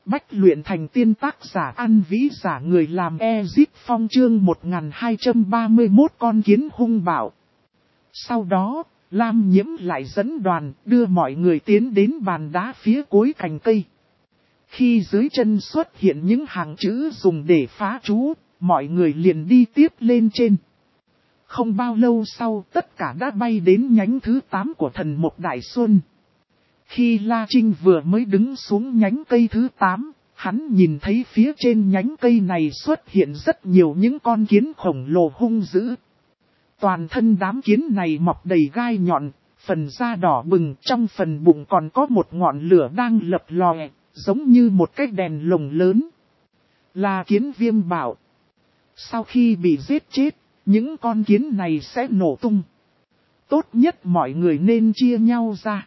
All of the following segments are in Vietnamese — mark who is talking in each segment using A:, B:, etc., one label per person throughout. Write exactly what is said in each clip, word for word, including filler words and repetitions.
A: Bách luyện thành tiên tác giả An Vĩ giả người làm Ezip Phong chương một nghìn hai trăm ba mươi mốt con kiến hung bạo. Sau đó, Lam Nhiễm lại dẫn đoàn đưa mọi người tiến đến bàn đá phía cuối cành cây. Khi dưới chân xuất hiện những hàng chữ dùng để phá chú, mọi người liền đi tiếp lên trên. Không bao lâu sau, tất cả đã bay đến nhánh thứ tám của thần Mộc Đại Xuân. Khi La Trinh vừa mới đứng xuống nhánh cây thứ tám, hắn nhìn thấy phía trên nhánh cây này xuất hiện rất nhiều những con kiến khổng lồ hung dữ. Toàn thân đám kiến này mọc đầy gai nhọn, phần da đỏ bừng, trong phần bụng còn có một ngọn lửa đang lập lòe, giống như một cái đèn lồng lớn. Là kiến viêm bạo. Sau khi bị giết chết, những con kiến này sẽ nổ tung. Tốt nhất mọi người nên chia nhau ra.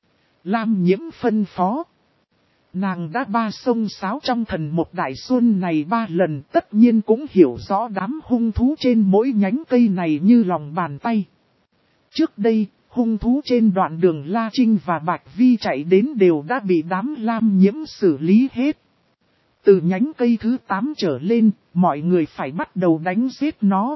A: Lam Nhiễm phân phó. Nàng đã ba sông sáo trong thần Mộc Đại Xuân này ba lần, tất nhiên cũng hiểu rõ đám hung thú trên mỗi nhánh cây này như lòng bàn tay. Trước đây, hung thú trên đoạn đường La Trinh và Bạch Vi chạy đến đều đã bị đám Lam Nhiễm xử lý hết. Từ nhánh cây thứ tám trở lên, mọi người phải bắt đầu đánh giết nó.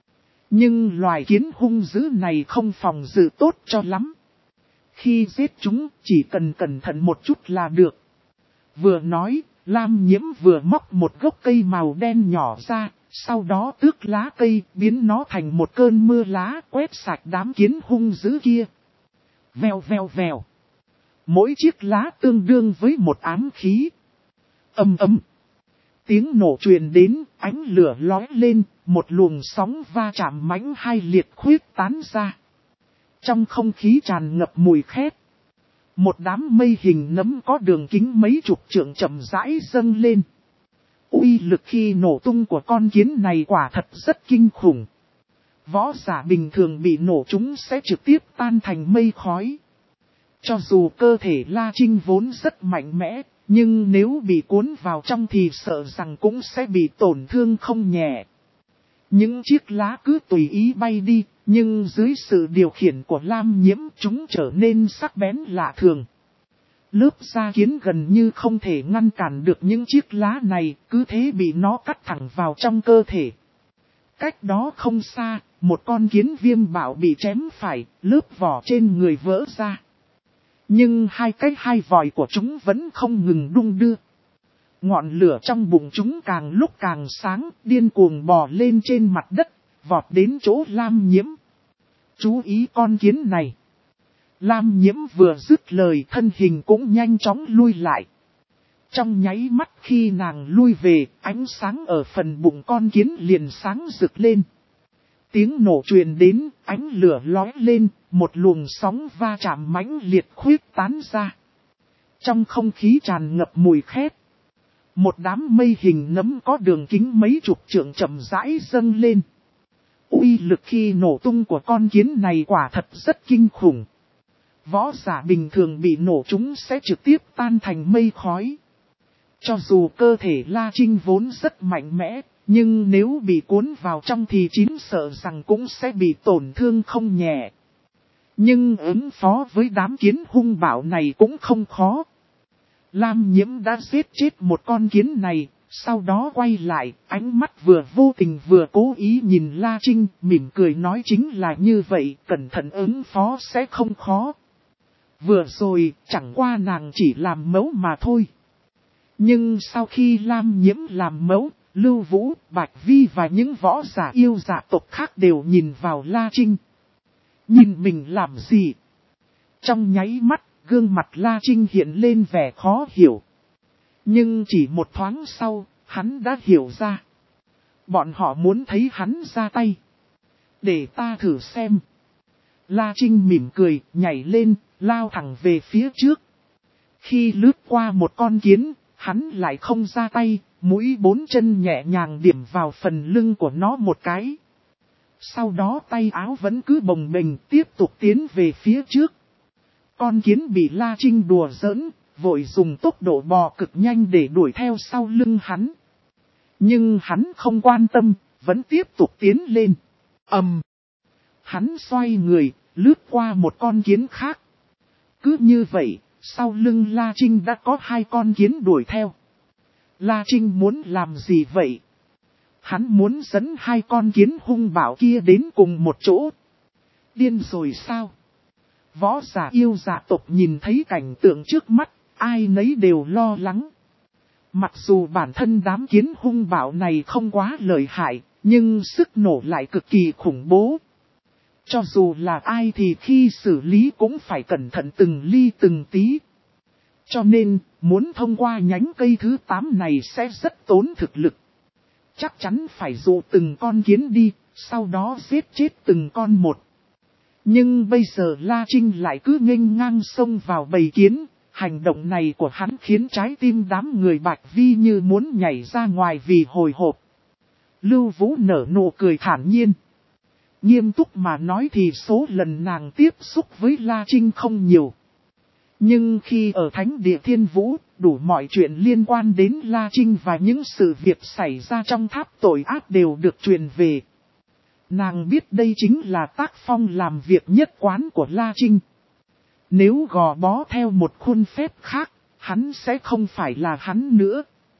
A: Nhưng loài kiến hung dữ này không phòng dự tốt cho lắm. Khi giết chúng, chỉ cần cẩn thận một chút là được. Vừa nói, Lam Nhiễm vừa móc một gốc cây màu đen nhỏ ra, sau đó tước lá cây, biến nó thành một cơn mưa lá, quét sạch đám kiến hung dữ kia. Vèo vèo vèo. Mỗi chiếc lá tương đương với một ám khí. Ầm ầm. Tiếng nổ truyền đến, ánh lửa lói lên, một luồng sóng va chạm mãnh hai liệt khuyết tán ra. Trong không khí tràn ngập mùi khét. Một đám mây hình nấm có đường kính mấy chục trượng chậm rãi dâng lên. Uy lực khi nổ tung của con kiến này quả thật rất kinh khủng. Võ giả bình thường bị nổ chúng sẽ trực tiếp tan thành mây khói. Cho dù cơ thể La Trinh vốn rất mạnh mẽ, nhưng nếu bị cuốn vào trong thì sợ rằng cũng sẽ bị tổn thương không nhẹ. Những chiếc lá cứ tùy ý bay đi, nhưng dưới sự điều khiển của Lam Nhiễm chúng trở nên sắc bén lạ thường. Lớp da kiến gần như không thể ngăn cản được những chiếc lá này, cứ thế bị nó cắt thẳng vào trong cơ thể. Cách đó không xa, một con kiến viêm bạo bị chém phải, lớp vỏ trên người vỡ ra. Nhưng hai cái hai vòi của chúng vẫn không ngừng đung đưa. Ngọn lửa trong bụng chúng càng lúc càng sáng, điên cuồng bò lên trên mặt đất, vọt đến chỗ Lam Nhiễm. Chú ý con kiến này. Lam Nhiễm vừa dứt lời, thân hình cũng nhanh chóng lui lại. Trong nháy mắt khi nàng lui về, ánh sáng ở phần bụng con kiến liền sáng rực lên. Tiếng nổ truyền đến, ánh lửa lói lên, một luồng sóng va chạm mãnh liệt khuyết tán ra. Trong không khí tràn ngập mùi khét. Một đám mây hình nấm có đường kính mấy chục trượng chậm rãi dâng lên. Uy lực khi nổ tung của con kiến này quả thật rất kinh khủng. Võ giả bình thường bị nổ chúng sẽ trực tiếp tan thành mây khói. Cho dù cơ thể La Trinh vốn rất mạnh mẽ, nhưng nếu bị cuốn vào trong thì chín sợ rằng cũng sẽ bị tổn thương không nhẹ. Nhưng ứng phó với đám kiến hung bạo này cũng không khó. Lam Nhiễm đã giết chết một con kiến này, sau đó quay lại, ánh mắt vừa vô tình vừa cố ý nhìn La Trinh, mỉm cười nói chính là như vậy, cẩn thận ứng phó sẽ không khó. Vừa rồi, chẳng qua nàng chỉ làm mẫu mà thôi. Nhưng sau khi Lam Nhiễm làm mẫu, Lưu Vũ, Bạch Vi và những võ giả yêu dạ tộc khác đều nhìn vào La Trinh. Nhìn mình làm gì? Trong nháy mắt, gương mặt La Trinh hiện lên vẻ khó hiểu. Nhưng chỉ một thoáng sau, hắn đã hiểu ra. Bọn họ muốn thấy hắn ra tay. Để ta thử xem. La Trinh mỉm cười, nhảy lên, lao thẳng về phía trước. Khi lướt qua một con kiến, hắn lại không ra tay, mũi bốn chân nhẹ nhàng điểm vào phần lưng của nó một cái. Sau đó tay áo vẫn cứ bồng bềnh tiếp tục tiến về phía trước. Con kiến bị La Trinh đùa giỡn, vội dùng tốc độ bò cực nhanh để đuổi theo sau lưng hắn. Nhưng hắn không quan tâm, vẫn tiếp tục tiến lên. Ầm! Hắn xoay người, lướt qua một con kiến khác. Cứ như vậy, sau lưng La Trinh đã có hai con kiến đuổi theo. La Trinh muốn làm gì vậy? Hắn muốn dẫn hai con kiến hung bạo kia đến cùng một chỗ. Điên rồi sao? Võ giả yêu dạ tộc nhìn thấy cảnh tượng trước mắt, ai nấy đều lo lắng. Mặc dù bản thân đám kiến hung bạo này không quá lợi hại, nhưng sức nổ lại cực kỳ khủng bố. Cho dù là ai thì khi xử lý cũng phải cẩn thận từng ly từng tí. Cho nên, muốn thông qua nhánh cây thứ tám này sẽ rất tốn thực lực. Chắc chắn phải dụ từng con kiến đi, sau đó giết chết từng con một. Nhưng bây giờ La Trinh lại cứ nghênh ngang xông vào bầy kiến. Hành động này của hắn khiến trái tim đám người Bạch Vi như muốn nhảy ra ngoài vì hồi hộp. Lưu Vũ nở nụ cười thản nhiên. Nghiêm túc mà nói thì số lần nàng tiếp xúc với La Trinh không nhiều. Nhưng khi ở Thánh Địa Thiên Vũ, đủ mọi chuyện liên quan đến La Trinh và những sự việc xảy ra trong tháp tội ác đều được truyền về. Nàng biết đây chính là tác phong làm việc nhất quán của La Trinh. Nếu gò bó theo một khuôn phép khác, hắn sẽ không phải là hắn nữa.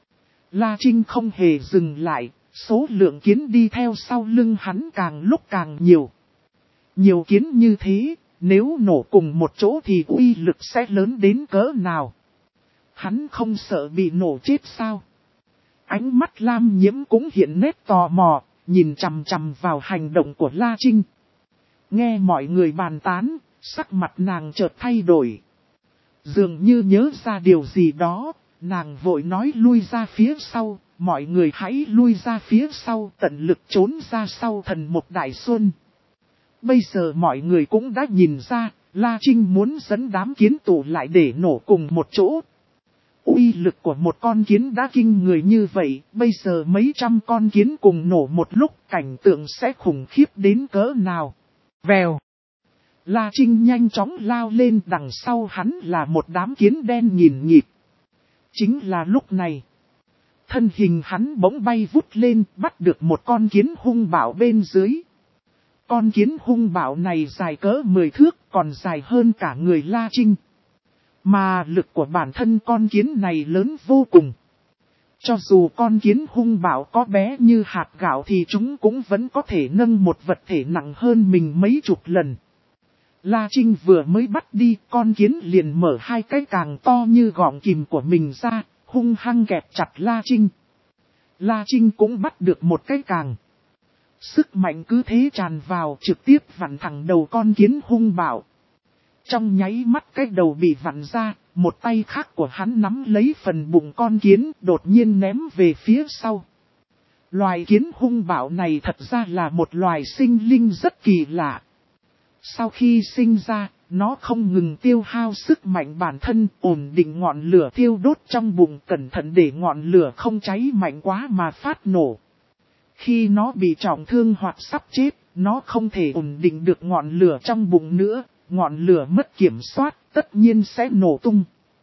A: La Trinh không hề dừng lại, số lượng kiến đi theo sau lưng hắn càng lúc càng nhiều. Nhiều kiến như thế, nếu nổ cùng một chỗ thì uy lực sẽ lớn đến cỡ nào? Hắn không sợ bị nổ chết sao? Ánh mắt Lam Nhiễm cũng hiện nét tò mò, nhìn chằm chằm vào hành động của La Trinh. Nghe mọi người bàn tán, sắc mặt nàng chợt thay đổi. Dường như nhớ ra điều gì đó, nàng vội nói lui ra phía sau, mọi người hãy lui ra phía sau, tận lực trốn ra sau thần một đại xuân. Bây giờ mọi người cũng đã nhìn ra, La Trinh muốn dẫn đám kiến tụ lại để nổ cùng một chỗ. Uy lực của một con kiến đã kinh người như vậy, bây giờ mấy trăm con kiến cùng nổ một lúc, cảnh tượng sẽ khủng khiếp đến cỡ nào. Vèo. La Trinh nhanh chóng lao lên, đằng sau hắn là một đám kiến đen nghìn nghịt. Chính là lúc này, thân hình hắn bỗng bay vút lên, bắt được một con kiến hung bạo bên dưới. Con kiến hung bạo này dài cỡ mười thước, còn dài hơn cả người La Trinh. Mà lực của bản thân con kiến này lớn vô cùng. Cho dù con kiến hung bạo có bé như hạt gạo thì chúng cũng vẫn có thể nâng một vật thể nặng hơn mình mấy chục lần. La Trinh vừa mới bắt đi, con kiến liền mở hai cái càng to như gọng kìm của mình ra, hung hăng kẹp chặt La Trinh. La Trinh cũng bắt được một cái càng. Sức mạnh cứ thế tràn vào, trực tiếp vặn thẳng đầu con kiến hung bạo. Trong nháy mắt cái đầu bị vặn ra, một tay khác của hắn nắm lấy phần bụng con kiến, đột nhiên ném về phía sau. Loài kiến hung bạo này thật ra là một loài sinh linh rất kỳ lạ. Sau khi sinh ra, nó không ngừng tiêu hao sức mạnh bản thân, ổn định ngọn lửa thiêu đốt trong bụng, cẩn thận để ngọn lửa không cháy mạnh quá mà phát nổ. Khi nó bị trọng thương hoặc sắp chết, nó không thể ổn định được ngọn lửa trong bụng nữa, ngọn lửa mất kiểm soát, tất nhiên sẽ nổ tung.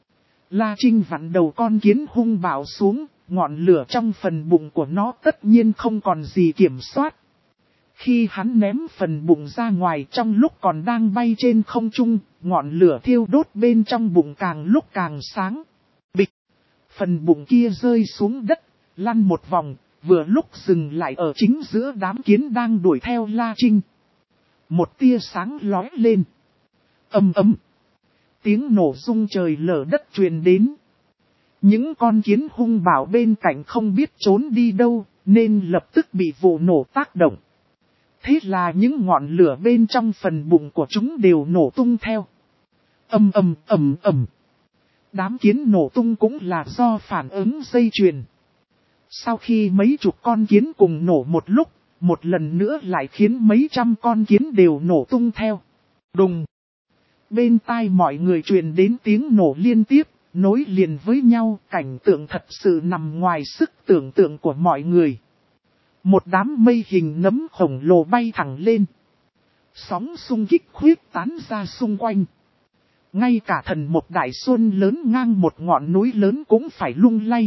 A: La Trinh vặn đầu con kiến hung bạo xuống, ngọn lửa trong phần bụng của nó tất nhiên không còn gì kiểm soát. Khi hắn ném phần bụng ra ngoài trong lúc còn đang bay trên không trung, ngọn lửa thiêu đốt bên trong bụng càng lúc càng sáng. Bịch! Phần bụng kia rơi xuống đất, lăn một vòng, vừa lúc dừng lại ở chính giữa đám kiến đang đuổi theo La Trinh. Một tia sáng lóe lên. Ầm ầm! Tiếng nổ rung trời lở đất truyền đến. Những con kiến hung bạo bên cạnh không biết trốn đi đâu, nên lập tức bị vụ nổ tác động. Thế là những ngọn lửa bên trong phần bụng của chúng đều nổ tung theo. Ầm ầm ầm ầm. Đám kiến nổ tung cũng là do phản ứng dây chuyền. Sau khi mấy chục con kiến cùng nổ một lúc, một lần nữa lại khiến mấy trăm con kiến đều nổ tung theo. Đùng. Bên tai mọi người truyền đến tiếng nổ liên tiếp, nối liền với nhau, cảnh tượng thật sự nằm ngoài sức tưởng tượng của mọi người. Một đám mây hình nấm khổng lồ bay thẳng lên. Sóng xung kích khuyết tán ra xung quanh. Ngay cả thần một đại xuân lớn ngang một ngọn núi lớn cũng phải lung lay.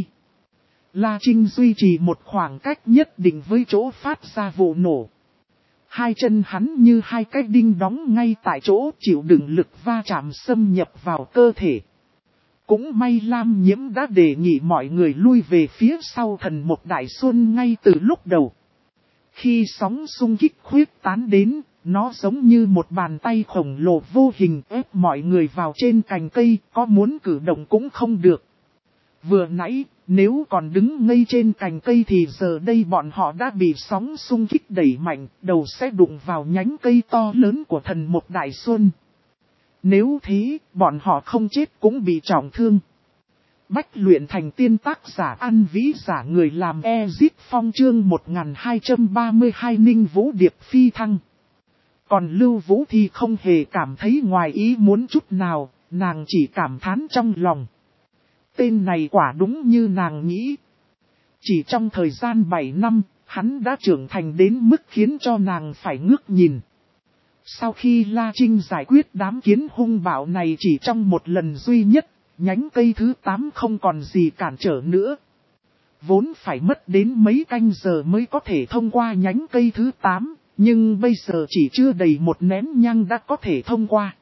A: La Trinh duy trì một khoảng cách nhất định với chỗ phát ra vụ nổ. Hai chân hắn như hai cái đinh đóng ngay tại chỗ, chịu đựng lực va chạm xâm nhập vào cơ thể. Cũng may Lam Nhiễm đã đề nghị mọi người lui về phía sau thần mục Đại Xuân ngay từ lúc đầu. Khi sóng xung kích khuyết tán đến, nó giống như một bàn tay khổng lồ vô hình ép mọi người vào trên cành cây, có muốn cử động cũng không được. Vừa nãy, nếu còn đứng ngây trên cành cây thì giờ đây bọn họ đã bị sóng xung kích đẩy mạnh, đầu sẽ đụng vào nhánh cây to lớn của thần mục Đại Xuân. Nếu thế, bọn họ không chết cũng bị trọng thương. Bách luyện thành tiên tác giả An Vĩ giả người làm Ezit Phong chương một nghìn hai trăm ba mươi hai Ninh Vũ Điệp phi thăng. Còn Lưu Vũ thì không hề cảm thấy ngoài ý muốn chút nào, nàng chỉ cảm thán trong lòng. Tên này quả đúng như nàng nghĩ. Chỉ trong thời gian bảy năm, hắn đã trưởng thành đến mức khiến cho nàng phải ngước nhìn. Sau khi La Trinh giải quyết đám kiến hung bạo này chỉ trong một lần duy nhất, nhánh cây thứ tám không còn gì cản trở nữa. Vốn phải mất đến mấy canh giờ mới có thể thông qua nhánh cây thứ tám, nhưng bây giờ chỉ chưa đầy một nén nhang đã có thể thông qua.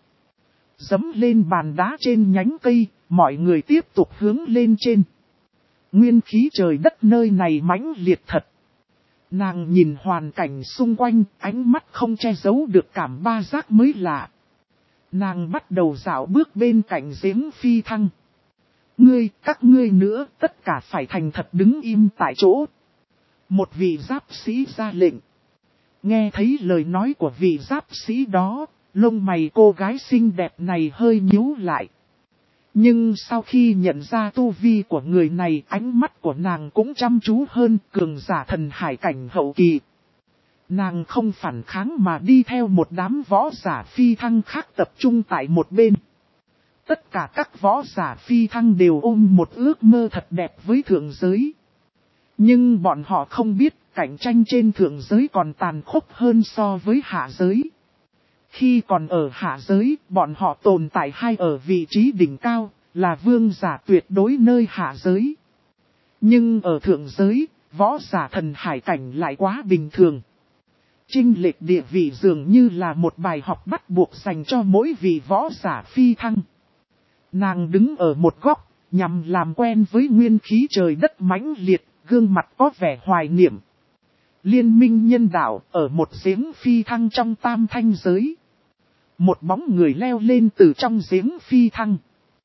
A: Dẫm lên bàn đá trên nhánh cây, mọi người tiếp tục hướng lên trên. Nguyên khí trời đất nơi này mãnh liệt thật. Nàng nhìn hoàn cảnh xung quanh, ánh mắt không che giấu được cảm ba giác mới lạ. Nàng bắt đầu dạo bước bên cạnh giếng phi thăng. Ngươi, các ngươi nữa, tất cả phải thành thật đứng im tại chỗ. Một vị giáp sĩ ra lệnh. Nghe thấy lời nói của vị giáp sĩ đó, lông mày cô gái xinh đẹp này hơi nhíu lại. Nhưng sau khi nhận ra tu vi của người này, ánh mắt của nàng cũng chăm chú hơn, cường giả thần hải cảnh hậu kỳ. Nàng không phản kháng mà đi theo một đám võ giả phi thăng khác tập trung tại một bên. Tất cả các võ giả phi thăng đều ôm một ước mơ thật đẹp với thượng giới. Nhưng bọn họ không biết cạnh tranh trên thượng giới còn tàn khốc hơn so với hạ giới. Khi còn ở hạ giới, bọn họ tồn tại hay ở vị trí đỉnh cao, là vương giả tuyệt đối nơi hạ giới. Nhưng ở thượng giới, võ giả thần hải cảnh lại quá bình thường. Chênh lệch địa vị dường như là một bài học bắt buộc dành cho mỗi vị võ giả phi thăng. Nàng đứng ở một góc, nhằm làm quen với nguyên khí trời đất mãnh liệt, gương mặt có vẻ hoài niệm. Liên minh nhân đạo ở một giếng phi thăng trong tam thanh giới. Một bóng người leo lên từ trong giếng phi thăng.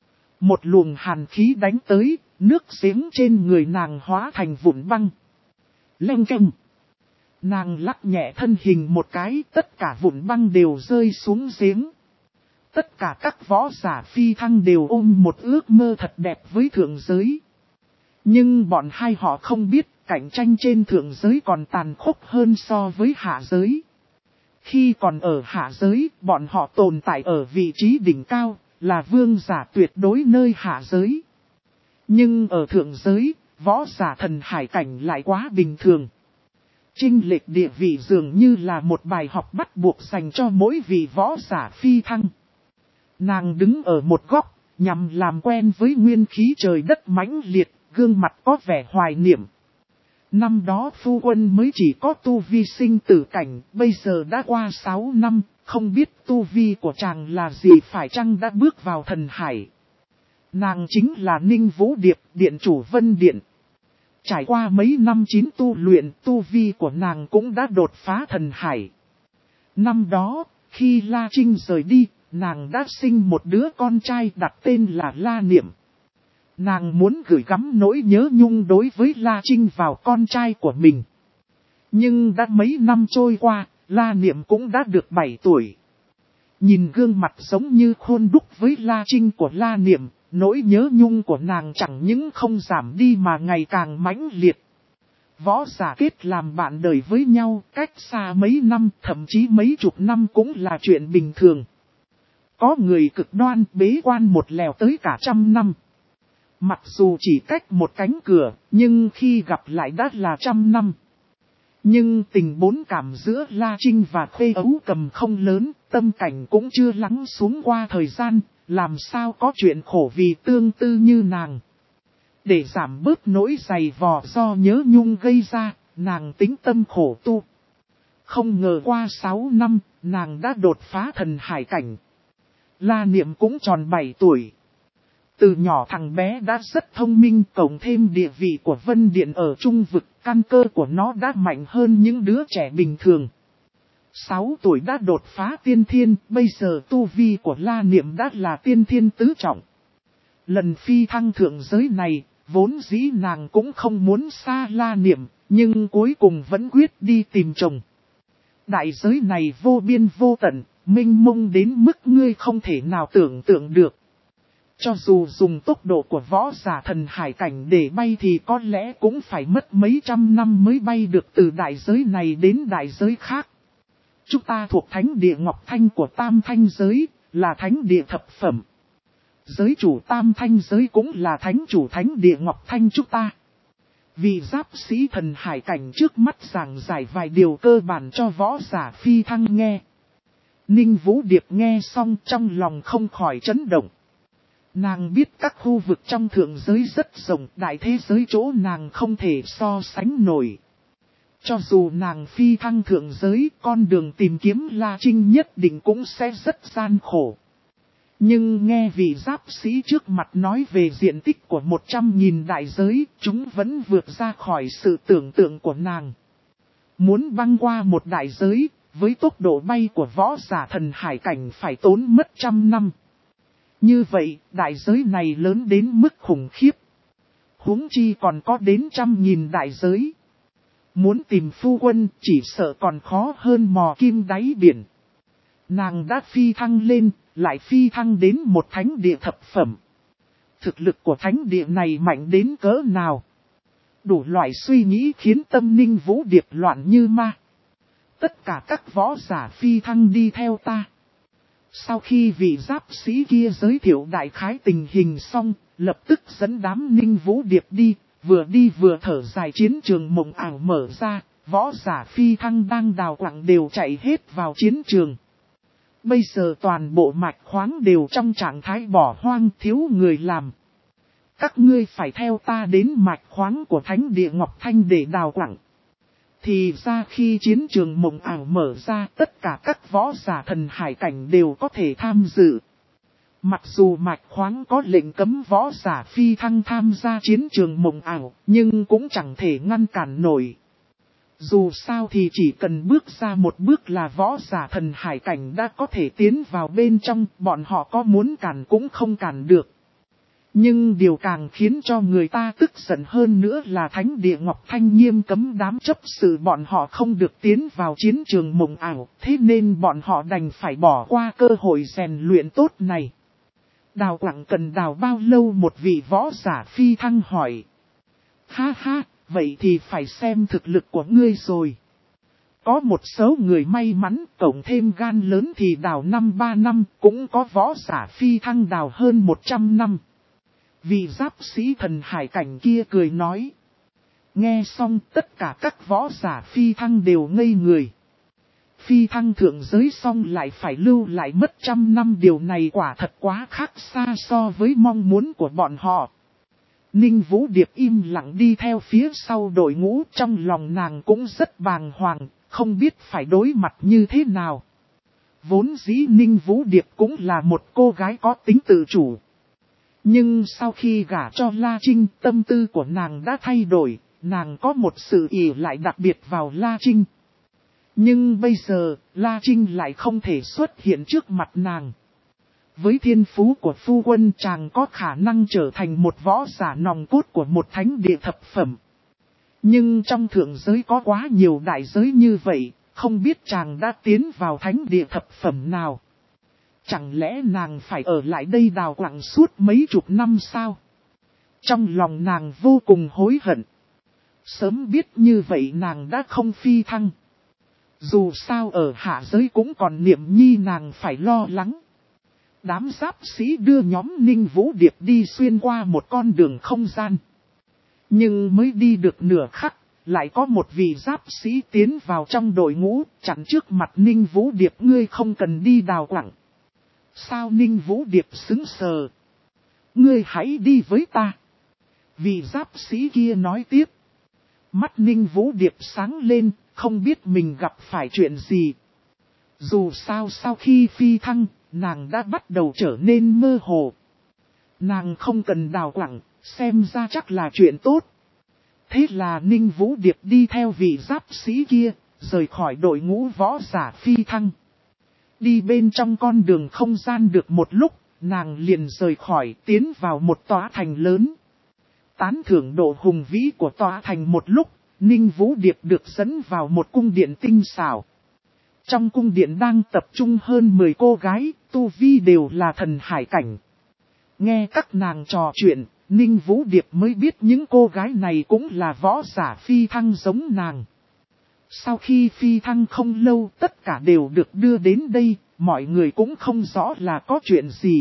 A: Một luồng hàn khí đánh tới, nước giếng trên người nàng hóa thành vụn băng. Leng keng. Nàng lắc nhẹ thân hình một cái, tất cả vụn băng đều rơi xuống giếng. Tất cả các võ giả phi thăng đều ôm một ước mơ thật đẹp với thượng giới. Nhưng bọn hai họ không biết cạnh tranh trên thượng giới còn tàn khốc hơn so với hạ giới. Khi còn ở hạ giới, bọn họ tồn tại ở vị trí đỉnh cao, là vương giả tuyệt đối nơi hạ giới. Nhưng ở thượng giới, võ giả thần hải cảnh lại quá bình thường. Chênh lệch địa vị dường như là một bài học bắt buộc dành cho mỗi vị võ giả phi thăng. Nàng đứng ở một góc, nhằm làm quen với nguyên khí trời đất mãnh liệt, gương mặt có vẻ hoài niệm. Năm đó phu quân mới chỉ có tu vi sinh tử cảnh, bây giờ đã qua sáu năm, không biết tu vi của chàng là gì, phải chăng đã bước vào thần hải. Nàng chính là Ninh Vũ Điệp, điện chủ Vân Điện. Trải qua mấy năm chín tu luyện, tu vi của nàng cũng đã đột phá thần hải. Năm đó, khi La Trinh rời đi, nàng đã sinh một đứa con trai đặt tên là La Niệm. Nàng muốn gửi gắm nỗi nhớ nhung đối với La Trinh vào con trai của mình. Nhưng đã mấy năm trôi qua, La Niệm cũng đã được bảy tuổi. Nhìn gương mặt giống như khuôn đúc với La Trinh của La Niệm, nỗi nhớ nhung của nàng chẳng những không giảm đi mà ngày càng mãnh liệt. Võ giả kết làm bạn đời với nhau, cách xa mấy năm, thậm chí mấy chục năm cũng là chuyện bình thường. Có người cực đoan bế quan một lèo tới cả trăm năm. Mặc dù chỉ cách một cánh cửa, nhưng khi gặp lại đã là trăm năm. Nhưng tình bốn cảm giữa La Trinh và Khê Ấu Cầm không lớn, tâm cảnh cũng chưa lắng xuống qua thời gian, làm sao có chuyện khổ vì tương tư như nàng. Để giảm bớt nỗi dày vò do nhớ nhung gây ra, nàng tính tâm khổ tu. Không ngờ qua sáu năm, nàng đã đột phá thần hải cảnh. La Niệm cũng tròn bảy tuổi. Từ nhỏ thằng bé đã rất thông minh, cộng thêm địa vị của Vân Điện ở Trung Vực, căn cơ của nó đã mạnh hơn những đứa trẻ bình thường. sáu tuổi đã đột phá tiên thiên, bây giờ tu vi của La Niệm đã là tiên thiên tứ trọng. Lần phi thăng thượng giới này, vốn dĩ nàng cũng không muốn xa La Niệm, nhưng cuối cùng vẫn quyết đi tìm chồng. Đại giới này vô biên vô tận, mênh mông đến mức ngươi không thể nào tưởng tượng được. Cho dù dùng tốc độ của võ giả thần hải cảnh để bay thì có lẽ cũng phải mất mấy trăm năm mới bay được từ đại giới này đến đại giới khác. Chúng ta thuộc thánh địa Ngọc Thanh của Tam Thanh giới, là thánh địa thập phẩm. Giới chủ Tam Thanh giới cũng là thánh chủ thánh địa Ngọc Thanh chúng ta. Vị giáp sĩ thần hải cảnh trước mắt giảng giải vài điều cơ bản cho võ giả phi thăng nghe. Ninh Vũ Điệp nghe xong trong lòng không khỏi chấn động. Nàng biết các khu vực trong thượng giới rất rộng, đại thế giới chỗ nàng không thể so sánh nổi. Cho dù nàng phi thăng thượng giới, con đường tìm kiếm La Trinh nhất định cũng sẽ rất gian khổ. Nhưng nghe vị giáp sĩ trước mặt nói về diện tích của một trăm nghìn đại giới, chúng vẫn vượt ra khỏi sự tưởng tượng của nàng. Muốn băng qua một đại giới, với tốc độ bay của võ giả thần hải cảnh phải tốn mất trăm năm. Như vậy, đại giới này lớn đến mức khủng khiếp. Huống chi còn có đến trăm nghìn đại giới. Muốn tìm phu quân chỉ sợ còn khó hơn mò kim đáy biển. Nàng đã phi thăng lên, lại phi thăng đến một thánh địa thập phẩm. Thực lực của thánh địa này mạnh đến cỡ nào? Đủ loại suy nghĩ khiến tâm Ninh Vũ Điệp loạn như ma. Tất cả các võ giả phi thăng đi theo ta. Sau khi vị giáp sĩ kia giới thiệu đại khái tình hình xong, lập tức dẫn đám Ninh Vũ Điệp đi, vừa đi vừa thở dài. Chiến trường mộng ảo mở ra, võ giả phi thăng đang đào quặng đều chạy hết vào chiến trường. Bây giờ toàn bộ mạch khoáng đều trong trạng thái bỏ hoang, thiếu người làm. Các ngươi phải theo ta đến mạch khoáng của thánh địa Ngọc Thanh để đào quặng. Thì ra khi chiến trường mộng ảo mở ra, tất cả các võ giả thần hải cảnh đều có thể tham dự. Mặc dù mạch khoáng có lệnh cấm võ giả phi thăng tham gia chiến trường mộng ảo, nhưng cũng chẳng thể ngăn cản nổi. Dù sao thì chỉ cần bước ra một bước là võ giả thần hải cảnh đã có thể tiến vào bên trong, bọn họ có muốn cản cũng không cản được. Nhưng điều càng khiến cho người ta tức giận hơn nữa là thánh địa Ngọc Thanh nghiêm cấm đám chấp sự bọn họ không được tiến vào chiến trường mộng ảo, thế nên bọn họ đành phải bỏ qua cơ hội rèn luyện tốt này. Đào quặng cần đào bao lâu, một vị võ giả phi thăng hỏi. Ha ha, vậy thì phải xem thực lực của ngươi rồi. Có một số người may mắn, cộng thêm gan lớn thì đào năm ba năm, cũng có võ giả phi thăng đào hơn một trăm năm. Vị giáp sĩ thần hải cảnh kia cười nói. Nghe xong tất cả các võ giả phi thăng đều ngây người. Phi thăng thượng giới xong lại phải lưu lại mất trăm năm, điều này quả thật quá khác xa so với mong muốn của bọn họ. Ninh Vũ Điệp im lặng đi theo phía sau đội ngũ, trong lòng nàng cũng rất bàng hoàng, không biết phải đối mặt như thế nào. Vốn dĩ Ninh Vũ Điệp cũng là một cô gái có tính tự chủ. Nhưng sau khi gả cho La Trinh, tâm tư của nàng đã thay đổi, nàng có một sự ỷ lại đặc biệt vào La Trinh. Nhưng bây giờ, La Trinh lại không thể xuất hiện trước mặt nàng. Với thiên phú của phu quân, chàng có khả năng trở thành một võ giả nòng cốt của một thánh địa thập phẩm. Nhưng trong thượng giới có quá nhiều đại giới như vậy, không biết chàng đã tiến vào thánh địa thập phẩm nào. Chẳng lẽ nàng phải ở lại đây đào quặng suốt mấy chục năm sao? Trong lòng nàng vô cùng hối hận. Sớm biết như vậy nàng đã không phi thăng. Dù sao ở hạ giới cũng còn Niệm Nhi nàng phải lo lắng. Đám giáp sĩ đưa nhóm Ninh Vũ Điệp đi xuyên qua một con đường không gian. Nhưng mới đi được nửa khắc, lại có một vị giáp sĩ tiến vào trong đội ngũ, chặn trước mặt Ninh Vũ Điệp. Ngươi không cần đi đào quặng. Sao? Ninh Vũ Điệp sững sờ. Ngươi hãy đi với ta. Vị giáp sĩ kia nói tiếp. Mắt Ninh Vũ Điệp sáng lên, không biết mình gặp phải chuyện gì. Dù sao sau khi phi thăng, nàng đã bắt đầu trở nên mơ hồ. Nàng không cần đào quẳng, xem ra chắc là chuyện tốt. Thế là Ninh Vũ Điệp đi theo vị giáp sĩ kia, rời khỏi đội ngũ võ giả phi thăng. Đi bên trong con đường không gian được một lúc, nàng liền rời khỏi tiến vào một tòa thành lớn. Tán thưởng độ hùng vĩ của tòa thành một lúc, Ninh Vũ Điệp được dẫn vào một cung điện tinh xảo. Trong cung điện đang tập trung hơn mười cô gái, tu vi đều là thần hải cảnh. Nghe các nàng trò chuyện, Ninh Vũ Điệp mới biết những cô gái này cũng là võ giả phi thăng giống nàng. Sau khi phi thăng không lâu tất cả đều được đưa đến đây, mọi người cũng không rõ là có chuyện gì.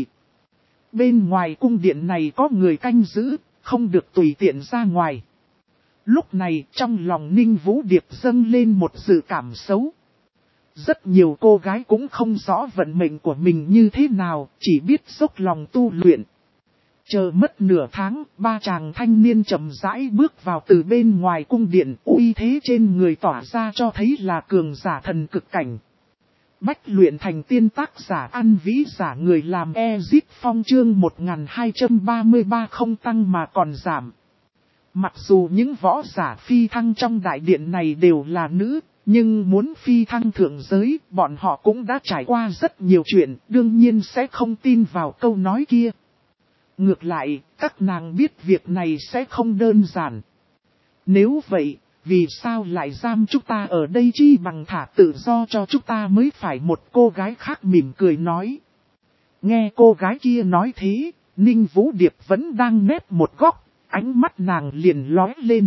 A: Bên ngoài cung điện này có người canh giữ, không được tùy tiện ra ngoài. Lúc này trong lòng Ninh Vũ Điệp dâng lên một dự cảm xấu. Rất nhiều cô gái cũng không rõ vận mệnh của mình như thế nào, chỉ biết dốc lòng tu luyện. Chờ mất nửa tháng, ba chàng thanh niên chậm rãi bước vào từ bên ngoài cung điện, uy thế trên người tỏa ra cho thấy là cường giả thần cực cảnh. Bách luyện thành tiên, tác giả An Vĩ, giả người làm Ezit Phong, chương một nghìn hai trăm ba mươi ba không tăng mà còn giảm. Mặc dù những võ giả phi thăng trong đại điện này đều là nữ, nhưng muốn phi thăng thượng giới, bọn họ cũng đã trải qua rất nhiều chuyện, đương nhiên sẽ không tin vào câu nói kia. Ngược lại, các nàng biết việc này sẽ không đơn giản. Nếu vậy, vì sao lại giam chúng ta ở đây, chi bằng thả tự do cho chúng ta mới phải, một cô gái khác mỉm cười nói. Nghe cô gái kia nói thế, Ninh Vũ Điệp vẫn đang nép một góc, ánh mắt nàng liền lóe lên.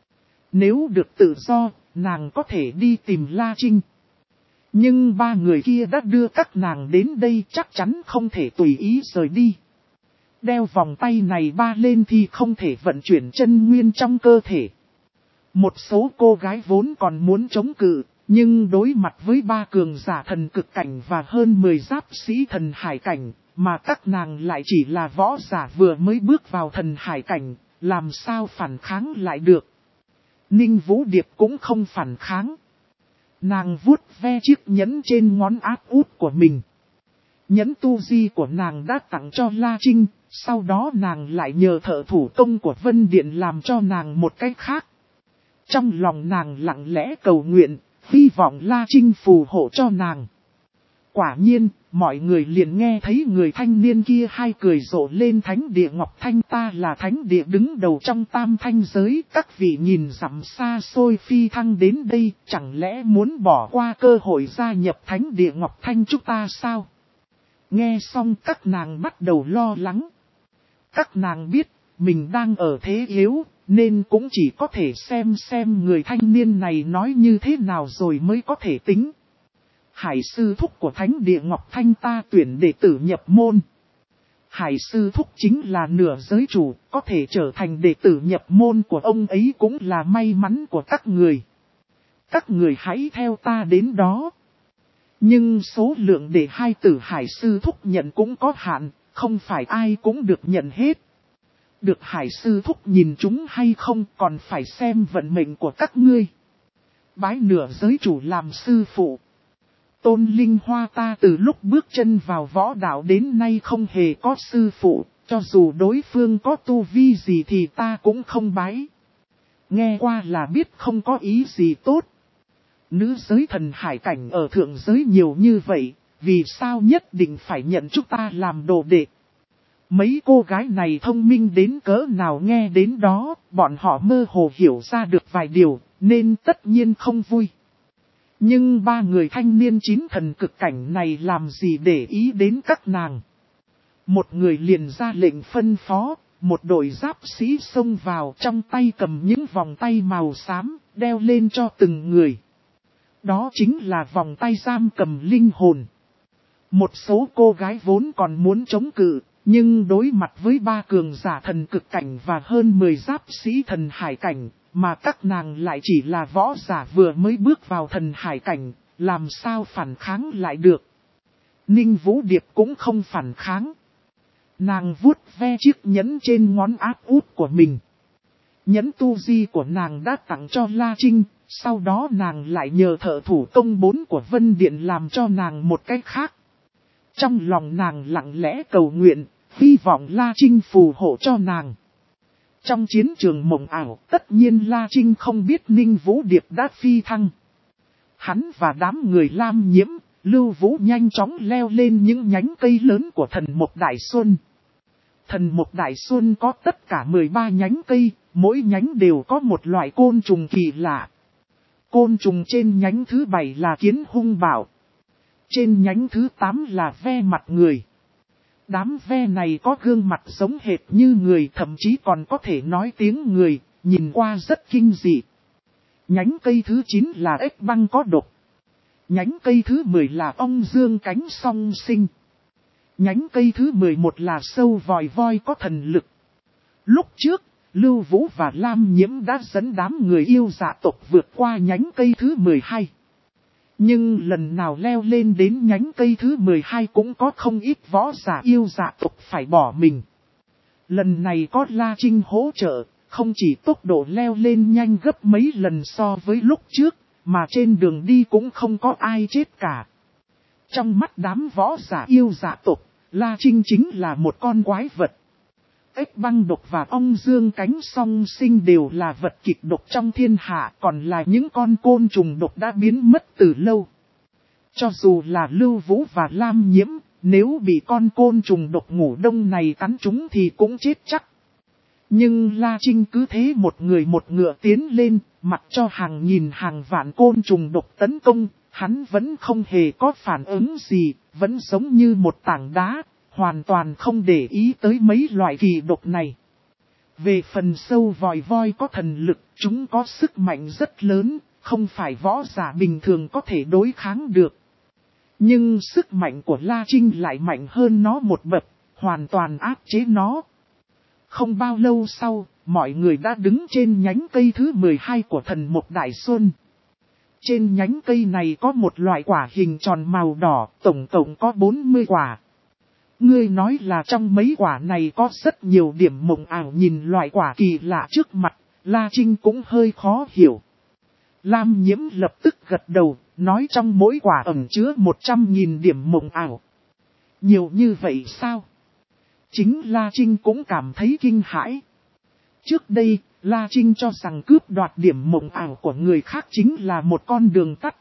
A: Nếu được tự do, nàng có thể đi tìm La Trinh. Nhưng ba người kia đã đưa các nàng đến đây, chắc chắn không thể tùy ý rời đi. Đeo vòng tay này ba lên thì không thể vận chuyển chân nguyên trong cơ thể. Một số cô gái vốn còn muốn chống cự, nhưng đối mặt với ba cường giả thần cực cảnh và hơn mười giáp sĩ thần hải cảnh, mà các nàng lại chỉ là võ giả vừa mới bước vào thần hải cảnh, làm sao phản kháng lại được. Ninh Vũ Điệp cũng không phản kháng. Nàng vuốt ve chiếc nhẫn trên ngón áp út của mình. Nhẫn tu di của nàng đã tặng cho La Trinh, sau đó nàng lại nhờ thợ thủ công của Vân Điện làm cho nàng một cái khác. Trong lòng nàng lặng lẽ cầu nguyện, hy vọng La Trinh phù hộ cho nàng. Quả nhiên, mọi người liền nghe thấy người thanh niên kia hai cười rộ lên, thánh địa Ngọc Thanh, ta là thánh địa đứng đầu trong tam thanh giới, các vị nhìn dặm xa xôi phi thăng đến đây, chẳng lẽ muốn bỏ qua cơ hội gia nhập thánh địa Ngọc Thanh chúng ta sao? Nghe xong các nàng bắt đầu lo lắng. Các nàng biết, mình đang ở thế yếu, nên cũng chỉ có thể xem xem người thanh niên này nói như thế nào rồi mới có thể tính. Hải sư thúc của thánh địa Ngọc Thanh ta tuyển đệ tử nhập môn. Hải sư thúc chính là nửa giới chủ, có thể trở thành đệ tử nhập môn của ông ấy cũng là may mắn của các người. Các người hãy theo ta đến đó. Nhưng số lượng để hai tử hải sư thúc nhận cũng có hạn, không phải ai cũng được nhận hết. Được hải sư thúc nhìn chúng hay không còn phải xem vận mệnh của các ngươi. Bái nửa giới chủ làm sư phụ. Tôn Linh Hoa ta từ lúc bước chân vào võ đạo đến nay không hề có sư phụ, cho dù đối phương có tu vi gì thì ta cũng không bái. Nghe qua là biết không có ý gì tốt. Nữ giới thần hải cảnh ở thượng giới nhiều như vậy, vì sao nhất định phải nhận chúng ta làm đồ đệ? Mấy cô gái này thông minh đến cỡ nào, nghe đến đó, bọn họ mơ hồ hiểu ra được vài điều, nên tất nhiên không vui. Nhưng ba người thanh niên chín thần cực cảnh này làm gì để ý đến các nàng. Một người liền ra lệnh phân phó, một đội giáp sĩ xông vào, trong tay cầm những vòng tay màu xám, đeo lên cho từng người. Đó chính là vòng tay giam cầm linh hồn. Một số cô gái vốn còn muốn chống cự, nhưng đối mặt với ba cường giả thần cực cảnh và hơn mười giáp sĩ thần hải cảnh, mà các nàng lại chỉ là võ giả vừa mới bước vào thần hải cảnh, làm sao phản kháng lại được. Ninh Vũ Điệp cũng không phản kháng. Nàng vuốt ve chiếc nhẫn trên ngón áp út của mình. Nhẫn tu di của nàng đã tặng cho La Trinh, sau đó nàng lại nhờ thợ thủ công bốn của Vân Điện làm cho nàng một cái khác. Trong lòng nàng lặng lẽ cầu nguyện, hy vọng La Trinh phù hộ cho nàng. Trong chiến trường mộng ảo, tất nhiên La Trinh không biết Ninh Vũ Điệp đã phi thăng. Hắn và đám người Lam Nhiễm, Lưu Vũ nhanh chóng leo lên những nhánh cây lớn của thần Mộc Đại Xuân. Thần Mộc Đại Xuân có tất cả mười ba nhánh cây, mỗi nhánh đều có một loại côn trùng kỳ lạ. Côn trùng trên nhánh thứ bảy là kiến hung bảo. Trên nhánh thứ tám là ve mặt người. Đám ve này có gương mặt giống hệt như người, thậm chí còn có thể nói tiếng người, nhìn qua rất kinh dị. Nhánh cây thứ chín là ếch băng có độc. Nhánh cây thứ mười là ong dương cánh song sinh. Nhánh cây thứ mười một là sâu vòi voi có thần lực. Lúc trước, Lưu Vũ và Lam Nhiễm đã dẫn đám người yêu dạ tộc vượt qua nhánh cây thứ mười hai. Nhưng lần nào leo lên đến nhánh cây thứ mười hai cũng có không ít võ giả yêu dạ tộc phải bỏ mình. Lần này có La Trinh hỗ trợ, không chỉ tốc độ leo lên nhanh gấp mấy lần so với lúc trước, mà trên đường đi cũng không có ai chết cả. Trong mắt đám võ giả yêu dạ tộc, La Trinh chính là một con quái vật. Ếch băng độc và ong dương cánh song sinh đều là vật kịch độc trong thiên hạ, còn là những con côn trùng độc đã biến mất từ lâu. Cho dù là Lưu Vũ và Lam Nhiễm, nếu bị con côn trùng độc ngủ đông này cắn chúng thì cũng chết chắc. Nhưng La Trinh cứ thế một người một ngựa tiến lên, mặc cho hàng nghìn hàng vạn côn trùng độc tấn công, hắn vẫn không hề có phản ứng gì, vẫn giống như một tảng đá. Hoàn toàn không để ý tới mấy loại kỳ độc này. Về phần sâu vòi voi có thần lực, chúng có sức mạnh rất lớn, không phải võ giả bình thường có thể đối kháng được. Nhưng sức mạnh của La Trinh lại mạnh hơn nó một bậc, hoàn toàn áp chế nó. Không bao lâu sau, mọi người đã đứng trên nhánh cây thứ mười hai của thần Mộc Đại Xuân. Trên nhánh cây này có một loại quả hình tròn màu đỏ, tổng cộng có bốn mươi quả. Ngươi nói là trong mấy quả này có rất nhiều điểm mộng ảo, nhìn loại quả kỳ lạ trước mặt, La Trinh cũng hơi khó hiểu. Lam Nhiễm lập tức gật đầu, nói trong mỗi quả ẩn chứa một trăm nghìn điểm mộng ảo. Nhiều như vậy sao? Chính La Trinh cũng cảm thấy kinh hãi. Trước đây, La Trinh cho rằng cướp đoạt điểm mộng ảo của người khác chính là một con đường tắt.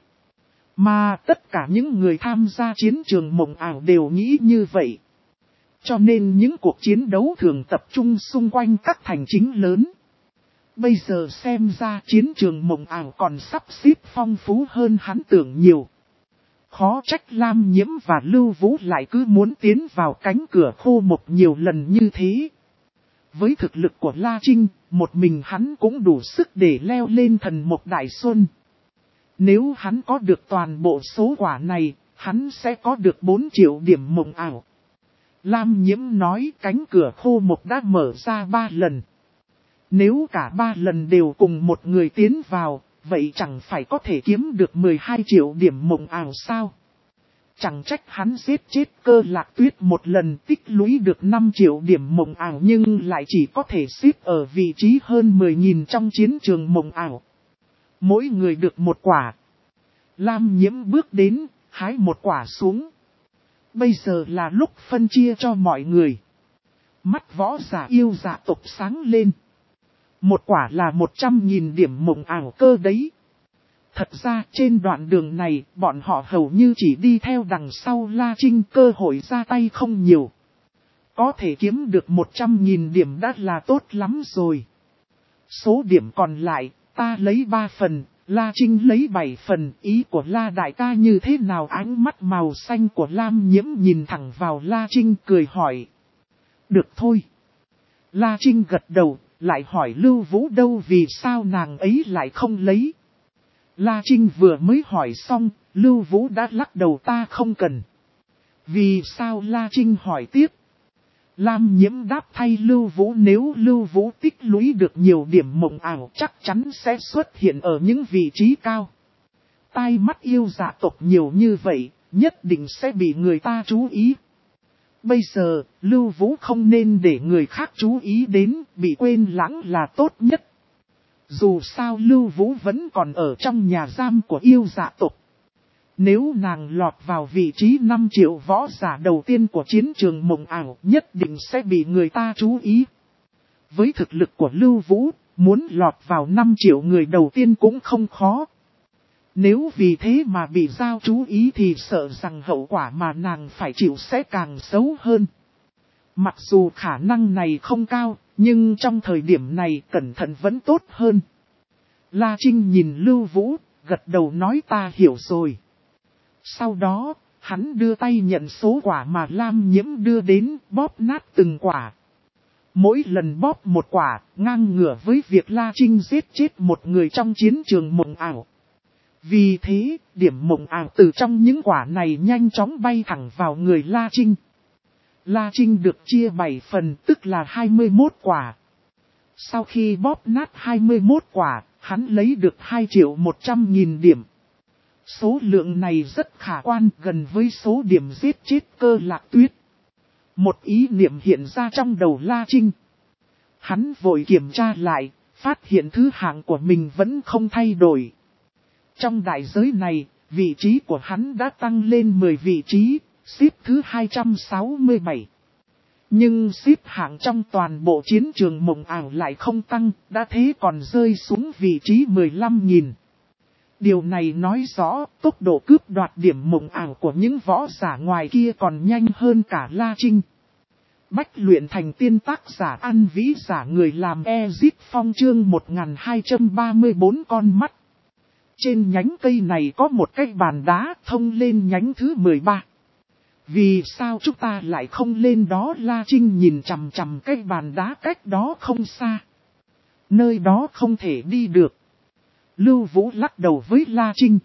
A: Mà tất cả những người tham gia chiến trường mộng ảo đều nghĩ như vậy. Cho nên những cuộc chiến đấu thường tập trung xung quanh các thành chính lớn. Bây giờ xem ra chiến trường mộng ảo còn sắp xếp phong phú hơn hắn tưởng nhiều. Khó trách Lam Nhiễm và Lưu Vũ lại cứ muốn tiến vào cánh cửa khô mộc nhiều lần như thế. Với thực lực của La Trinh, một mình hắn cũng đủ sức để leo lên thần Mộc Đại Xuân. Nếu hắn có được toàn bộ số quả này, hắn sẽ có được bốn triệu điểm mộng ảo. Lam Nhiễm nói cánh cửa khô mộc đã mở ra ba lần. Nếu cả ba lần đều cùng một người tiến vào, vậy chẳng phải có thể kiếm được mười hai triệu điểm mộng ảo sao? Chẳng trách hắn giết chết Cơ Lạc Tuyết một lần tích lũy được năm triệu điểm mộng ảo nhưng lại chỉ có thể xếp ở vị trí hơn mười nghìn trong chiến trường mộng ảo. Mỗi người được một quả. Lam Nhiễm bước đến, hái một quả xuống. Bây giờ là lúc phân chia cho mọi người. Mắt võ giả yêu dạ tộc sáng lên. Một quả là một trăm nghìn điểm mộng ảo cơ đấy. Thật ra trên đoạn đường này bọn họ hầu như chỉ đi theo đằng sau La Trinh, cơ hội ra tay không nhiều. Có thể kiếm được một trăm nghìn điểm đã là tốt lắm rồi. Số điểm còn lại, ta lấy ba phần, La Trinh lấy bảy phần, ý của La đại ca như thế nào? Ánh mắt màu xanh của Lam Nhiễm nhìn thẳng vào La Trinh cười hỏi. Được thôi. La Trinh gật đầu, lại hỏi Lưu Vũ đâu, vì sao nàng ấy lại không lấy. La Trinh vừa mới hỏi xong, Lưu Vũ đã lắc đầu, ta không cần. Vì sao? La Trinh hỏi tiếp. Lam Nhiễm đáp thay Lưu Vũ, nếu Lưu Vũ tích lũy được nhiều điểm mộng ảo chắc chắn sẽ xuất hiện ở những vị trí cao. Tai mắt yêu dạ tộc nhiều như vậy, nhất định sẽ bị người ta chú ý. Bây giờ, Lưu Vũ không nên để người khác chú ý đến, bị quên lãng là tốt nhất. Dù sao Lưu Vũ vẫn còn ở trong nhà giam của yêu dạ tộc. Nếu nàng lọt vào vị trí năm triệu võ giả đầu tiên của chiến trường mộng ảo, nhất định sẽ bị người ta chú ý. Với thực lực của Lưu Vũ, muốn lọt vào năm triệu người đầu tiên cũng không khó. Nếu vì thế mà bị giao chú ý thì sợ rằng hậu quả mà nàng phải chịu sẽ càng xấu hơn. Mặc dù khả năng này không cao, nhưng trong thời điểm này cẩn thận vẫn tốt hơn. La Trinh nhìn Lưu Vũ, gật đầu nói ta hiểu rồi. Sau đó, hắn đưa tay nhận số quả mà Lam Nhiễm đưa đến, bóp nát từng quả. Mỗi lần bóp một quả, ngang ngửa với việc La Trinh giết chết một người trong chiến trường mộng ảo. Vì thế, điểm mộng ảo từ trong những quả này nhanh chóng bay thẳng vào người La Trinh. La Trinh được chia bảy phần, tức là hai mươi mốt quả. Sau khi bóp nát hai mươi mốt quả, hắn lấy được hai triệu một trăm nghìn điểm. Số lượng này rất khả quan, gần với số điểm giết chết Cơ Lạc Tuyết. Một ý niệm hiện ra trong đầu La Trinh. Hắn vội kiểm tra lại, phát hiện thứ hạng của mình vẫn không thay đổi. Trong đại giới này, vị trí của hắn đã tăng lên mười vị trí, xếp thứ hai trăm sáu mươi bảy. Nhưng xếp hạng trong toàn bộ chiến trường mộng ảo lại không tăng, đã thế còn rơi xuống vị trí mười lăm nghìn. Điều này nói rõ tốc độ cướp đoạt điểm mộng ảo của những võ giả ngoài kia còn nhanh hơn cả La Trinh. Bách luyện thành tiên tác giả An Vĩ giả người làm Ezit Phong chương một nghìn hai trăm ba mươi bốn con mắt. Trên nhánh cây này có một cái bàn đá thông lên nhánh thứ mười ba. Vì sao chúng ta lại không lên đó? La Trinh nhìn chằm chằm cái bàn đá cách đó không xa. Nơi đó không thể đi được. Lưu Vũ lắc đầu với La Trinh.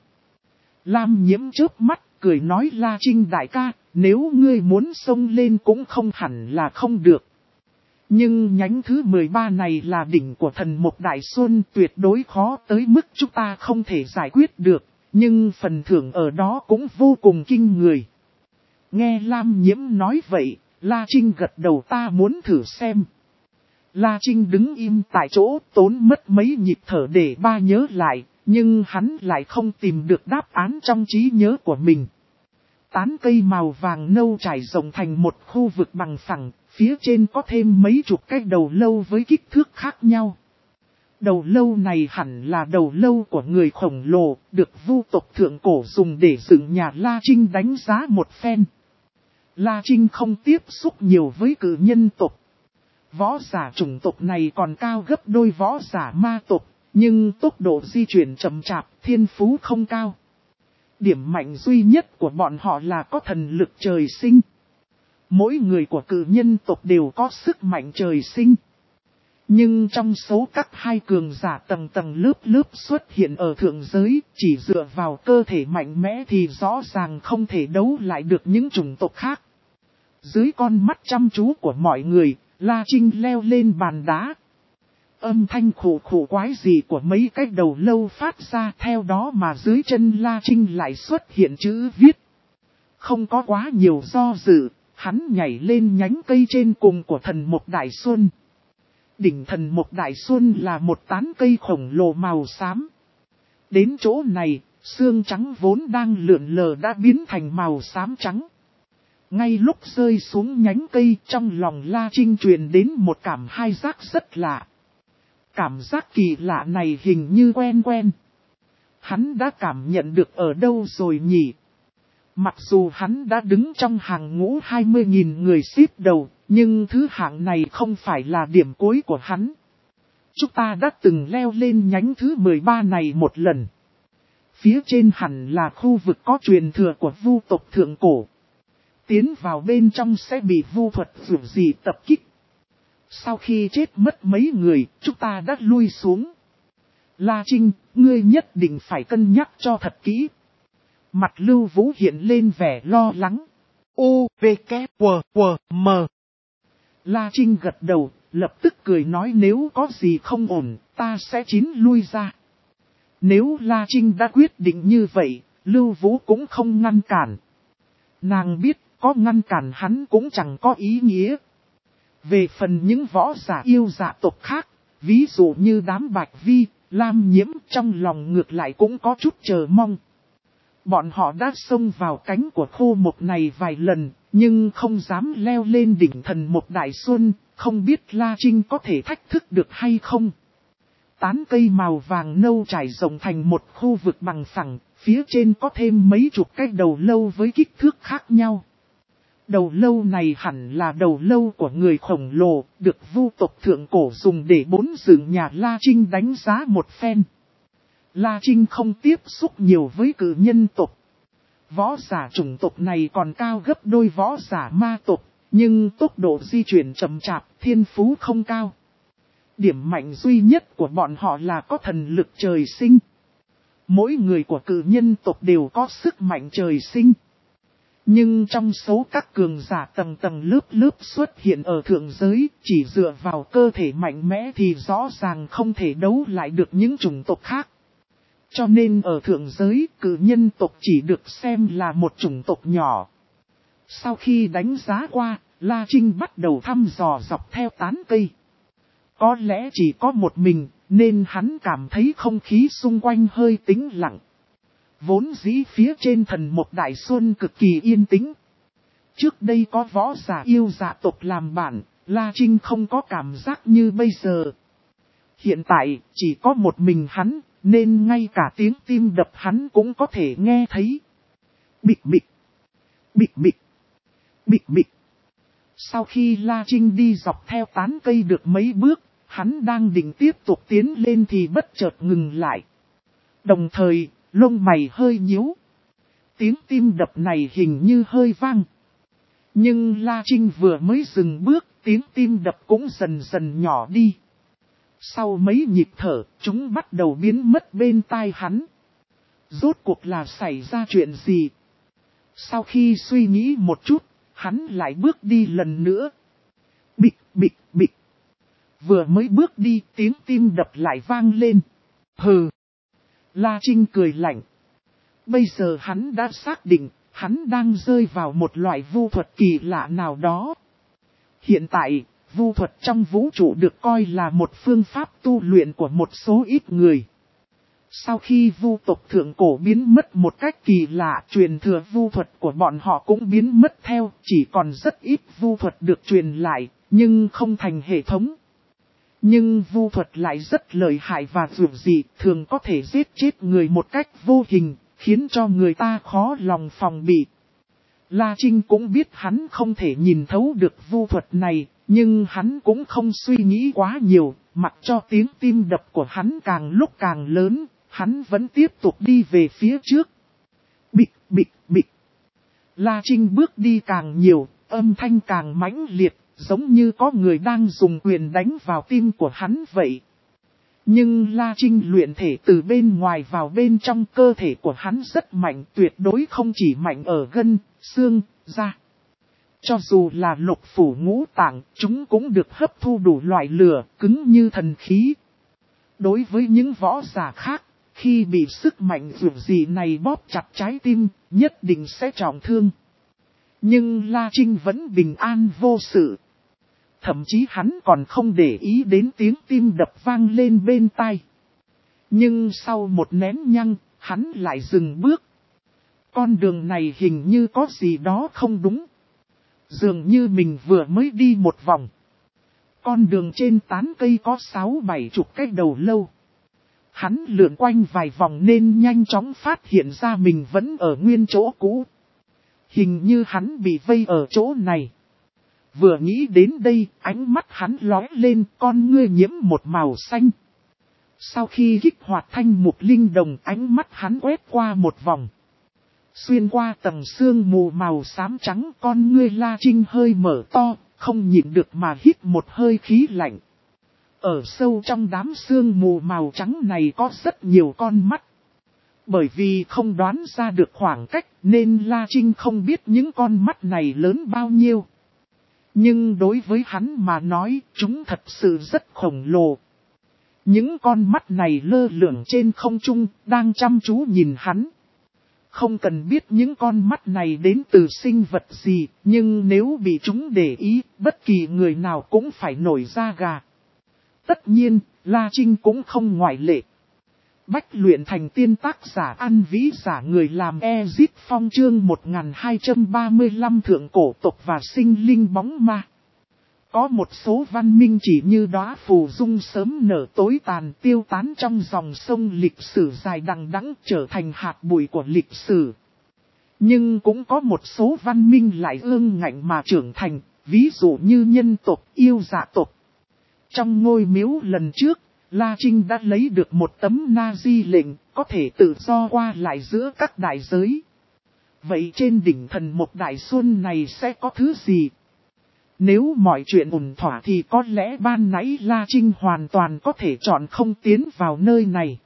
A: Lam Nhiễm chớp mắt, cười nói La Trinh đại ca, nếu ngươi muốn xông lên cũng không hẳn là không được. Nhưng nhánh thứ mười ba này là đỉnh của thần Mộc Đại Xuân, tuyệt đối khó tới mức chúng ta không thể giải quyết được, nhưng phần thưởng ở đó cũng vô cùng kinh người. Nghe Lam Nhiễm nói vậy, La Trinh gật đầu ta muốn thử xem. La Trinh đứng im tại chỗ, tốn mất mấy nhịp thở để ba nhớ lại, nhưng hắn lại không tìm được đáp án trong trí nhớ của mình. Tán cây màu vàng nâu trải rộng thành một khu vực bằng phẳng, phía trên có thêm mấy chục cái đầu lâu với kích thước khác nhau. Đầu lâu này hẳn là đầu lâu của người khổng lồ, được vu tộc thượng cổ dùng để dựng nhà. La Trinh đánh giá một phen. La Trinh không tiếp xúc nhiều với cự nhân tộc. Võ giả chủng tộc này còn cao gấp đôi võ giả ma tộc, nhưng tốc độ di chuyển chậm chạp, thiên phú không cao. Điểm mạnh duy nhất của bọn họ là có thần lực trời sinh. Mỗi người của cự nhân tộc đều có sức mạnh trời sinh. Nhưng trong số các hai cường giả tầng tầng lớp lớp xuất hiện ở thượng giới, chỉ dựa vào cơ thể mạnh mẽ thì rõ ràng không thể đấu lại được những chủng tộc khác. Dưới con mắt chăm chú của mọi người, La Trinh leo lên bàn đá. Âm thanh khổ khổ quái gì của mấy cái đầu lâu phát ra, theo đó mà dưới chân La Trinh lại xuất hiện chữ viết. Không có quá nhiều do dự, hắn nhảy lên nhánh cây trên cùng của thần Mộc Đại Xuân. Đỉnh thần Mộc Đại Xuân là một tán cây khổng lồ màu xám. Đến chỗ này, xương trắng vốn đang lượn lờ đã biến thành màu xám trắng. Ngay lúc rơi xuống nhánh cây, trong lòng La Trinh truyền đến một cảm hai giác rất lạ. Cảm giác kỳ lạ này hình như quen quen. Hắn đã cảm nhận được ở đâu rồi nhỉ? Mặc dù hắn đã đứng trong hàng ngũ hai mươi nghìn người xếp đầu, nhưng thứ hạng này không phải là điểm cuối của hắn. Chúng ta đã từng leo lên nhánh thứ mười ba này một lần. Phía trên hẳn là khu vực có truyền thừa của vu tộc thượng cổ. Tiến vào bên trong sẽ bị vu thuật dù gì tập kích. Sau khi chết mất mấy người, chúng ta đã lui xuống. La Trinh, ngươi nhất định phải cân nhắc cho thật kỹ. Mặt Lưu Vũ hiện lên vẻ lo lắng. U, V, K, W, W, M. La Trinh gật đầu, lập tức cười nói nếu có gì không ổn, ta sẽ chín lui ra. Nếu La Trinh đã quyết định như vậy, Lưu Vũ cũng không ngăn cản. Nàng biết, có ngăn cản hắn cũng chẳng có ý nghĩa. Về phần những võ giả yêu dạ tộc khác, ví dụ như đám Bạch Vi, Lam Nhiễm, trong lòng ngược lại cũng có chút chờ mong. Bọn họ đã xông vào cánh của khô mộc này vài lần, nhưng không dám leo lên đỉnh thần một đại xuân, không biết La Trinh có thể thách thức được hay không. Tán cây màu vàng nâu trải rộng thành một khu vực bằng phẳng, phía trên có thêm mấy chục cái đầu lâu với kích thước khác nhau. Đầu lâu này hẳn là đầu lâu của người khổng lồ, được vu tộc thượng cổ dùng để bốn dựng nhà La Trinh đánh giá một phen. La Trinh không tiếp xúc nhiều với cử nhân tộc. Võ giả chủng tộc này còn cao gấp đôi võ giả ma tộc, nhưng tốc độ di chuyển chậm chạp, thiên phú không cao. Điểm mạnh duy nhất của bọn họ là có thần lực trời sinh. Mỗi người của cử nhân tộc đều có sức mạnh trời sinh. Nhưng trong số các cường giả tầng tầng lớp lớp xuất hiện ở thượng giới, chỉ dựa vào cơ thể mạnh mẽ thì rõ ràng không thể đấu lại được những chủng tộc khác. Cho nên ở thượng giới, cử nhân tộc chỉ được xem là một chủng tộc nhỏ. Sau khi đánh giá qua, La Trinh bắt đầu thăm dò dọc theo tán cây. Có lẽ chỉ có một mình, nên hắn cảm thấy không khí xung quanh hơi tĩnh lặng. Vốn dĩ phía trên thần một đại xuân cực kỳ yên tĩnh. Trước đây có võ giả yêu dạ tộc làm bạn, La Trinh không có cảm giác như bây giờ. Hiện tại, chỉ có một mình hắn, nên ngay cả tiếng tim đập hắn cũng có thể nghe thấy. Bịch bịch, bịch bịch, bịch bịch. Sau khi La Trinh đi dọc theo tán cây được mấy bước, hắn đang định tiếp tục tiến lên thì bất chợt ngừng lại. Đồng thời, lông mày hơi nhíu. Tiếng tim đập này hình như hơi vang. Nhưng La Trinh vừa mới dừng bước, tiếng tim đập cũng dần dần nhỏ đi. Sau mấy nhịp thở, chúng bắt đầu biến mất bên tai hắn. Rốt cuộc là xảy ra chuyện gì? Sau khi suy nghĩ một chút, hắn lại bước đi lần nữa. Bịch, bịch, bịch. Vừa mới bước đi, tiếng tim đập lại vang lên. Hừ. La Trinh cười lạnh. Bây giờ hắn đã xác định, hắn đang rơi vào một loại vu thuật kỳ lạ nào đó. Hiện tại, vu thuật trong vũ trụ được coi là một phương pháp tu luyện của một số ít người. Sau khi vu tộc thượng cổ biến mất một cách kỳ lạ, truyền thừa vu thuật của bọn họ cũng biến mất theo, chỉ còn rất ít vu thuật được truyền lại, nhưng không thành hệ thống. Nhưng vu thuật lại rất lợi hại và dữ dị, thường có thể giết chết người một cách vô hình, khiến cho người ta khó lòng phòng bị. La Trinh cũng biết hắn không thể nhìn thấu được vu thuật này, nhưng hắn cũng không suy nghĩ quá nhiều, mặc cho tiếng tim đập của hắn càng lúc càng lớn, hắn vẫn tiếp tục đi về phía trước. Bịch, bịch, bịch. La Trinh bước đi càng nhiều, âm thanh càng mãnh liệt, giống như có người đang dùng quyền đánh vào tim của hắn vậy. Nhưng La Trinh luyện thể từ bên ngoài vào bên trong, cơ thể của hắn rất mạnh, tuyệt đối không chỉ mạnh ở gân, xương, da. Cho dù là lục phủ ngũ tạng, chúng cũng được hấp thu đủ loại lửa, cứng như thần khí. Đối với những võ giả khác, khi bị sức mạnh dữ dị này bóp chặt trái tim, nhất định sẽ trọng thương. Nhưng La Trinh vẫn bình an vô sự. Thậm chí hắn còn không để ý đến tiếng tim đập vang lên bên tai. Nhưng sau một nén nhăng, hắn lại dừng bước. Con đường này hình như có gì đó không đúng. Dường như mình vừa mới đi một vòng. Con đường trên tán cây có sáu bảy chục cái đầu lâu. Hắn lượn quanh vài vòng nên nhanh chóng phát hiện ra mình vẫn ở nguyên chỗ cũ. Hình như hắn bị vây ở chỗ này. Vừa nghĩ đến đây, ánh mắt hắn lóe lên, con ngươi nhiễm một màu xanh. Sau khi kích hoạt thanh mục linh đồng, ánh mắt hắn quét qua một vòng. Xuyên qua tầng sương mù màu xám trắng, con ngươi La Trinh hơi mở to, không nhịn được mà hít một hơi khí lạnh. Ở sâu trong đám sương mù màu trắng này có rất nhiều con mắt. Bởi vì không đoán ra được khoảng cách nên La Trinh không biết những con mắt này lớn bao nhiêu. Nhưng đối với hắn mà nói, chúng thật sự rất khổng lồ. Những con mắt này lơ lửng trên không trung, đang chăm chú nhìn hắn. Không cần biết những con mắt này đến từ sinh vật gì, nhưng nếu bị chúng để ý, bất kỳ người nào cũng phải nổi da gà. Tất nhiên, La Trinh cũng không ngoại lệ. Bách luyện thành tiên, tác giả An Vĩ, giả người làm Ezit Phong, chương một nghìn hai trăm ba mươi lăm thượng cổ tộc và sinh linh bóng ma. Có một số văn minh chỉ như đóa phù dung sớm nở tối tàn, tiêu tán trong dòng sông lịch sử dài đằng đẵng, trở thành hạt bụi của lịch sử. Nhưng cũng có một số văn minh lại ương ngạnh mà trưởng thành, ví dụ như nhân tộc, yêu dạ tộc. Trong ngôi miếu lần trước, La Trinh đã lấy được một tấm na di lệnh, có thể tự do qua lại giữa các đại giới. Vậy trên đỉnh thần một đại xuân này sẽ có thứ gì? Nếu mọi chuyện ổn thỏa thì có lẽ ban nãy La Trinh hoàn toàn có thể chọn không tiến vào nơi này.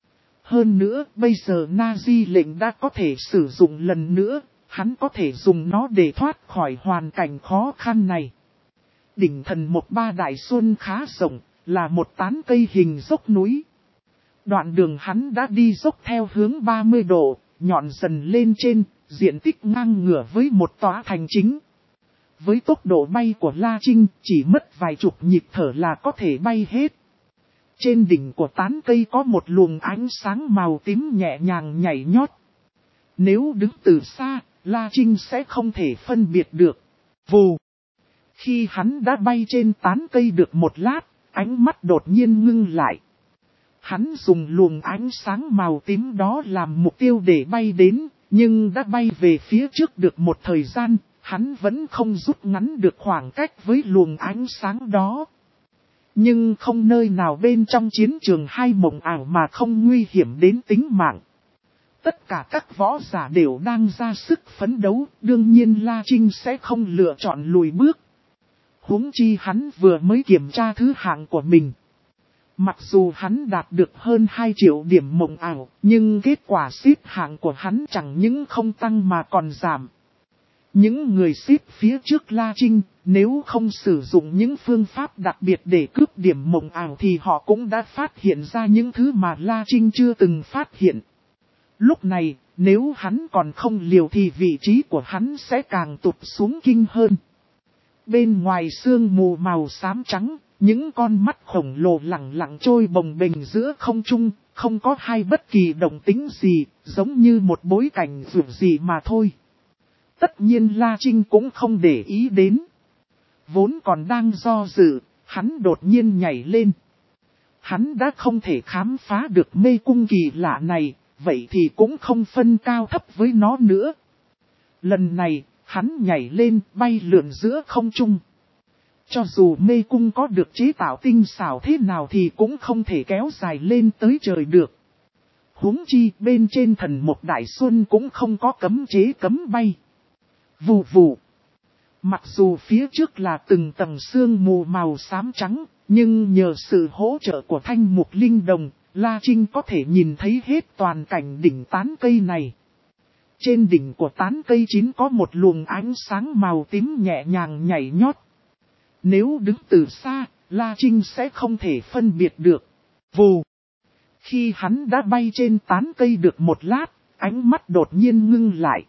A: Hơn nữa, bây giờ na di lệnh đã có thể sử dụng lần nữa, hắn có thể dùng nó để thoát khỏi hoàn cảnh khó khăn này. Đỉnh thần một ba đại xuân khá rộng, là một tán cây hình dốc núi. Đoạn đường hắn đã đi dốc theo hướng ba mươi độ, nhọn dần lên trên, diện tích ngang ngửa với một tòa thành chính. Với tốc độ bay của La Trinh, chỉ mất vài chục nhịp thở là có thể bay hết. Trên đỉnh của tán cây có một luồng ánh sáng màu tím nhẹ nhàng nhảy nhót. Nếu đứng từ xa, La Trinh sẽ không thể phân biệt được. Vù! Khi hắn đã bay trên tán cây được một lát, ánh mắt đột nhiên ngưng lại. Hắn dùng luồng ánh sáng màu tím đó làm mục tiêu để bay đến, nhưng đã bay về phía trước được một thời gian, hắn vẫn không rút ngắn được khoảng cách với luồng ánh sáng đó. Nhưng không nơi nào bên trong chiến trường hay mộng ảo mà không nguy hiểm đến tính mạng. Tất cả các võ giả đều đang ra sức phấn đấu, đương nhiên La Trinh sẽ không lựa chọn lùi bước. Huống chi hắn vừa mới kiểm tra thứ hạng của mình. Mặc dù hắn đạt được hơn hai triệu điểm mộng ảo, nhưng kết quả xếp hạng của hắn chẳng những không tăng mà còn giảm. Những người xếp phía trước La Trinh, nếu không sử dụng những phương pháp đặc biệt để cướp điểm mộng ảo thì họ cũng đã phát hiện ra những thứ mà La Trinh chưa từng phát hiện. Lúc này, nếu hắn còn không liều thì vị trí của hắn sẽ càng tụt xuống kinh hơn. Bên ngoài sương mù màu xám trắng, những con mắt khổng lồ lẳng lặng trôi bồng bềnh giữa không trung, không có hay bất kỳ động tĩnh gì, giống như một bối cảnh vượt gì mà thôi. Tất nhiên La Trinh cũng không để ý đến. Vốn còn đang do dự, hắn đột nhiên nhảy lên. Hắn đã không thể khám phá được mê cung kỳ lạ này, vậy thì cũng không phân cao thấp với nó nữa. Lần này, hắn nhảy lên bay lượn giữa không trung. Cho dù mê cung có được chế tạo tinh xảo thế nào thì cũng không thể kéo dài lên tới trời được. Huống chi bên trên thần một đại xuân cũng không có cấm chế cấm bay. Vù vù. Mặc dù phía trước là từng tầng sương mù màu xám trắng, nhưng nhờ sự hỗ trợ của thanh mục linh đồng, La Trinh có thể nhìn thấy hết toàn cảnh đỉnh tán cây này. Trên đỉnh của tán cây chín có một luồng ánh sáng màu tím nhẹ nhàng nhảy nhót. Nếu đứng từ xa, La Trinh sẽ không thể phân biệt được. Vù! Khi hắn đã bay trên tán cây được một lát, ánh mắt đột nhiên ngưng lại.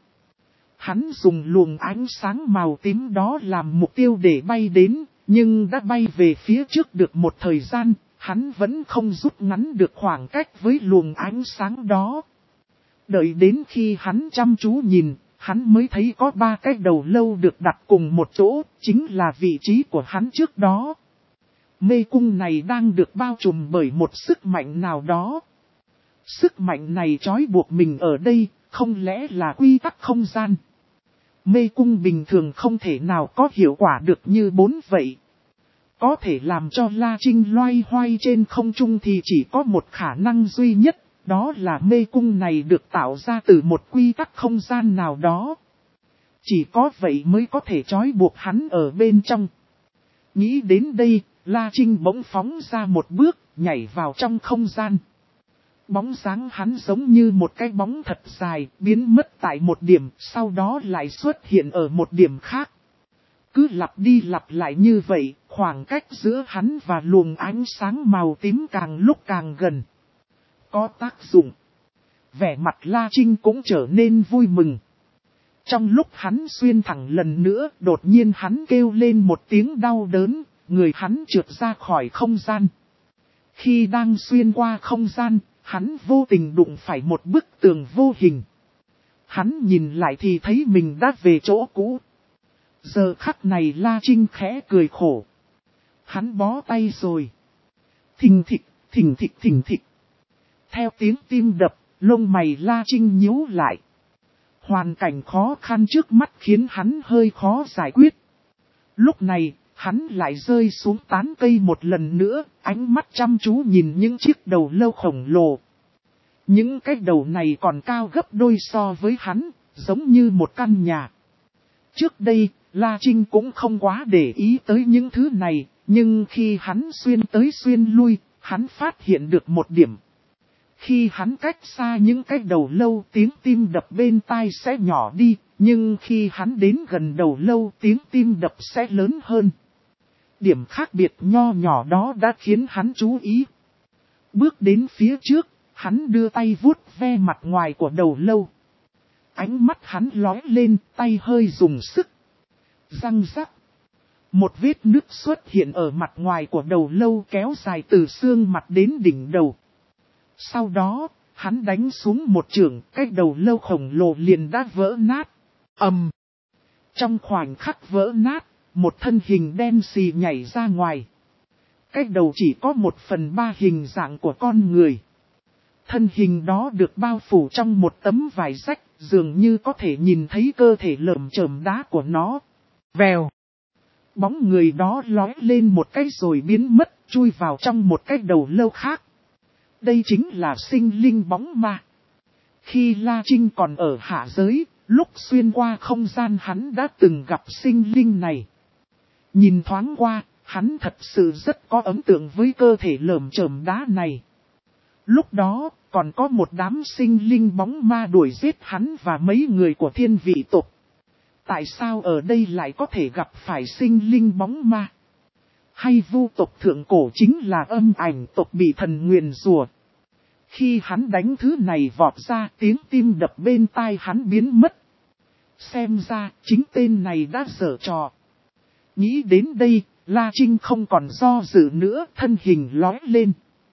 A: Hắn dùng luồng ánh sáng màu tím đó làm mục tiêu để bay đến, nhưng đã bay về phía trước được một thời gian, hắn vẫn không rút ngắn được khoảng cách với luồng ánh sáng đó. Đợi đến khi hắn chăm chú nhìn, hắn mới thấy có ba cái đầu lâu được đặt cùng một chỗ, chính là vị trí của hắn trước đó. Mê cung này đang được bao trùm bởi một sức mạnh nào đó. Sức mạnh này trói buộc mình ở đây, không lẽ là quy tắc không gian. Mê cung bình thường không thể nào có hiệu quả được như bốn vậy. Có thể làm cho La Trinh loay hoay trên không trung thì chỉ có một khả năng duy nhất. Đó là mê cung này được tạo ra từ một quy tắc không gian nào đó. Chỉ có vậy mới có thể trói buộc hắn ở bên trong. Nghĩ đến đây, La Trinh bỗng phóng ra một bước, nhảy vào trong không gian. Bóng dáng hắn giống như một cái bóng thật dài, biến mất tại một điểm, sau đó lại xuất hiện ở một điểm khác. Cứ lặp đi lặp lại như vậy, khoảng cách giữa hắn và luồng ánh sáng màu tím càng lúc càng gần. Có tác dụng. Vẻ mặt La Trinh cũng trở nên vui mừng. Trong lúc hắn xuyên thẳng lần nữa, đột nhiên hắn kêu lên một tiếng đau đớn, người hắn trượt ra khỏi không gian. Khi đang xuyên qua không gian, hắn vô tình đụng phải một bức tường vô hình. Hắn nhìn lại thì thấy mình đã về chỗ cũ. Giờ khắc này La Trinh khẽ cười khổ. Hắn bó tay rồi. Thình thịch, thình thịch thình thịch. Theo tiếng tim đập, lông mày La Trinh nhíu lại. Hoàn cảnh khó khăn trước mắt khiến hắn hơi khó giải quyết. Lúc này, hắn lại rơi xuống tán cây một lần nữa, ánh mắt chăm chú nhìn những chiếc đầu lâu khổng lồ. Những cái đầu này còn cao gấp đôi so với hắn, giống như một căn nhà. Trước đây, La Trinh cũng không quá để ý tới những thứ này, nhưng khi hắn xuyên tới xuyên lui, hắn phát hiện được một điểm. Khi hắn cách xa những cái đầu lâu, tiếng tim đập bên tai sẽ nhỏ đi, nhưng khi hắn đến gần đầu lâu, tiếng tim đập sẽ lớn hơn. Điểm khác biệt nho nhỏ đó đã khiến hắn chú ý. Bước đến phía trước, hắn đưa tay vuốt ve mặt ngoài của đầu lâu. Ánh mắt hắn lóe lên, tay hơi dùng sức. Răng rắc. Một vết nứt xuất hiện ở mặt ngoài của đầu lâu kéo dài từ xương mặt đến đỉnh đầu. Sau đó, hắn đánh xuống một chưởng, cái đầu lâu khổng lồ liền đã vỡ nát. Ầm. Trong khoảnh khắc vỡ nát, một thân hình đen xì nhảy ra ngoài. Cái đầu chỉ có một phần ba hình dạng của con người. Thân hình đó được bao phủ trong một tấm vải rách, dường như có thể nhìn thấy cơ thể lởm chởm đá của nó. Vèo. Bóng người đó lói lên một cái rồi biến mất, chui vào trong một cái đầu lâu khác. Đây chính là sinh linh bóng ma. Khi La Trinh còn ở hạ giới, lúc xuyên qua không gian hắn đã từng gặp sinh linh này. Nhìn thoáng qua, hắn thật sự rất có ấn tượng với cơ thể lởm chởm đá này. Lúc đó, còn có một đám sinh linh bóng ma đuổi giết hắn và mấy người của thiên vị tộc. Tại sao ở đây lại có thể gặp phải sinh linh bóng ma? Hay vu tộc thượng cổ chính là âm ảnh tộc bị thần nguyền rủa? Khi hắn đánh thứ này vọt ra, tiếng tim đập bên tai hắn biến mất. Xem ra, chính tên này đã giở trò. Nghĩ đến đây, La Trinh không còn do dự nữa, thân hình lói lên.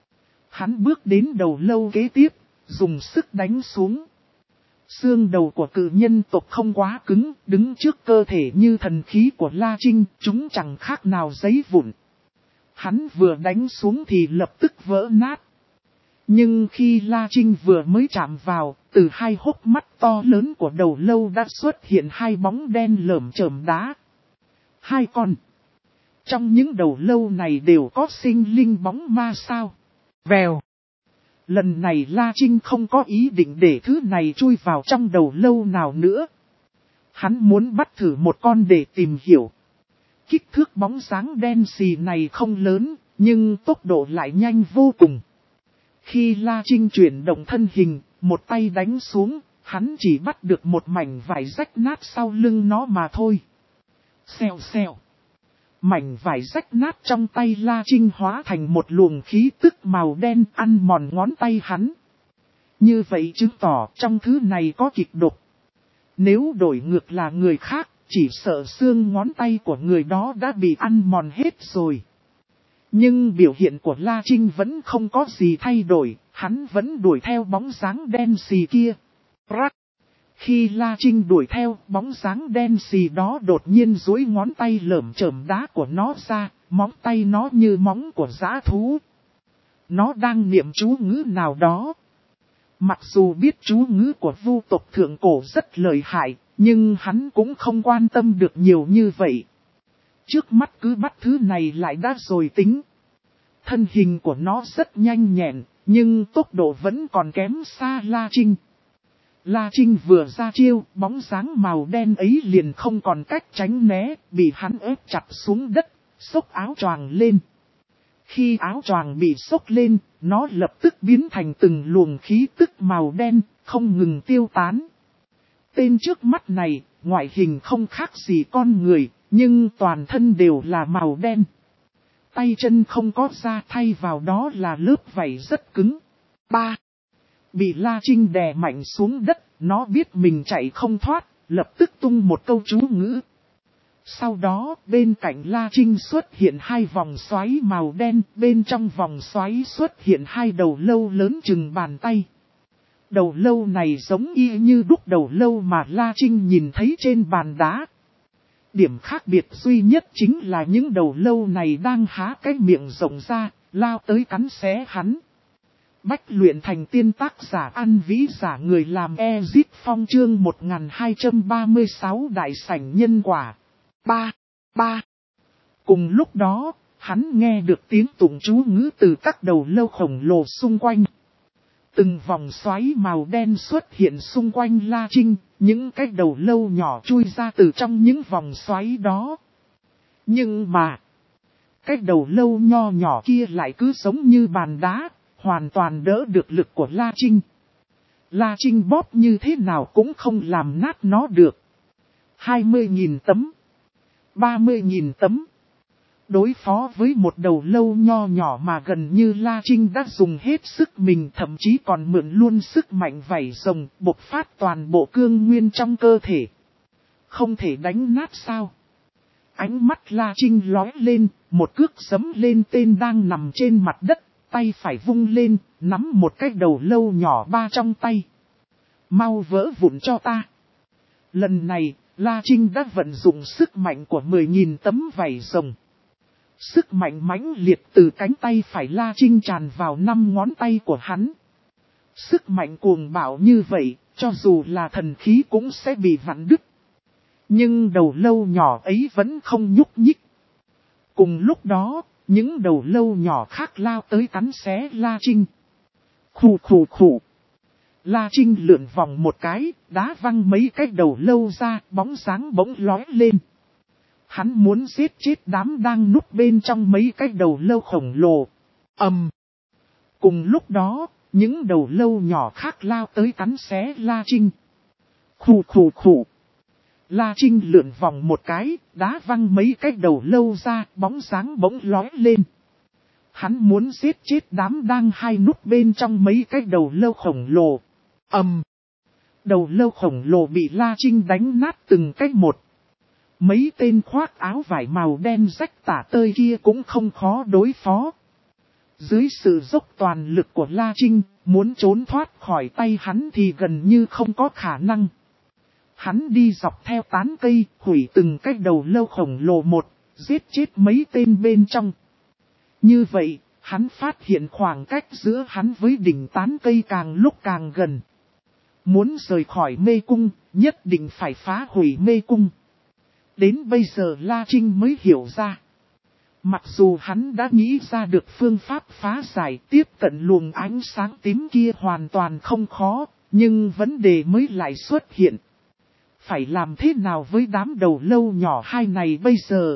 A: Hắn bước đến đầu lâu kế tiếp, dùng sức đánh xuống. Xương đầu của cự nhân tộc không quá cứng, đứng trước cơ thể như thần khí của La Trinh, chúng chẳng khác nào giấy vụn. Hắn vừa đánh xuống thì lập tức vỡ nát. Nhưng khi La Trinh vừa mới chạm vào, từ hai hốc mắt to lớn của đầu lâu đã xuất hiện hai bóng đen lởm chởm đá. Hai con. Trong những đầu lâu này đều có sinh linh bóng ma sao? Vèo. Lần này La Trinh không có ý định để thứ này chui vào trong đầu lâu nào nữa. Hắn muốn bắt thử một con để tìm hiểu. Kích thước bóng dáng đen xì này không lớn, nhưng tốc độ lại nhanh vô cùng. Khi La Trinh chuyển động thân hình, một tay đánh xuống, hắn chỉ bắt được một mảnh vải rách nát sau lưng nó mà thôi. Xèo xèo. Mảnh vải rách nát trong tay La Trinh hóa thành một luồng khí tức màu đen ăn mòn ngón tay hắn. Như vậy chứng tỏ trong thứ này có kịch độc. Nếu đổi ngược là người khác, chỉ sợ xương ngón tay của người đó đã bị ăn mòn hết rồi. Nhưng biểu hiện của La Trinh vẫn không có gì thay đổi, hắn vẫn đuổi theo bóng dáng đen xì kia. Rắc! Khi La Trinh đuổi theo, bóng dáng đen xì đó đột nhiên duỗi ngón tay lởm chởm đá của nó ra, móng tay nó như móng của dã thú. Nó đang niệm chú ngữ nào đó. Mặc dù biết chú ngữ của vu tộc thượng cổ rất lợi hại, nhưng hắn cũng không quan tâm được nhiều như vậy. Trước mắt cứ bắt thứ này lại đã rồi tính. Thân hình của nó rất nhanh nhẹn, nhưng tốc độ vẫn còn kém xa La Trinh. La Trinh vừa ra chiêu, bóng dáng màu đen ấy liền không còn cách tránh né, bị hắn ép chặt xuống đất, xốc áo choàng lên. Khi áo choàng bị xốc lên, nó lập tức biến thành từng luồng khí tức màu đen, không ngừng tiêu tán. Tên trước mắt này, ngoại hình không khác gì con người, nhưng toàn thân đều là màu đen. Tay chân không có da, thay vào đó là lớp vảy rất cứng. ba. Bị La Trinh đè mạnh xuống đất, nó biết mình chạy không thoát, lập tức tung một câu chú ngữ. Sau đó, bên cạnh La Trinh xuất hiện hai vòng xoáy màu đen, bên trong vòng xoáy xuất hiện hai đầu lâu lớn chừng bàn tay. Đầu lâu này giống y như đúc đầu lâu mà La Trinh nhìn thấy trên bàn đá. Điểm khác biệt duy nhất chính là những đầu lâu này đang há cái miệng rộng ra, lao tới cắn xé hắn. Bách luyện thành tiên tác giả ăn vĩ giả người làm Ezip Phong chương một nghìn hai trăm ba mươi sáu đại sảnh nhân quả. Ba, ba. Cùng lúc đó, hắn nghe được tiếng tụng chú ngữ từ các đầu lâu khổng lồ xung quanh. Từng vòng xoáy màu đen xuất hiện xung quanh La Trinh, những cái đầu lâu nhỏ chui ra từ trong những vòng xoáy đó. Nhưng mà, cái đầu lâu nho nhỏ kia lại cứ giống như bàn đá, hoàn toàn đỡ được lực của La Trinh. La Trinh bóp như thế nào cũng không làm nát nó được. hai mươi nghìn tấm, ba mươi nghìn tấm. Đối phó với một đầu lâu nho nhỏ mà gần như La Trinh đã dùng hết sức mình, thậm chí còn mượn luôn sức mạnh vảy rồng bộc phát toàn bộ cương nguyên trong cơ thể. Không thể đánh nát sao? Ánh mắt La Trinh lóe lên, một cước giẫm lên tên đang nằm trên mặt đất, tay phải vung lên, nắm một cái đầu lâu nhỏ ba trong tay. Mau vỡ vụn cho ta. Lần này, La Trinh đã vận dụng sức mạnh của mười nghìn tấm vảy rồng. Sức mạnh mãnh liệt từ cánh tay phải La Trinh tràn vào năm ngón tay của hắn. Sức mạnh cuồng bạo như vậy, cho dù là thần khí cũng sẽ bị vặn đứt. Nhưng đầu lâu nhỏ ấy vẫn không nhúc nhích. Cùng lúc đó, những đầu lâu nhỏ khác lao tới cắn xé La Trinh. Khủ khủ khủ. La Trinh lượn vòng một cái, đá văng mấy cái đầu lâu ra, bóng dáng bỗng lói lên. Hắn muốn giết chết đám đang núp bên trong mấy cái đầu lâu khổng lồ. Ầm. Cùng lúc đó, những đầu lâu nhỏ khác lao tới cắn xé La Trinh. Khủ khủ khủ. La Trinh lượn vòng một cái, đá văng mấy cái đầu lâu ra, bóng dáng bỗng lói lên. Hắn muốn giết chết đám đang hai núp bên trong mấy cái đầu lâu khổng lồ. Ầm. Đầu lâu khổng lồ bị La Trinh đánh nát từng cái một. Mấy tên khoác áo vải màu đen rách tả tơi kia cũng không khó đối phó. Dưới sự dốc toàn lực của La Trinh, muốn trốn thoát khỏi tay hắn thì gần như không có khả năng. Hắn đi dọc theo tán cây, hủy từng cái đầu lâu khổng lồ một, giết chết mấy tên bên trong. Như vậy, hắn phát hiện khoảng cách giữa hắn với đỉnh tán cây càng lúc càng gần. Muốn rời khỏi mê cung, nhất định phải phá hủy mê cung. Đến bây giờ La Trinh mới hiểu ra. Mặc dù hắn đã nghĩ ra được phương pháp phá giải tiếp cận luồng ánh sáng tím kia hoàn toàn không khó, nhưng vấn đề mới lại xuất hiện. Phải làm thế nào với đám đầu lâu nhỏ hai này bây giờ?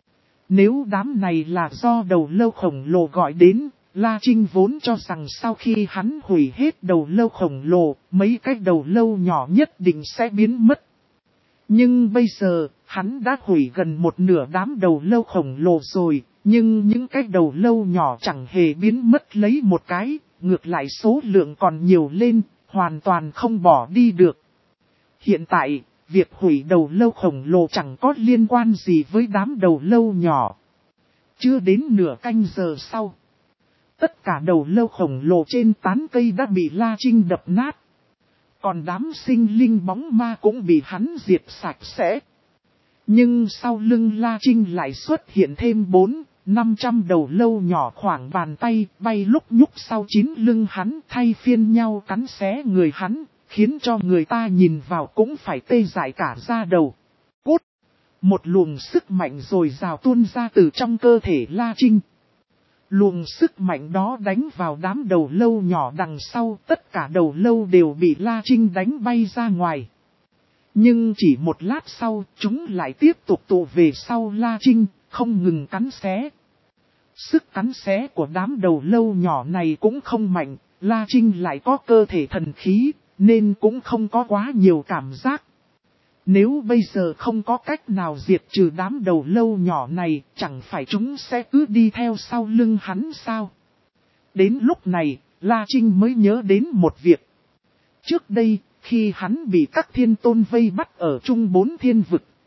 A: Nếu đám này là do đầu lâu khổng lồ gọi đến, La Trinh vốn cho rằng sau khi hắn hủy hết đầu lâu khổng lồ, mấy cái đầu lâu nhỏ nhất định sẽ biến mất. Nhưng bây giờ, hắn đã hủy gần một nửa đám đầu lâu khổng lồ rồi, nhưng những cái đầu lâu nhỏ chẳng hề biến mất lấy một cái, ngược lại số lượng còn nhiều lên, hoàn toàn không bỏ đi được. Hiện tại, việc hủy đầu lâu khổng lồ chẳng có liên quan gì với đám đầu lâu nhỏ. Chưa đến nửa canh giờ sau, tất cả đầu lâu khổng lồ trên tán cây đã bị La Trinh đập nát. Còn đám sinh linh bóng ma cũng bị hắn diệt sạch sẽ. Nhưng sau lưng La Trinh lại xuất hiện thêm bốn, năm trăm đầu lâu nhỏ khoảng bàn tay bay lúc nhúc sau chín lưng hắn thay phiên nhau cắn xé người hắn, khiến cho người ta nhìn vào cũng phải tê dại cả da đầu. Cút! Một luồng sức mạnh dồi dào tuôn ra từ trong cơ thể La Trinh. Luồng sức mạnh đó đánh vào đám đầu lâu nhỏ đằng sau, tất cả đầu lâu đều bị La Trinh đánh bay ra ngoài. Nhưng chỉ một lát sau, chúng lại tiếp tục tụ về sau La Trinh, không ngừng cắn xé. Sức cắn xé của đám đầu lâu nhỏ này cũng không mạnh, La Trinh lại có cơ thể thần khí, nên cũng không có quá nhiều cảm giác. Nếu bây giờ không có cách nào diệt trừ đám đầu lâu nhỏ này, chẳng phải chúng sẽ cứ đi theo sau lưng hắn sao? Đến lúc này, La Trinh mới nhớ đến một việc. Trước đây, khi hắn bị các thiên tôn vây bắt ở chung bốn thiên vực,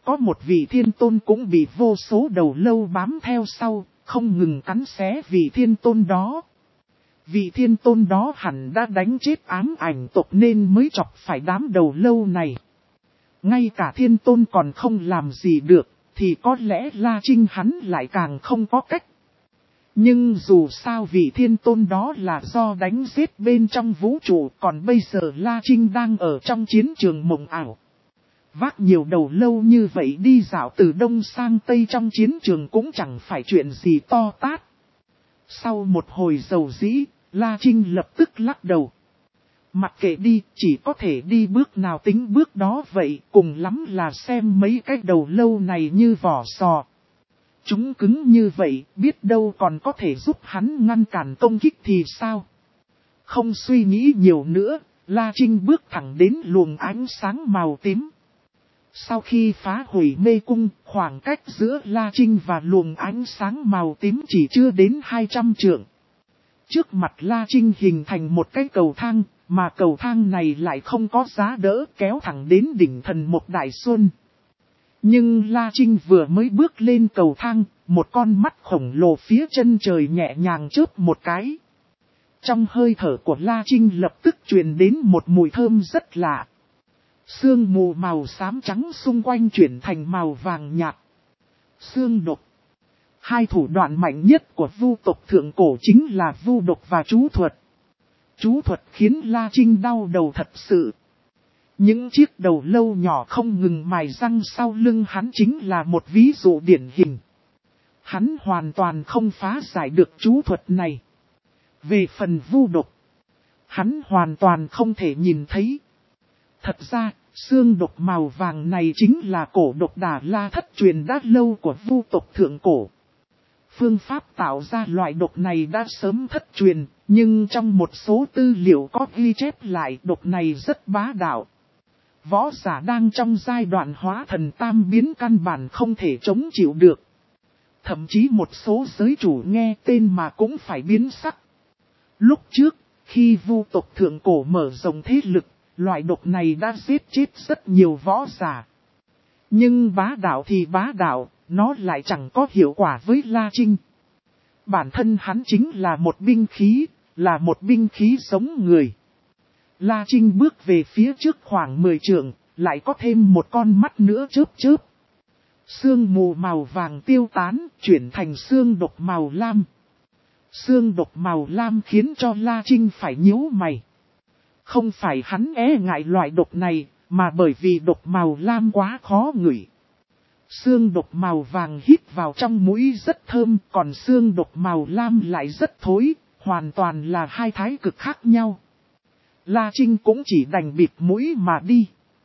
A: có một vị thiên tôn cũng bị vô số đầu lâu bám theo sau, không ngừng cắn xé vị thiên tôn đó. Vị thiên tôn đó hẳn đã đánh chết ám ảnh tộc nên mới chọc phải đám đầu lâu này. Ngay cả thiên tôn còn không làm gì được, thì có lẽ La Trinh hắn lại càng không có cách. Nhưng dù sao vị thiên tôn đó là do đánh giết bên trong vũ trụ, còn bây giờ La Trinh đang ở trong chiến trường mộng ảo. Vác nhiều đầu lâu như vậy đi dạo từ đông sang tây trong chiến trường cũng chẳng phải chuyện gì to tát. Sau một hồi dầu dĩ, La Trinh lập tức lắc đầu. Mặc kệ đi, chỉ có thể đi bước nào tính bước đó vậy, cùng lắm là xem mấy cái đầu lâu này như vỏ sò. Chúng cứng như vậy, biết đâu còn có thể giúp hắn ngăn cản công kích thì sao? Không suy nghĩ nhiều nữa, La Trinh bước thẳng đến luồng ánh sáng màu tím. Sau khi phá hủy mê cung, khoảng cách giữa La Trinh và luồng ánh sáng màu tím chỉ chưa đến hai trăm trượng. Trước mặt La Trinh hình thành một cái cầu thang, mà cầu thang này lại không có giá đỡ kéo thẳng đến đỉnh thần một đại xuân. Nhưng La Trinh vừa mới bước lên cầu thang, một con mắt khổng lồ phía chân trời nhẹ nhàng chớp một cái. Trong hơi thở của La Trinh lập tức truyền đến một mùi thơm rất lạ. Sương mù màu xám trắng xung quanh chuyển thành màu vàng nhạt. Sương độc. Hai thủ đoạn mạnh nhất của vu tộc thượng cổ chính là vu độc và chú thuật. Chú thuật khiến La Trinh đau đầu thật sự. Những chiếc đầu lâu nhỏ không ngừng mài răng sau lưng hắn chính là một ví dụ điển hình. Hắn hoàn toàn không phá giải được chú thuật này. Về phần vu độc, hắn hoàn toàn không thể nhìn thấy. Thật ra, xương độc màu vàng này chính là cổ độc Đà La thất truyền đã lâu của vu tộc thượng cổ. Phương pháp tạo ra loại độc này đã sớm thất truyền, nhưng trong một số tư liệu có ghi chép lại độc này rất bá đạo. Võ giả đang trong giai đoạn hóa thần tam biến căn bản không thể chống chịu được. Thậm chí một số giới chủ nghe tên mà cũng phải biến sắc. Lúc trước, khi vu tộc thượng cổ mở rộng thế lực, loại độc này đã giết chết rất nhiều võ giả. Nhưng bá đạo thì bá đạo, nó lại chẳng có hiệu quả với La Trinh. Bản thân hắn chính là một binh khí, là một binh khí sống người. La Trinh bước về phía trước khoảng mười trượng, lại có thêm một con mắt nữa chớp chớp. Sương mù màu vàng tiêu tán, chuyển thành sương độc màu lam. Sương độc màu lam khiến cho La Trinh phải nhíu mày. Không phải hắn e ngại loại độc này, mà bởi vì độc màu lam quá khó ngửi. Sương độc màu vàng hít vào trong mũi rất thơm, còn sương độc màu lam lại rất thối, hoàn toàn là hai thái cực khác nhau. La Trinh cũng chỉ đành bịt mũi mà đi.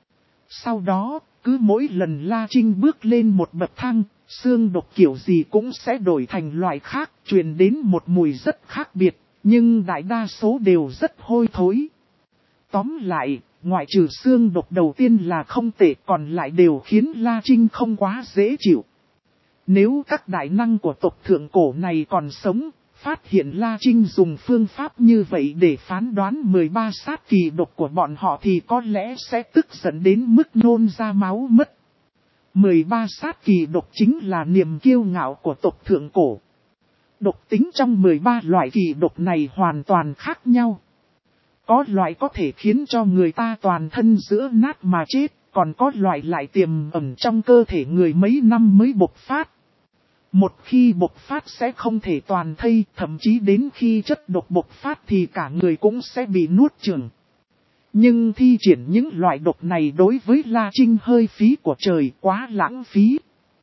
A: Sau đó, cứ mỗi lần La Trinh bước lên một bậc thang, sương độc kiểu gì cũng sẽ đổi thành loại khác, truyền đến một mùi rất khác biệt, nhưng đại đa số đều rất hôi thối. Tóm lại, ngoại trừ sương độc đầu tiên là không tệ, còn lại đều khiến La Trinh không quá dễ chịu. Nếu các đại năng của tộc thượng cổ này còn sống, phát hiện La Trinh dùng phương pháp như vậy để phán đoán mười ba sát kỳ độc của bọn họ thì có lẽ sẽ tức giận đến mức nôn ra máu mất. mười ba sát kỳ độc chính là niềm kiêu ngạo của tộc thượng cổ. Độc tính trong mười ba loại kỳ độc này hoàn toàn khác nhau. Có loại có thể khiến cho người ta toàn thân giữa nát mà chết, còn có loại lại tiềm ẩn trong cơ thể người mấy năm mới bộc phát. Một khi bộc phát sẽ không thể toàn thây, thậm chí đến khi chất độc bộc phát thì cả người cũng sẽ bị nuốt chửng. Nhưng thi triển những loại độc này đối với La Trinh hơi phí của trời, quá lãng phí.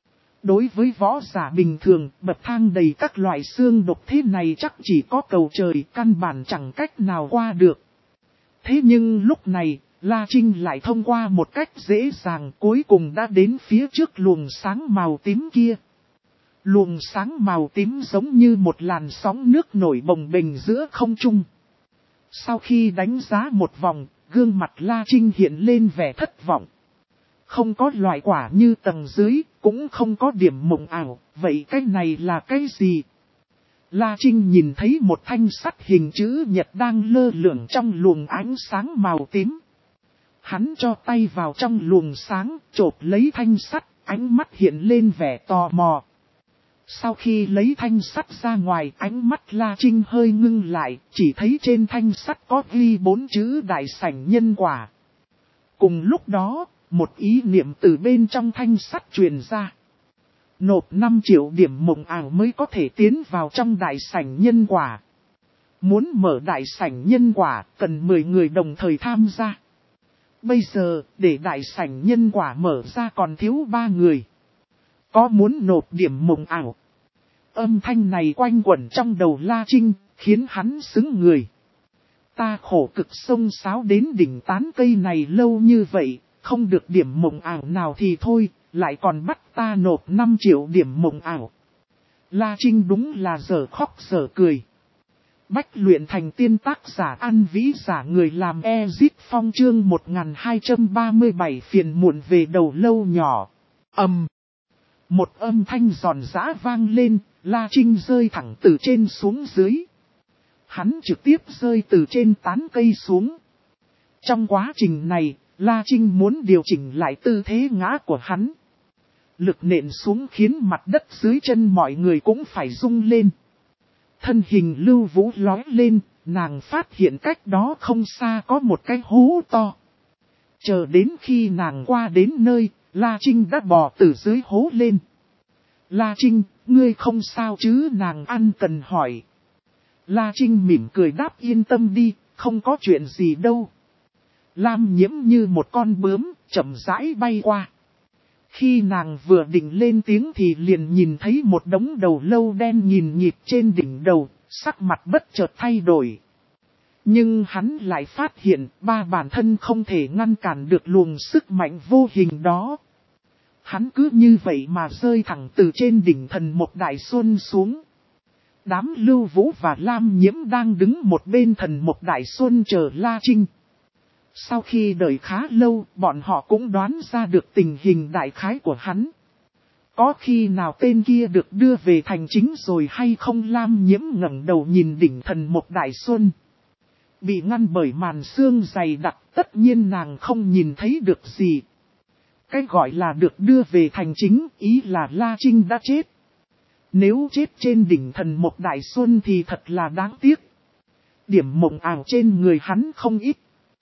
A: Đối với võ giả bình thường, bậc thang đầy các loại xương độc thế này chắc chỉ có cầu trời, căn bản chẳng cách nào qua được. Thế nhưng lúc này, La Trinh lại thông qua một cách dễ dàng, cuối cùng đã đến phía trước luồng sáng màu tím kia. Luồng sáng màu tím giống như một làn sóng nước nổi bồng bềnh giữa không trung. Sau khi đánh giá một vòng, gương mặt La Trinh hiện lên vẻ thất vọng. Không có loại quả như tầng dưới, cũng không có điểm mộng ảo, vậy cái này là cái gì? La Trinh nhìn thấy một thanh sắt hình chữ nhật đang lơ lửng trong luồng ánh sáng màu tím. Hắn cho tay vào trong luồng sáng, chộp lấy thanh sắt, ánh mắt hiện lên vẻ tò mò. Sau khi lấy thanh sắt ra ngoài, ánh mắt La Trinh hơi ngưng lại, chỉ thấy trên thanh sắt có ghi bốn chữ đại sảnh nhân quả. Cùng lúc đó, một ý niệm từ bên trong thanh sắt truyền ra. Nộp năm triệu điểm mộng ảo mới có thể tiến vào trong đại sảnh nhân quả. Muốn mở đại sảnh nhân quả, cần mười người đồng thời tham gia. Bây giờ, để đại sảnh nhân quả mở ra còn thiếu ba người. Có muốn nộp điểm mộng ảo? Âm thanh này quanh quẩn trong đầu La Trinh, khiến hắn sững người. Ta khổ cực sông sáo đến đỉnh tán cây này lâu như vậy, không được điểm mộng ảo nào thì thôi, lại còn bắt ta nộp năm triệu điểm mộng ảo. La Trinh đúng là giờ khóc giờ cười. Bách luyện thành tiên tác giả ăn vĩ giả người làm Ezip Phong chương một nghìn hai trăm ba mươi bảy phiền muộn về đầu lâu nhỏ. Ầm. Một âm thanh giòn giã vang lên, La Trinh rơi thẳng từ trên xuống dưới. Hắn trực tiếp rơi từ trên tán cây xuống. Trong quá trình này, La Trinh muốn điều chỉnh lại tư thế ngã của hắn. Lực nện xuống khiến mặt đất dưới chân mọi người cũng phải rung lên. Thân hình Lưu Vũ lói lên, nàng phát hiện cách đó không xa có một cái hố to. Chờ đến khi nàng qua đến nơi, La Trinh đã bò từ dưới hố lên. La Trinh, ngươi không sao chứ? Nàng ăn cần hỏi. La Trinh mỉm cười đáp yên tâm đi, không có chuyện gì đâu. Lam Nhiễm như một con bướm, chậm rãi bay qua. Khi nàng vừa định lên tiếng thì liền nhìn thấy một đống đầu lâu đen nhìn nhịp trên đỉnh đầu, sắc mặt bất chợt thay đổi. Nhưng hắn lại phát hiện ba bản thân không thể ngăn cản được luồng sức mạnh vô hình đó. Hắn cứ như vậy mà rơi thẳng từ trên đỉnh Thần Mộc Đại Xuân xuống. Đám Lưu Vũ và Lam Nhiễm đang đứng một bên Thần Mộc Đại Xuân chờ La Trinh. Sau khi đợi khá lâu, bọn họ cũng đoán ra được tình hình đại khái của hắn. Có khi nào tên kia được đưa về thành chính rồi hay không? Lam Nhiễm ngẩng đầu nhìn đỉnh Thần Mộc Đại Xuân. Bị ngăn bởi màn sương dày đặc, tất nhiên nàng không nhìn thấy được gì. Cái gọi là được đưa về thành chính, ý là La Trinh đã chết. Nếu chết trên đỉnh Thần Mộc Đại Xuân thì thật là đáng tiếc. Điểm mộng ảo trên người hắn không ít.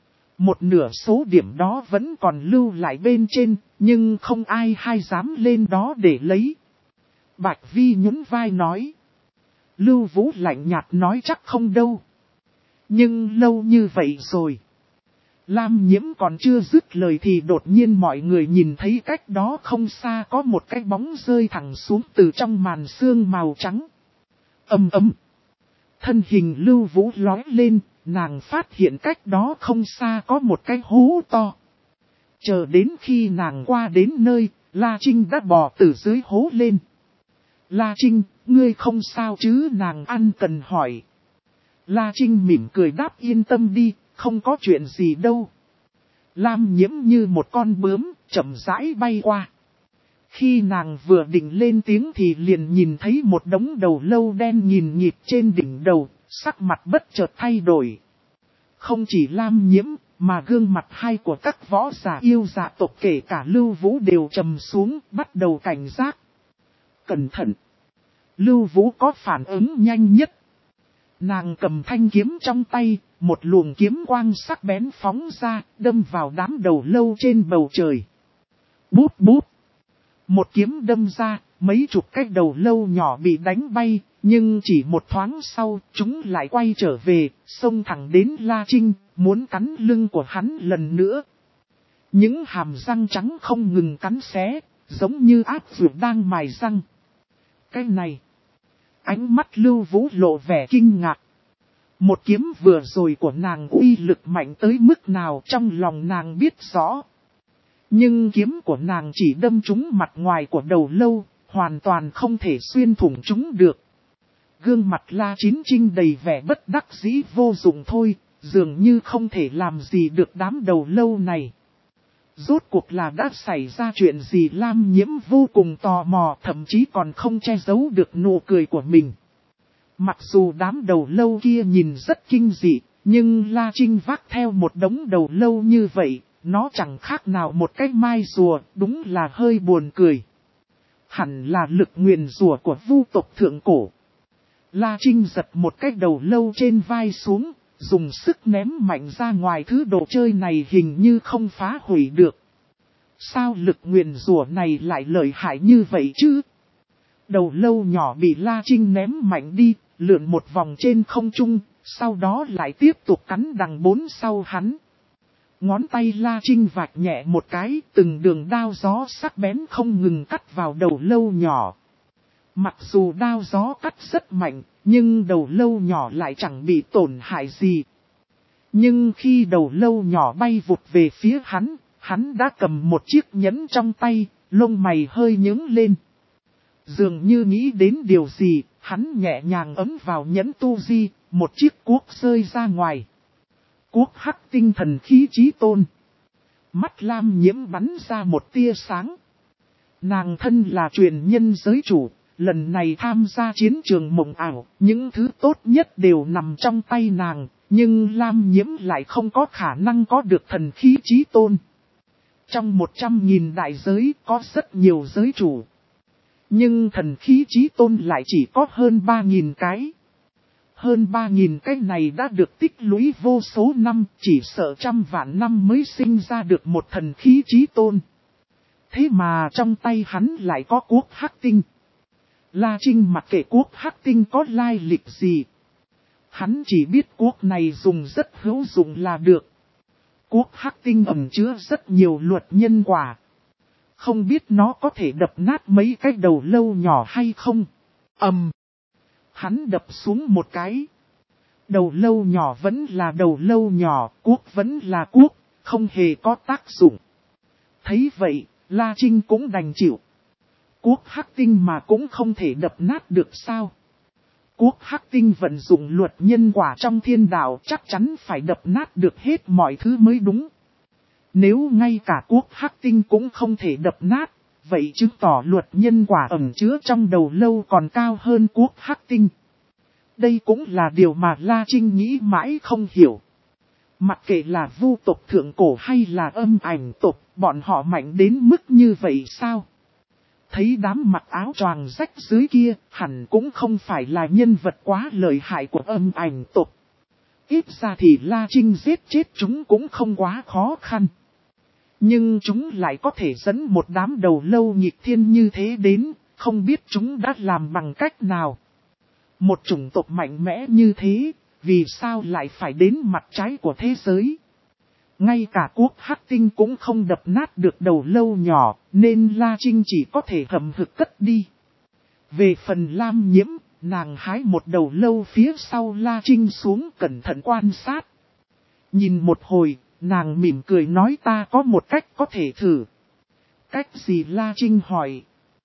A: Một nửa số điểm đó vẫn còn lưu lại bên trên, nhưng không ai hay dám lên đó để lấy. Bạch Vi nhún vai nói. Lưu Vũ lạnh nhạt nói chắc không đâu. Nhưng lâu như vậy rồi. Lam Nhiễm còn chưa dứt lời thì đột nhiên mọi người nhìn thấy cách đó không xa có một cái bóng rơi thẳng xuống từ trong màn sương màu trắng. Ầm ầm. Thân hình Lưu Vũ lói lên, nàng phát hiện cách đó không xa có một cái hố to. Chờ đến khi nàng qua đến nơi, La Trinh đã bò từ dưới hố lên. La Trinh, ngươi không sao chứ? Nàng ăn cần hỏi. La Trinh mỉm cười đáp yên tâm đi, không có chuyện gì đâu. Lam Nhiễm như một con bướm, chậm rãi bay qua. Khi nàng vừa định lên tiếng thì liền nhìn thấy một đống đầu lâu đen nhìn nhịp trên đỉnh đầu, sắc mặt bất chợt thay đổi. Không chỉ Lam Nhiễm, mà gương mặt hai của các võ giả yêu dạ tộc kể cả Lưu Vũ đều trầm xuống, bắt đầu cảnh giác. Cẩn thận! Lưu Vũ có phản ứng nhanh nhất. Nàng cầm thanh kiếm trong tay, một luồng kiếm quang sắc bén phóng ra, đâm vào đám đầu lâu trên bầu trời. Búp búp! Một kiếm đâm ra, mấy chục cái đầu lâu nhỏ bị đánh bay, nhưng chỉ một thoáng sau, chúng lại quay trở về, xông thẳng đến La Trinh, muốn cắn lưng của hắn lần nữa. Những hàm răng trắng không ngừng cắn xé, giống như áp dược đang mài răng. Cái này! Ánh mắt Lưu Vũ lộ vẻ kinh ngạc. Một kiếm vừa rồi của nàng uy lực mạnh tới mức nào trong lòng nàng biết rõ. Nhưng kiếm của nàng chỉ đâm trúng mặt ngoài của đầu lâu, hoàn toàn không thể xuyên thủng chúng được. Gương mặt La Chín Trinh đầy vẻ bất đắc dĩ vô dụng thôi, dường như không thể làm gì được đám đầu lâu này. Rốt cuộc là đã xảy ra chuyện gì? Lam Nhiễm vô cùng tò mò, thậm chí còn không che giấu được nụ cười của mình. Mặc dù đám đầu lâu kia nhìn rất kinh dị, nhưng La Trinh vác theo một đống đầu lâu như vậy, nó chẳng khác nào một cái mai rùa, đúng là hơi buồn cười. Hẳn là lực nguyền rùa của vu tộc thượng cổ. La Trinh giật một cái đầu lâu trên vai xuống, dùng sức ném mạnh ra ngoài thứ đồ chơi này hình như không phá hủy được. Sao lực nguyền rùa này lại lợi hại như vậy chứ? Đầu lâu nhỏ bị La Trinh ném mạnh đi, lượn một vòng trên không trung, sau đó lại tiếp tục cắn đằng bốn sau hắn. Ngón tay La Trinh vạch nhẹ một cái, từng đường đao gió sắc bén không ngừng cắt vào đầu lâu nhỏ. Mặc dù đao gió cắt rất mạnh, nhưng đầu lâu nhỏ lại chẳng bị tổn hại gì. Nhưng khi đầu lâu nhỏ bay vụt về phía hắn, hắn đã cầm một chiếc nhẫn trong tay, lông mày hơi nhướng lên. Dường như nghĩ đến điều gì, hắn nhẹ nhàng ấn vào nhẫn tu di, một chiếc cuốc rơi ra ngoài. Cuốc hắc tinh thần khí chí tôn. Mắt Lam Nhiễm bắn ra một tia sáng. Nàng thân là truyền nhân giới chủ, lần này tham gia chiến trường mộng ảo, những thứ tốt nhất đều nằm trong tay nàng, nhưng Lam Nhiễm lại không có khả năng có được thần khí chí tôn. Trong một trăm nghìn đại giới có rất nhiều giới chủ, nhưng thần khí chí tôn lại chỉ có hơn ba nghìn cái. Hơn ba nghìn cái này đã được tích lũy vô số năm, chỉ sợ trăm vạn năm mới sinh ra được một thần khí chí tôn. Thế mà trong tay hắn lại có cuốc hắc tinh. La Trinh mặc kệ cuốc hắc tinh có lai lịch gì. Hắn chỉ biết cuốc này dùng rất hữu dụng là được. Cuốc hắc tinh ẩn chứa rất nhiều luật nhân quả. Không biết nó có thể đập nát mấy cái đầu lâu nhỏ hay không. Ầm. Hắn đập xuống một cái. Đầu lâu nhỏ vẫn là đầu lâu nhỏ, cuốc vẫn là cuốc, không hề có tác dụng. Thấy vậy, La Trinh cũng đành chịu. Cuốc hắc tinh mà cũng không thể đập nát được sao. Cuốc hắc tinh vận dụng luật nhân quả trong thiên đạo chắc chắn phải đập nát được hết mọi thứ mới đúng. Nếu ngay cả cuốc hắc tinh cũng không thể đập nát, vậy chứng tỏ luật nhân quả ẩn chứa trong đầu lâu còn cao hơn cuốc hắc tinh. Đây cũng là điều mà La Trinh nghĩ mãi không hiểu. Mặc kệ là vu tộc thượng cổ hay là âm ảnh tộc, bọn họ mạnh đến mức như vậy sao? Thấy đám mặc áo choàng rách dưới kia, hẳn cũng không phải là nhân vật quá lợi hại của âm ảnh tộc. Ít ra thì La Trinh giết chết chúng cũng không quá khó khăn. Nhưng chúng lại có thể dẫn một đám đầu lâu nghịch thiên như thế đến, không biết chúng đã làm bằng cách nào. Một chủng tộc mạnh mẽ như thế, vì sao lại phải đến mặt trái của thế giới? Ngay cả cuốc hắc tinh cũng không đập nát được đầu lâu nhỏ, nên La Trinh chỉ có thể hậm hực cất đi. Về phần Lam Nhiễm, nàng hái một đầu lâu phía sau La Trinh xuống cẩn thận quan sát. Nhìn một hồi, nàng mỉm cười nói ta có một cách có thể thử. Cách gì La Trinh hỏi.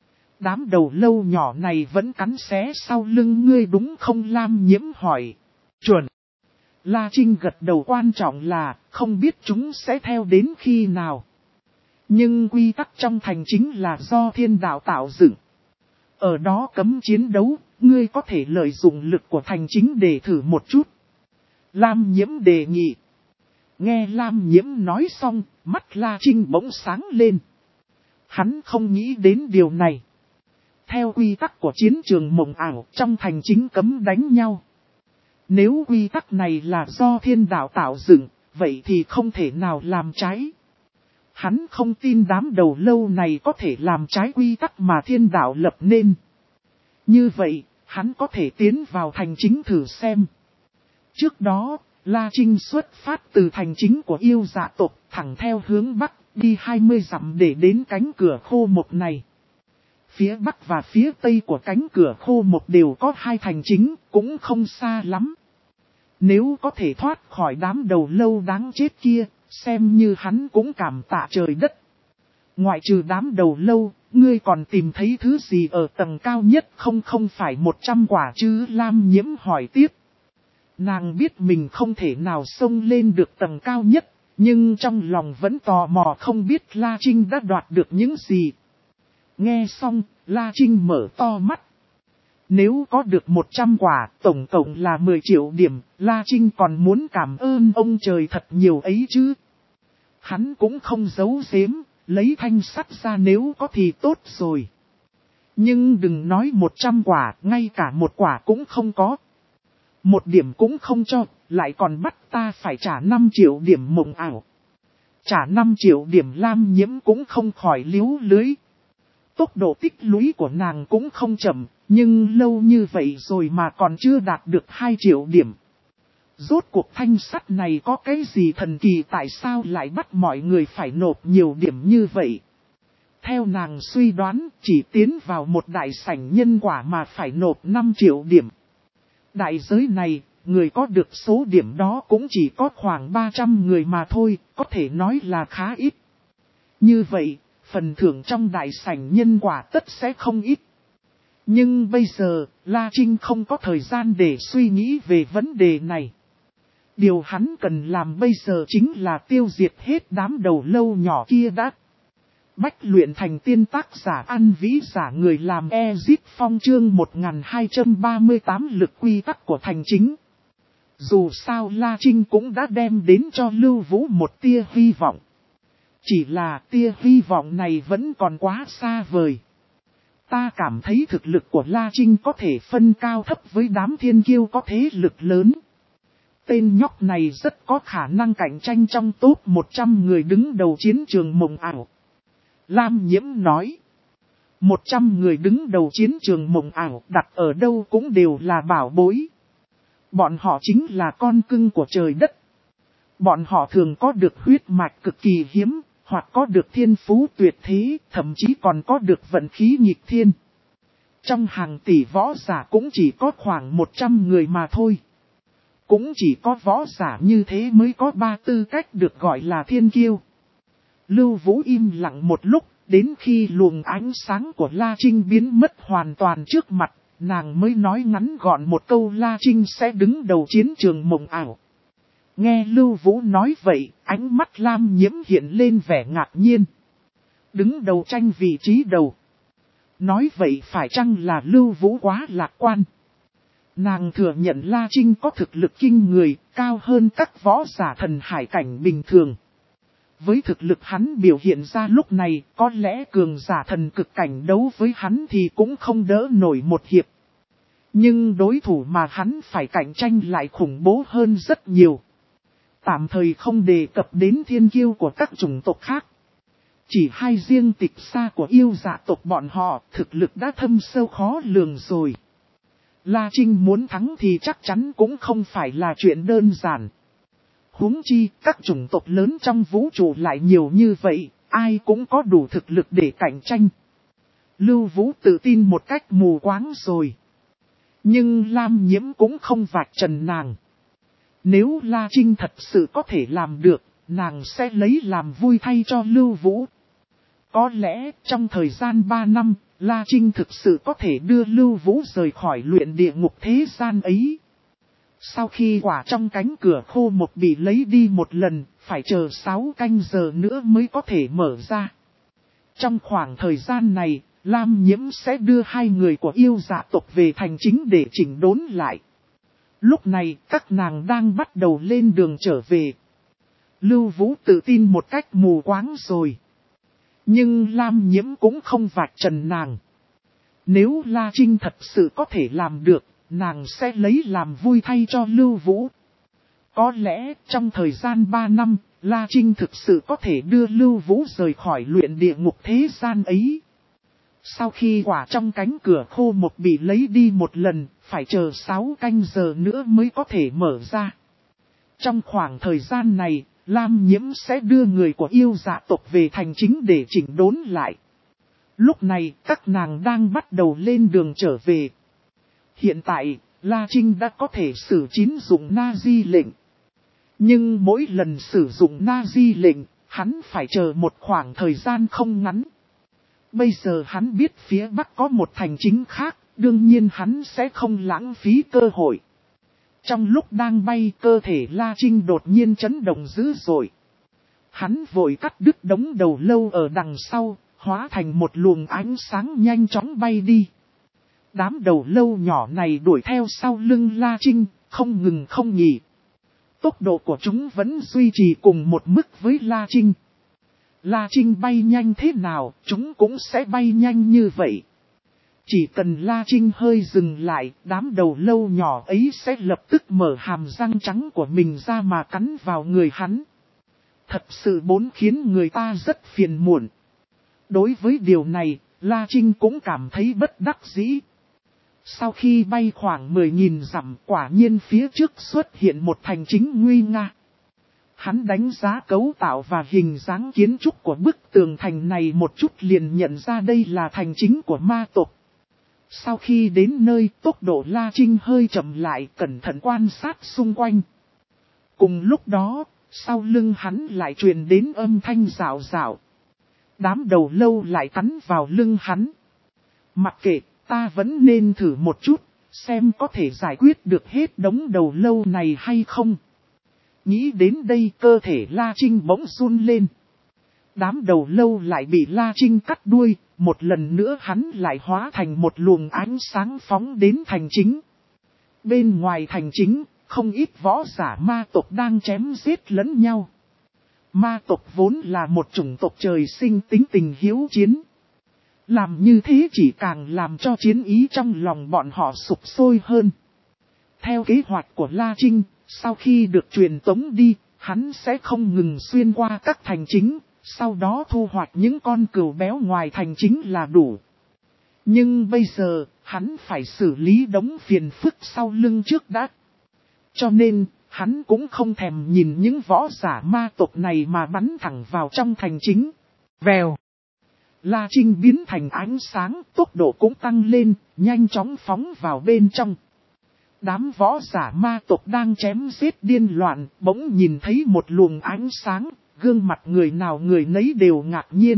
A: Đám đầu lâu nhỏ này vẫn cắn xé sau lưng ngươi đúng không Lam Nhiễm hỏi. Chuẩn. La Trinh gật đầu quan trọng là không biết chúng sẽ theo đến khi nào. Nhưng quy tắc trong thành chính là do thiên đạo tạo dựng. Ở đó cấm chiến đấu, ngươi có thể lợi dụng lực của thành chính để thử một chút. Lam Nhiễm đề nghị. Nghe Lam Nhiễm nói xong, mắt La Trinh bỗng sáng lên. Hắn không nghĩ đến điều này. Theo quy tắc của chiến trường mộng ảo, trong thành chính cấm đánh nhau. Nếu quy tắc này là do thiên đạo tạo dựng, vậy thì không thể nào làm trái. Hắn không tin đám đầu lâu này có thể làm trái quy tắc mà thiên đạo lập nên. Như vậy, hắn có thể tiến vào thành chính thử xem. Trước đó, La Trinh xuất phát từ thành chính của yêu dạ tộc, thẳng theo hướng bắc, đi hai mươi dặm để đến cánh cửa khô một này. Phía bắc và phía tây của cánh cửa khô một đều có hai thành chính, cũng không xa lắm. Nếu có thể thoát khỏi đám đầu lâu đáng chết kia, xem như hắn cũng cảm tạ trời đất. Ngoại trừ đám đầu lâu, ngươi còn tìm thấy thứ gì ở tầng cao nhất không không phải một trăm quả chứ Lam Nhiễm hỏi tiếp. Nàng biết mình không thể nào xông lên được tầng cao nhất, nhưng trong lòng vẫn tò mò không biết La Trinh đã đoạt được những gì. Nghe xong, La Trinh mở to mắt. Nếu có được một trăm quả, tổng cộng là mười triệu điểm, La Trinh còn muốn cảm ơn ông trời thật nhiều ấy chứ. Hắn cũng không giấu giếm, lấy thanh sắt ra nếu có thì tốt rồi. Nhưng đừng nói một trăm quả, ngay cả một quả cũng không có. Một điểm cũng không cho, lại còn bắt ta phải trả năm triệu điểm mộng ảo. Trả năm triệu điểm Lam Nhiễm cũng không khỏi liếu lưới. Tốc độ tích lũy của nàng cũng không chậm, nhưng lâu như vậy rồi mà còn chưa đạt được hai triệu điểm. Rốt cuộc thanh sắt này có cái gì thần kỳ, tại sao lại bắt mọi người phải nộp nhiều điểm như vậy? Theo nàng suy đoán, chỉ tiến vào một đại sảnh nhân quả mà phải nộp năm triệu điểm. Đại giới này, người có được số điểm đó cũng chỉ có khoảng ba trăm người mà thôi, có thể nói là khá ít. Như vậy, phần thưởng trong đại sảnh nhân quả tất sẽ không ít. Nhưng bây giờ, La Trinh không có thời gian để suy nghĩ về vấn đề này. Điều hắn cần làm bây giờ chính là tiêu diệt hết đám đầu lâu nhỏ kia đã. Bách luyện thành tiên, tác giả An Vĩ, giả người làm Ezit Phong, chương một nghìn hai trăm ba mươi tám lực quy tắc của thành chính. Dù sao La Trinh cũng đã đem đến cho Lưu Vũ một tia hy vọng. Chỉ là tia hy vọng này vẫn còn quá xa vời. Ta cảm thấy thực lực của La Trinh có thể phân cao thấp với đám thiên kiêu có thế lực lớn. Tên nhóc này rất có khả năng cạnh tranh trong top một trăm người đứng đầu chiến trường mộng ảo. Lam Nhiễm nói. một trăm người đứng đầu chiến trường mộng ảo đặt ở đâu cũng đều là bảo bối. Bọn họ chính là con cưng của trời đất. Bọn họ thường có được huyết mạch cực kỳ hiếm, hoặc có được thiên phú tuyệt thế, thậm chí còn có được vận khí nghịch thiên. Trong hàng tỷ võ giả cũng chỉ có khoảng một trăm người mà thôi. Cũng chỉ có võ giả như thế mới có ba tư cách được gọi là thiên kiêu. Lưu Vũ im lặng một lúc, đến khi luồng ánh sáng của La Trinh biến mất hoàn toàn trước mặt, nàng mới nói ngắn gọn một câu: La Trinh sẽ đứng đầu chiến trường mộng ảo. Nghe Lưu Vũ nói vậy, ánh mắt Lam Nhiễm hiện lên vẻ ngạc nhiên. Đứng đầu tranh vị trí đầu. Nói vậy phải chăng là Lưu Vũ quá lạc quan? Nàng thừa nhận La Trinh có thực lực kinh người, cao hơn các võ giả thần hải cảnh bình thường. Với thực lực hắn biểu hiện ra lúc này, có lẽ cường giả thần cực cảnh đấu với hắn thì cũng không đỡ nổi một hiệp. Nhưng đối thủ mà hắn phải cạnh tranh lại khủng bố hơn rất nhiều. Tạm thời không đề cập đến thiên kiêu của các chủng tộc khác. Chỉ hai riêng Tịch Sa của yêu dạ tộc bọn họ, thực lực đã thâm sâu khó lường rồi. La Trinh muốn thắng thì chắc chắn cũng không phải là chuyện đơn giản. Huống chi, các chủng tộc lớn trong vũ trụ lại nhiều như vậy, ai cũng có đủ thực lực để cạnh tranh. Lưu Vũ tự tin một cách mù quáng rồi. Nhưng Lam Nhiễm cũng không vạch trần nàng. Nếu La Trinh thật sự có thể làm được, nàng sẽ lấy làm vui thay cho Lưu Vũ. Có lẽ trong thời gian ba năm, La Trinh thực sự có thể đưa Lưu Vũ rời khỏi luyện địa ngục thế gian ấy. Sau khi quả trong cánh cửa khô một bị lấy đi một lần, phải chờ sáu canh giờ nữa mới có thể mở ra. Trong khoảng thời gian này, Lam Nhiễm sẽ đưa hai người của yêu dạ tộc về thành chính để chỉnh đốn lại. Lúc này, các nàng đang bắt đầu lên đường trở về. Lưu Vũ tự tin một cách mù quáng rồi. Nhưng Lam Nhiễm cũng không vạch trần nàng. Nếu La Trinh thật sự có thể làm được, nàng sẽ lấy làm vui thay cho Lưu Vũ. Có lẽ trong thời gian ba năm, La Trinh thực sự có thể đưa Lưu Vũ rời khỏi luyện địa ngục thế gian ấy. Sau khi quả trong cánh cửa khô một bị lấy đi một lần, phải chờ sáu canh giờ nữa mới có thể mở ra. Trong khoảng thời gian này, Lam Nhiễm sẽ đưa người của yêu dạ tộc về thành chính để chỉnh đốn lại. Lúc này, các nàng đang bắt đầu lên đường trở về. Hiện tại, La Trinh đã có thể sử chín dụng na di lệnh. Nhưng mỗi lần sử dụng na di lệnh, hắn phải chờ một khoảng thời gian không ngắn. Bây giờ hắn biết phía Bắc có một thành chính khác, đương nhiên hắn sẽ không lãng phí cơ hội. Trong lúc đang bay, cơ thể La Trinh đột nhiên chấn động dữ dội. Hắn vội cắt đứt đống đầu lâu ở đằng sau, hóa thành một luồng ánh sáng nhanh chóng bay đi. Đám đầu lâu nhỏ này đuổi theo sau lưng La Trinh, không ngừng không nghỉ. tốc độ của chúng vẫn duy trì cùng một mức với La Trinh. La Trinh bay nhanh thế nào, chúng cũng sẽ bay nhanh như vậy. Chỉ cần La Trinh hơi dừng lại, đám đầu lâu nhỏ ấy sẽ lập tức mở hàm răng trắng của mình ra mà cắn vào người hắn. Thật sự bốn khiến người ta rất phiền muộn. Đối với điều này, La Trinh cũng cảm thấy bất đắc dĩ. Sau khi bay khoảng mười nghìn dặm, quả nhiên phía trước xuất hiện một thành chính nguy nga. Hắn đánh giá cấu tạo và hình dáng kiến trúc của bức tường thành này một chút liền nhận ra đây là thành chính của ma tộc. Sau khi đến nơi, tốc độ La Trinh hơi chậm lại, cẩn thận quan sát xung quanh. Cùng lúc đó, sau lưng hắn lại truyền đến âm thanh rào rào. Đám đầu lâu lại cắn vào lưng hắn. Mặc kệ, ta vẫn nên thử một chút, xem có thể giải quyết được hết đống đầu lâu này hay không. Nghĩ đến đây, cơ thể La Trinh bỗng run lên. Đám đầu lâu lại bị La Trinh cắt đuôi, một lần nữa hắn lại hóa thành một luồng ánh sáng phóng đến thành chính. Bên ngoài thành chính, không ít võ giả ma tộc đang chém giết lẫn nhau. Ma tộc vốn là một chủng tộc trời sinh tính tình hiếu chiến. Làm như thế chỉ càng làm cho chiến ý trong lòng bọn họ sục sôi hơn. Theo kế hoạch của La Trinh, sau khi được truyền tống đi, hắn sẽ không ngừng xuyên qua các thành chính, sau đó thu hoạch những con cừu béo ngoài thành chính là đủ. Nhưng bây giờ, hắn phải xử lý đống phiền phức sau lưng trước đã. Cho nên, hắn cũng không thèm nhìn những võ giả ma tộc này mà bắn thẳng vào trong thành chính. Vèo! La Trinh biến thành ánh sáng, tốc độ cũng tăng lên, nhanh chóng phóng vào bên trong. Đám võ giả ma tộc đang chém giết điên loạn, bỗng nhìn thấy một luồng ánh sáng, gương mặt người nào người nấy đều ngạc nhiên.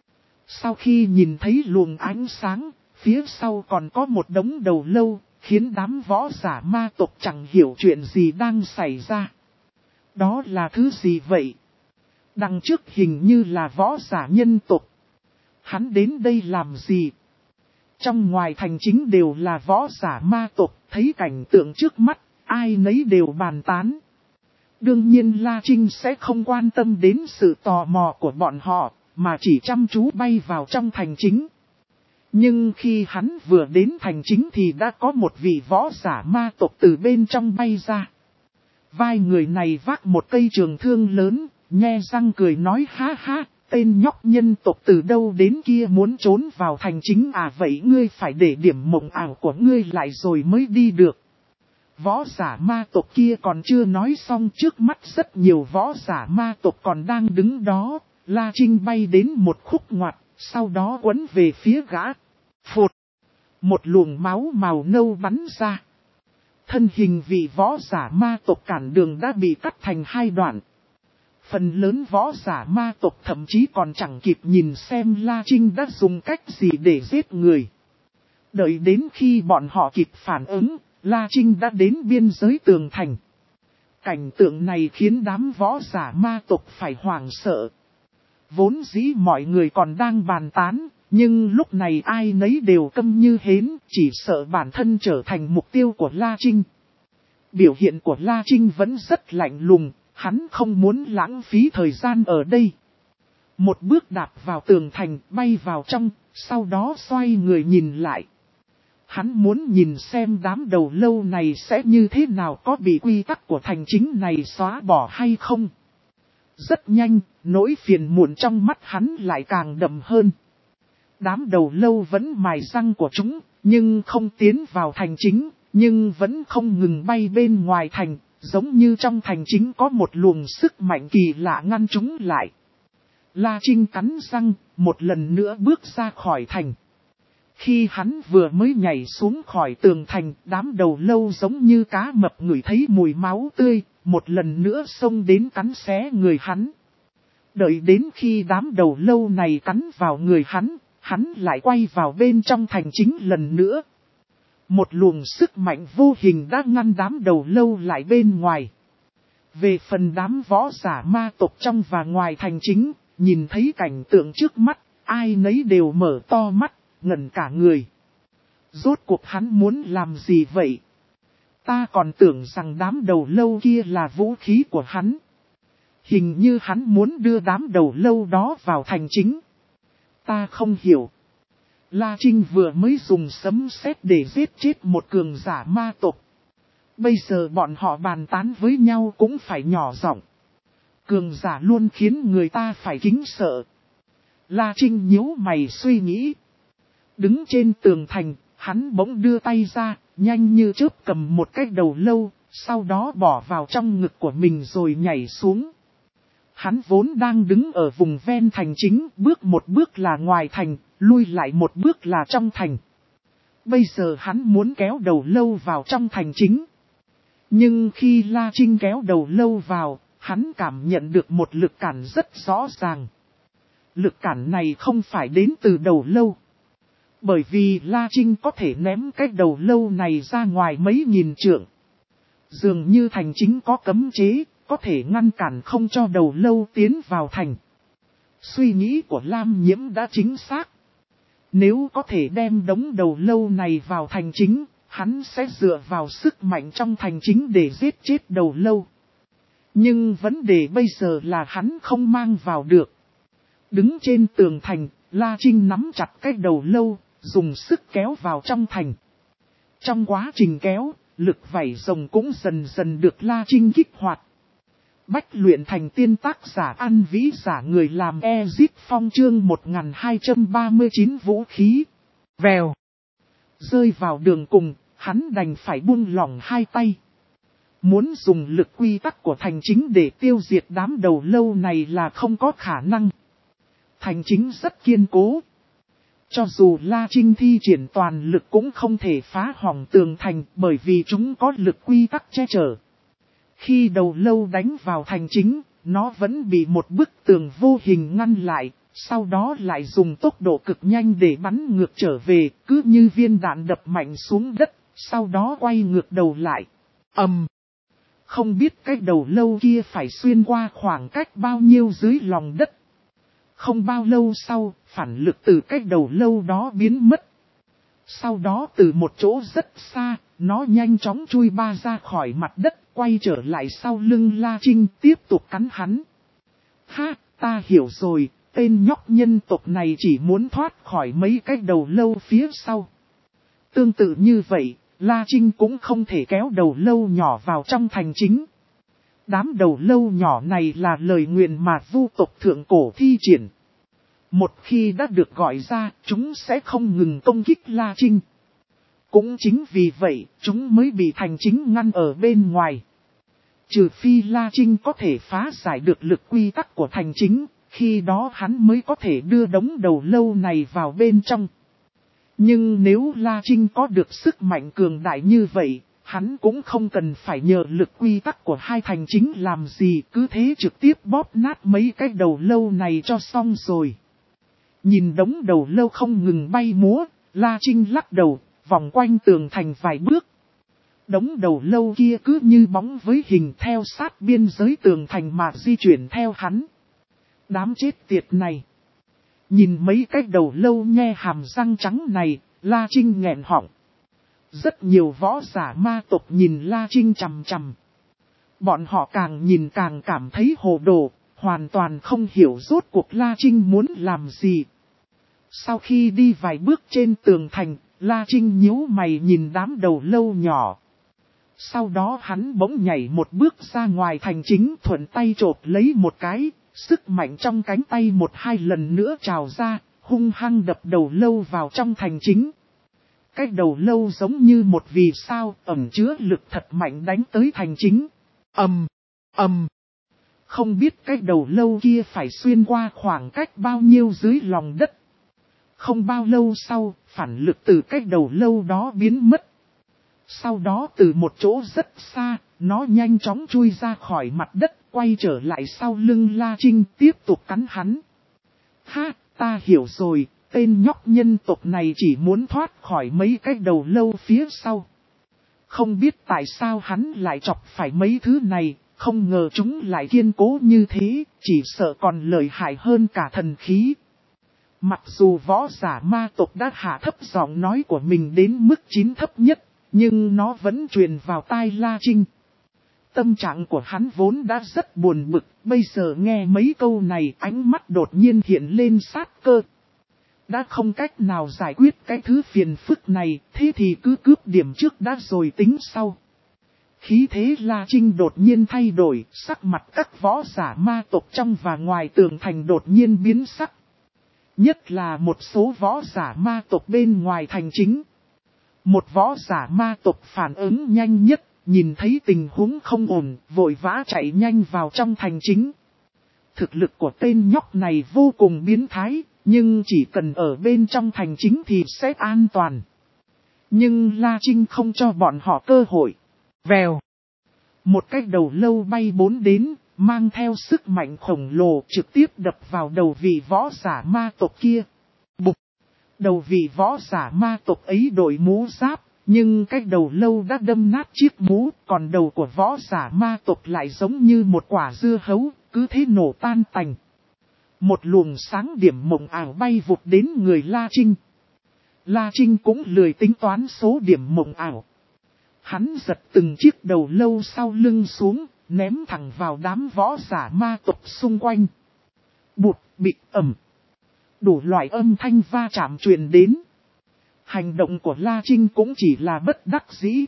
A: Sau khi nhìn thấy luồng ánh sáng, phía sau còn có một đống đầu lâu, khiến đám võ giả ma tộc chẳng hiểu chuyện gì đang xảy ra. Đó là thứ gì vậy? Đằng trước hình như là võ giả nhân tộc. Hắn đến đây làm gì? Trong ngoài thành chính đều là võ giả ma tộc, thấy cảnh tượng trước mắt, ai nấy đều bàn tán. Đương nhiên La Trinh sẽ không quan tâm đến sự tò mò của bọn họ, mà chỉ chăm chú bay vào trong thành chính. Nhưng khi hắn vừa đến thành chính thì đã có một vị võ giả ma tộc từ bên trong bay ra. Vai người này vác một cây trường thương lớn, nhe răng cười nói ha ha, tên nhóc nhân tộc từ đâu đến kia muốn trốn vào thành chính à, vậy ngươi phải để điểm mộng ảo của ngươi lại rồi mới đi được. Võ giả ma tộc kia còn chưa nói xong, trước mắt rất nhiều võ giả ma tộc còn đang đứng đó. La Trinh bay đến một khúc ngoặt, sau đó quấn về phía gã. Phụt! Một luồng máu màu nâu bắn ra. Thân hình vị võ giả ma tộc cản đường đã bị cắt thành hai đoạn. Phần lớn võ giả ma tộc thậm chí còn chẳng kịp nhìn xem La Trinh đã dùng cách gì để giết người. Đợi đến khi bọn họ kịp phản ứng, La Trinh đã đến biên giới tường thành. Cảnh tượng này khiến đám võ giả ma tộc phải hoảng sợ. Vốn dĩ mọi người còn đang bàn tán, nhưng lúc này ai nấy đều câm như hến, chỉ sợ bản thân trở thành mục tiêu của La Trinh. Biểu hiện của La Trinh vẫn rất lạnh lùng, hắn không muốn lãng phí thời gian ở đây. Một bước đạp vào tường thành, bay vào trong, sau đó xoay người nhìn lại. Hắn muốn nhìn xem đám đầu lâu này sẽ như thế nào, có bị quy tắc của thành chính này xóa bỏ hay không. Rất nhanh, nỗi phiền muộn trong mắt hắn lại càng đậm hơn. Đám đầu lâu vẫn mài răng của chúng, nhưng không tiến vào thành chính, nhưng vẫn không ngừng bay bên ngoài thành, giống như trong thành chính có một luồng sức mạnh kỳ lạ ngăn chúng lại. La Trinh cắn răng, một lần nữa bước ra khỏi thành. Khi hắn vừa mới nhảy xuống khỏi tường thành, đám đầu lâu giống như cá mập ngửi thấy mùi máu tươi, một lần nữa xông đến cắn xé người hắn. Đợi đến khi đám đầu lâu này cắn vào người hắn, hắn lại quay vào bên trong thành chính lần nữa. Một luồng sức mạnh vô hình đã ngăn đám đầu lâu lại bên ngoài. Về phần đám võ giả ma tộc trong và ngoài thành chính, nhìn thấy cảnh tượng trước mắt, ai nấy đều mở to mắt, ngẩn cả người. Rốt cuộc hắn muốn làm gì vậy? Ta còn tưởng rằng đám đầu lâu kia là vũ khí của hắn. Hình như hắn muốn đưa đám đầu lâu đó vào thành chính. Ta không hiểu. La Trinh vừa mới dùng sấm sét để giết chết một cường giả ma tộc. Bây giờ bọn họ bàn tán với nhau cũng phải nhỏ giọng. Cường giả luôn khiến người ta phải kính sợ. La Trinh nhíu mày suy nghĩ. Đứng trên tường thành, hắn bỗng đưa tay ra, nhanh như chớp cầm một cái đầu lâu, sau đó bỏ vào trong ngực của mình rồi nhảy xuống. Hắn vốn đang đứng ở vùng ven thành chính, bước một bước là ngoài thành, lui lại một bước là trong thành. Bây giờ hắn muốn kéo đầu lâu vào trong thành chính. Nhưng khi La Trinh kéo đầu lâu vào, hắn cảm nhận được một lực cản rất rõ ràng. Lực cản này không phải đến từ đầu lâu. Bởi vì La Trinh có thể ném cái đầu lâu này ra ngoài mấy nghìn trượng. Dường như thành chính có cấm chế, có thể ngăn cản không cho đầu lâu tiến vào thành. Suy nghĩ của Lam Nhiễm đã chính xác. Nếu có thể đem đống đầu lâu này vào thành chính, hắn sẽ dựa vào sức mạnh trong thành chính để giết chết đầu lâu. Nhưng vấn đề bây giờ là hắn không mang vào được. Đứng trên tường thành, La Trinh nắm chặt cái đầu lâu, dùng sức kéo vào trong thành. Trong quá trình kéo, lực vảy rồng cũng dần dần được La Trinh kích hoạt. Bách luyện thành tiên tác giả An Vĩ giả người làm Ezip Phong chương một nghìn hai trăm ba mươi chín vũ khí. Vèo. Rơi vào đường cùng, hắn đành phải buông lỏng hai tay. Muốn dùng lực quy tắc của thành chính để tiêu diệt đám đầu lâu này là không có khả năng. Thành chính rất kiên cố. Cho dù La Trinh thi triển toàn lực cũng không thể phá hỏng tường thành bởi vì chúng có lực quy tắc che chở. Khi đầu lâu đánh vào thành chính, nó vẫn bị một bức tường vô hình ngăn lại, sau đó lại dùng tốc độ cực nhanh để bắn ngược trở về, cứ như viên đạn đập mạnh xuống đất, sau đó quay ngược đầu lại. Ầm! Um, không biết cái đầu lâu kia phải xuyên qua khoảng cách bao nhiêu dưới lòng đất. Không bao lâu sau, phản lực từ cái đầu lâu đó biến mất. Sau đó từ một chỗ rất xa, nó nhanh chóng chui ba ra khỏi mặt đất, quay trở lại sau lưng La Trinh tiếp tục cắn hắn. Ha, ta hiểu rồi, tên nhóc nhân tộc này chỉ muốn thoát khỏi mấy cái đầu lâu phía sau. Tương tự như vậy, La Trinh cũng không thể kéo đầu lâu nhỏ vào trong thành chính. Đám đầu lâu nhỏ này là lời nguyền mà vu tộc thượng cổ thi triển. Một khi đã được gọi ra, chúng sẽ không ngừng công kích La Trinh. Cũng chính vì vậy, chúng mới bị thành chính ngăn ở bên ngoài. Trừ phi La Trinh có thể phá giải được lực quy tắc của thành chính, khi đó hắn mới có thể đưa đống đầu lâu này vào bên trong. Nhưng nếu La Trinh có được sức mạnh cường đại như vậy, hắn cũng không cần phải nhờ lực quy tắc của hai thành chính làm gì, cứ thế trực tiếp bóp nát mấy cái đầu lâu này cho xong rồi. Nhìn đống đầu lâu không ngừng bay múa, La Trinh lắc đầu, vòng quanh tường thành vài bước. Đống đầu lâu kia cứ như bóng với hình theo sát biên giới tường thành mà di chuyển theo hắn. Đám chết tiệt này. Nhìn mấy cái đầu lâu nhe hàm răng trắng này, La Trinh nghẹn họng. Rất nhiều võ giả ma tộc nhìn La Trinh chằm chằm. Bọn họ càng nhìn càng cảm thấy hồ đồ, hoàn toàn không hiểu rốt cuộc La Trinh muốn làm gì. Sau khi đi vài bước trên tường thành, La Trinh nhíu mày nhìn đám đầu lâu nhỏ. Sau đó hắn bỗng nhảy một bước ra ngoài thành chính, thuận tay chộp lấy một cái, sức mạnh trong cánh tay một hai lần nữa trào ra, hung hăng đập đầu lâu vào trong thành chính. Cái đầu lâu giống như một vì sao ẩn chứa lực thật mạnh đánh tới thành chính. Ầm, ầm. Không biết cái đầu lâu kia phải xuyên qua khoảng cách bao nhiêu dưới lòng đất. Không bao lâu sau, phản lực từ cái đầu lâu đó biến mất. Sau đó từ một chỗ rất xa, nó nhanh chóng chui ra khỏi mặt đất, quay trở lại sau lưng La Trinh tiếp tục cắn hắn. Ha, ta hiểu rồi, tên nhóc nhân tộc này chỉ muốn thoát khỏi mấy cái đầu lâu phía sau. Không biết tại sao hắn lại chọc phải mấy thứ này, không ngờ chúng lại kiên cố như thế, chỉ sợ còn lợi hại hơn cả thần khí. Mặc dù võ giả ma tộc đã hạ thấp giọng nói của mình đến mức chín thấp nhất, nhưng nó vẫn truyền vào tai La Trinh. Tâm trạng của hắn vốn đã rất buồn bực, bây giờ nghe mấy câu này ánh mắt đột nhiên hiện lên sát cơ. Đã không cách nào giải quyết cái thứ phiền phức này, thế thì cứ cướp điểm trước đã rồi tính sau. Khí thế La Trinh đột nhiên thay đổi, sắc mặt các võ giả ma tộc trong và ngoài tường thành đột nhiên biến sắc. Nhất là một số võ giả ma tộc bên ngoài thành chính. Một võ giả ma tộc phản ứng nhanh nhất, nhìn thấy tình huống không ổn, vội vã chạy nhanh vào trong thành chính. Thực lực của tên nhóc này vô cùng biến thái, nhưng chỉ cần ở bên trong thành chính thì sẽ an toàn. Nhưng La Trinh không cho bọn họ cơ hội. Vèo. Một cái đầu lâu bay bốn đến, mang theo sức mạnh khổng lồ trực tiếp đập vào đầu vị võ giả ma tộc kia. Bụp. Đầu vị võ giả ma tộc ấy đội mũ giáp, nhưng cái đầu lâu đã đâm nát chiếc mũ, còn đầu của võ giả ma tộc lại giống như một quả dưa hấu, cứ thế nổ tan tành. Một luồng sáng điểm mộng ảo bay vụt đến người La Trinh. La Trinh cũng lười tính toán số điểm mộng ảo. Hắn giật từng chiếc đầu lâu sau lưng xuống, ném thẳng vào đám võ giả ma tộc xung quanh. Bụt, bị ẩm. Đủ loại âm thanh va chạm truyền đến. Hành động của La Trinh cũng chỉ là bất đắc dĩ.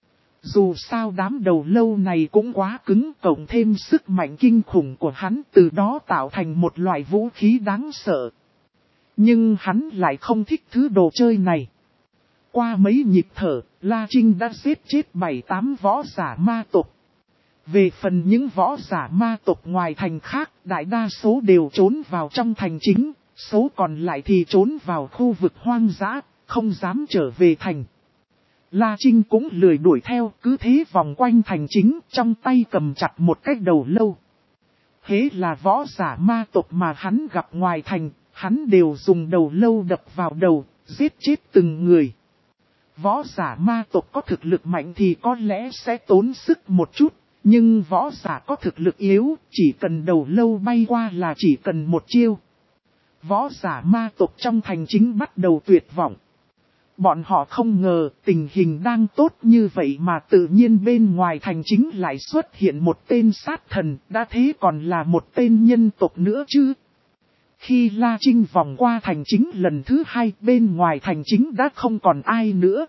A: Dù sao đám đầu lâu này cũng quá cứng, cộng thêm sức mạnh kinh khủng của hắn, từ đó tạo thành một loại vũ khí đáng sợ. Nhưng hắn lại không thích thứ đồ chơi này. Qua mấy nhịp thở, La Trinh đã giết chết bảy tám võ giả ma tộc. Về phần những võ giả ma tộc ngoài thành khác, đại đa số đều trốn vào trong thành chính, số còn lại thì trốn vào khu vực hoang dã, không dám trở về thành. La Trinh cũng lười đuổi theo, cứ thế vòng quanh thành chính, trong tay cầm chặt một cái đầu lâu. Thế là võ giả ma tộc mà hắn gặp ngoài thành, hắn đều dùng đầu lâu đập vào đầu, giết chết từng người. Võ giả ma tộc có thực lực mạnh thì có lẽ sẽ tốn sức một chút, nhưng võ giả có thực lực yếu, chỉ cần đầu lâu bay qua là chỉ cần một chiêu. Võ giả ma tộc trong thành chính bắt đầu tuyệt vọng. Bọn họ không ngờ tình hình đang tốt như vậy mà tự nhiên bên ngoài thành chính lại xuất hiện một tên sát thần, đã thế còn là một tên nhân tộc nữa chứ. Khi La Trinh vòng qua thành chính lần thứ hai, bên ngoài thành chính đã không còn ai nữa.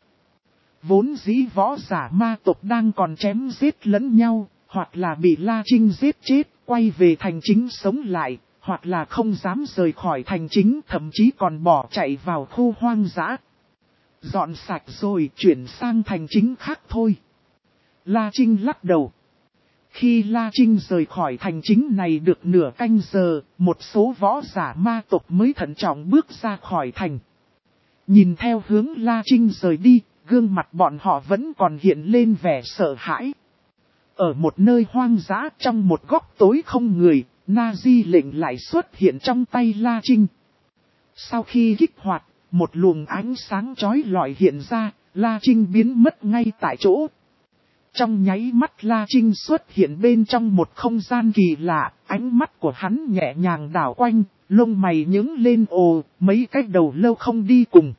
A: Vốn dĩ võ giả ma tộc đang còn chém giết lẫn nhau, hoặc là bị La Trinh giết chết, quay về thành chính sống lại, hoặc là không dám rời khỏi thành chính, thậm chí còn bỏ chạy vào khu hoang dã. Dọn sạch rồi, chuyển sang thành chính khác thôi. La Trinh lắc đầu. Khi La Trinh rời khỏi thành chính này được nửa canh giờ, một số võ giả ma tộc mới thận trọng bước ra khỏi thành. Nhìn theo hướng La Trinh rời đi, gương mặt bọn họ vẫn còn hiện lên vẻ sợ hãi. Ở một nơi hoang dã trong một góc tối không người, Na-di lệnh lại xuất hiện trong tay La Trinh. Sau khi kích hoạt, một luồng ánh sáng chói lọi hiện ra, La Trinh biến mất ngay tại chỗ. Trong nháy mắt La Trinh xuất hiện bên trong một không gian kỳ lạ, ánh mắt của hắn nhẹ nhàng đảo quanh, lông mày nhướng lên ồ, mấy cái đầu lâu không đi cùng.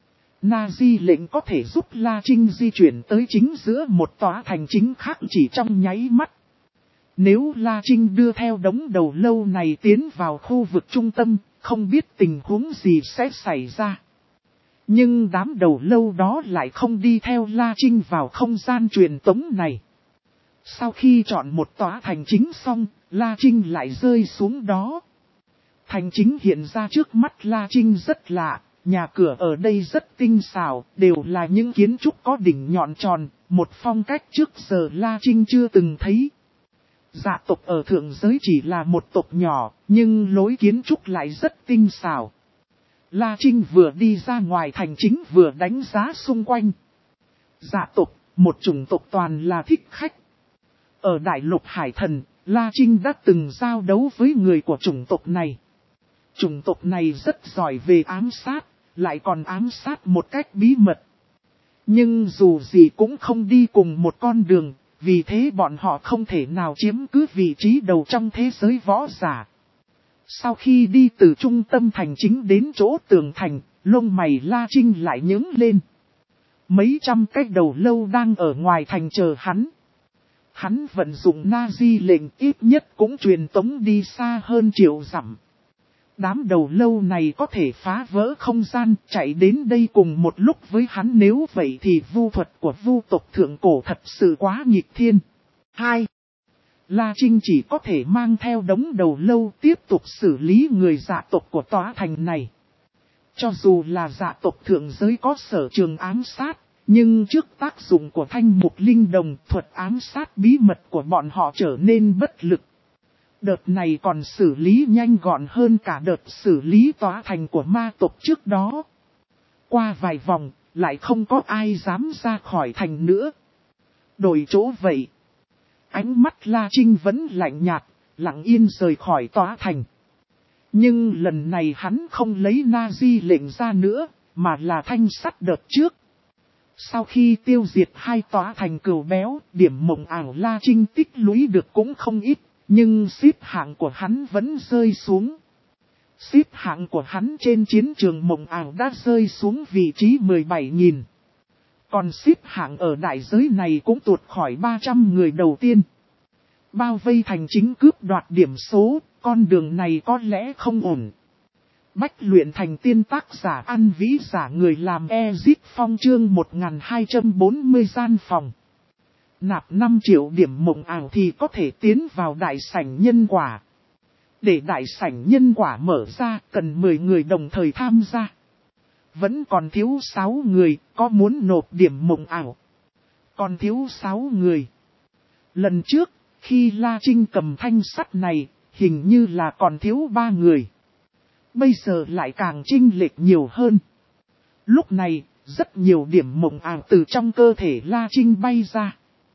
A: Na-di lệnh có thể giúp La Trinh di chuyển tới chính giữa một tòa thành chính khác chỉ trong nháy mắt. Nếu La Trinh đưa theo đống đầu lâu này tiến vào khu vực trung tâm, không biết tình huống gì sẽ xảy ra. Nhưng đám đầu lâu đó lại không đi theo La Trinh vào không gian truyền tống này. Sau khi chọn một tòa thành chính xong, La Trinh lại rơi xuống đó. Thành chính hiện ra trước mắt La Trinh rất lạ, nhà cửa ở đây rất tinh xảo, đều là những kiến trúc có đỉnh nhọn tròn, một phong cách trước giờ La Trinh chưa từng thấy. Dạ tộc ở thượng giới chỉ là một tộc nhỏ, nhưng lối kiến trúc lại rất tinh xảo. La Trinh vừa đi ra ngoài thành chính vừa đánh giá xung quanh. Dạ tộc, một chủng tộc toàn là thích khách. Ở đại lục hải thần, La Trinh đã từng giao đấu với người của chủng tộc này. Chủng tộc này rất giỏi về ám sát, lại còn ám sát một cách bí mật. Nhưng dù gì cũng không đi cùng một con đường, vì thế bọn họ không thể nào chiếm cứ vị trí đầu trong thế giới võ giả. Sau khi đi từ trung tâm thành chính đến chỗ tường thành, lông mày La Trinh lại nhướng lên. Mấy trăm cái đầu lâu đang ở ngoài thành chờ hắn. Hắn vận dụng Na-di lệnh ít nhất cũng truyền tống đi xa hơn triệu dặm. Đám đầu lâu này có thể phá vỡ không gian chạy đến đây cùng một lúc với hắn, nếu vậy thì vu thuật của vu tộc thượng cổ thật sự quá nghịch thiên. Hai. La Trinh chỉ có thể mang theo đống đầu lâu tiếp tục xử lý người dạ tộc của tòa thành này. Cho dù là dạ tộc thượng giới có sở trường ám sát, nhưng trước tác dụng của thanh mục linh đồng, thuật ám sát bí mật của bọn họ trở nên bất lực. Đợt này còn xử lý nhanh gọn hơn cả đợt xử lý tòa thành của ma tộc trước đó. Qua vài vòng, lại không có ai dám ra khỏi thành nữa. Đổi chỗ vậy. Ánh mắt La Trinh vẫn lạnh nhạt, lặng yên rời khỏi tòa thành. Nhưng lần này hắn không lấy Na-di lệnh ra nữa, mà là thanh sắt đợt trước. Sau khi tiêu diệt hai tòa thành cừu béo, điểm mộng ảo La Trinh tích lũy được cũng không ít, nhưng xếp hạng của hắn vẫn rơi xuống. Xếp hạng của hắn trên chiến trường mộng ảo đã rơi xuống vị trí mười bảy nghìn. Còn xếp hạng ở đại giới này cũng tuột khỏi ba trăm người đầu tiên. Bao vây thành chính cướp đoạt điểm số, con đường này có lẽ không ổn. Bách luyện thành tiên, tác giả An Vĩ, giả người làm Ezit Phong, chương một nghìn hai trăm bốn mươi gian phòng. Nạp năm triệu điểm mộng ảo thì có thể tiến vào đại sảnh nhân quả. Để đại sảnh nhân quả mở ra cần mười người đồng thời tham gia. Vẫn còn thiếu sáu người, có muốn nộp điểm mộng ảo. Còn thiếu sáu người. Lần trước, khi La Trinh cầm thanh sắt này, hình như là còn thiếu ba người. Bây giờ lại càng chênh lệch nhiều hơn. Lúc này, rất nhiều điểm mộng ảo từ trong cơ thể La Trinh bay ra.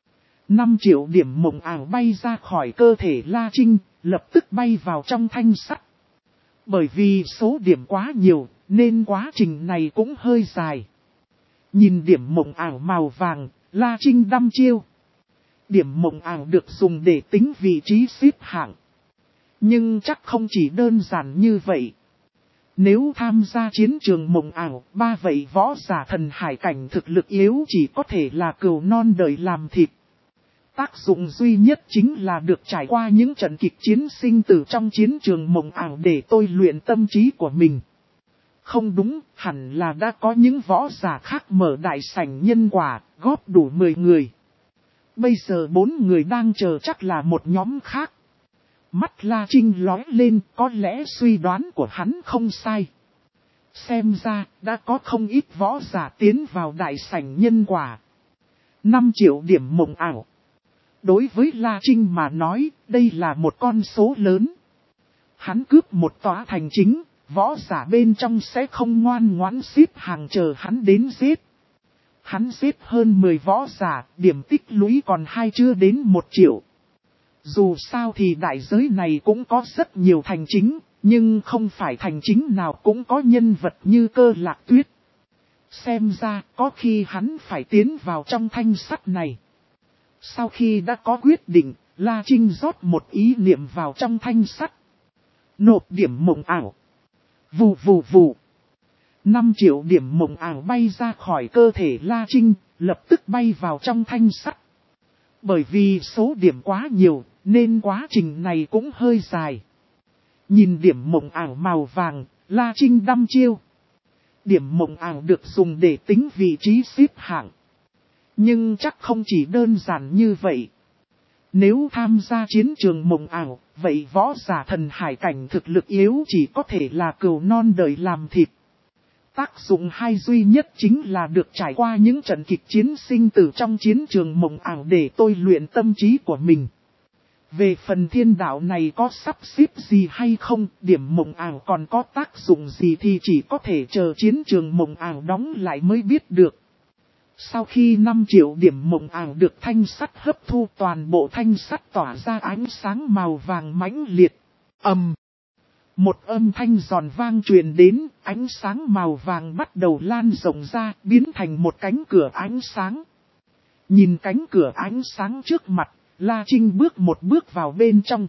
A: năm triệu điểm mộng ảo bay ra khỏi cơ thể La Trinh, lập tức bay vào trong thanh sắt. Bởi vì số điểm quá nhiều, nên quá trình này cũng hơi dài. Nhìn điểm mộng ảo màu vàng, La Trinh đăm chiêu. Điểm mộng ảo được dùng để tính vị trí xếp hạng. Nhưng chắc không chỉ đơn giản như vậy. Nếu tham gia chiến trường mộng ảo, ba vậy võ giả thần hải cảnh thực lực yếu chỉ có thể là cừu non đời làm thịt. Tác dụng duy nhất chính là được trải qua những trận kịch chiến sinh tử trong chiến trường mộng ảo để tôi luyện tâm trí của mình. Không đúng, hẳn là đã có những võ giả khác mở đại sảnh nhân quả, góp đủ mười người. Bây giờ bốn người đang chờ chắc là một nhóm khác. Mắt La Trinh lóe lên, có lẽ suy đoán của hắn không sai. Xem ra, đã có không ít võ giả tiến vào đại sảnh nhân quả. năm triệu điểm mộng ảo. Đối với La Trinh mà nói, đây là một con số lớn. Hắn cướp một tòa thành chính, võ giả bên trong sẽ không ngoan ngoãn xếp hàng chờ hắn đến giết. Hắn giết hơn mười võ giả, điểm tích lũy còn hai chưa đến một triệu. Dù sao thì đại giới này cũng có rất nhiều thành chính, nhưng không phải thành chính nào cũng có nhân vật như Cơ Lạc Tuyết. Xem ra có khi hắn phải tiến vào trong thanh sắt này. Sau khi đã có quyết định, La Trinh rót một ý niệm vào trong thanh sắt. Nộp điểm mộng ảo. Vù vù vù. năm triệu điểm mộng ảo bay ra khỏi cơ thể La Trinh, lập tức bay vào trong thanh sắt. Bởi vì số điểm quá nhiều, nên quá trình này cũng hơi dài. Nhìn điểm mộng ảo màu vàng, La Trinh đăm chiêu. Điểm mộng ảo được dùng để tính vị trí xếp hạng. Nhưng chắc không chỉ đơn giản như vậy. Nếu tham gia chiến trường mộng ảo, vậy võ giả thần hải cảnh thực lực yếu chỉ có thể là cừu non đời làm thịt. Tác dụng hay duy nhất chính là được trải qua những trận kịch chiến sinh tử trong chiến trường mộng ảo để tôi luyện tâm trí của mình. Về phần thiên đạo này có sắp xếp gì hay không, điểm mộng ảo còn có tác dụng gì thì chỉ có thể chờ chiến trường mộng ảo đóng lại mới biết được. Sau khi năm triệu điểm mộng ảo được thanh sắt hấp thu, toàn bộ thanh sắt tỏa ra ánh sáng màu vàng mãnh liệt. Ầm. Một âm thanh giòn vang truyền đến, ánh sáng màu vàng bắt đầu lan rộng ra, biến thành một cánh cửa ánh sáng. Nhìn cánh cửa ánh sáng trước mặt, La Trinh bước một bước vào bên trong.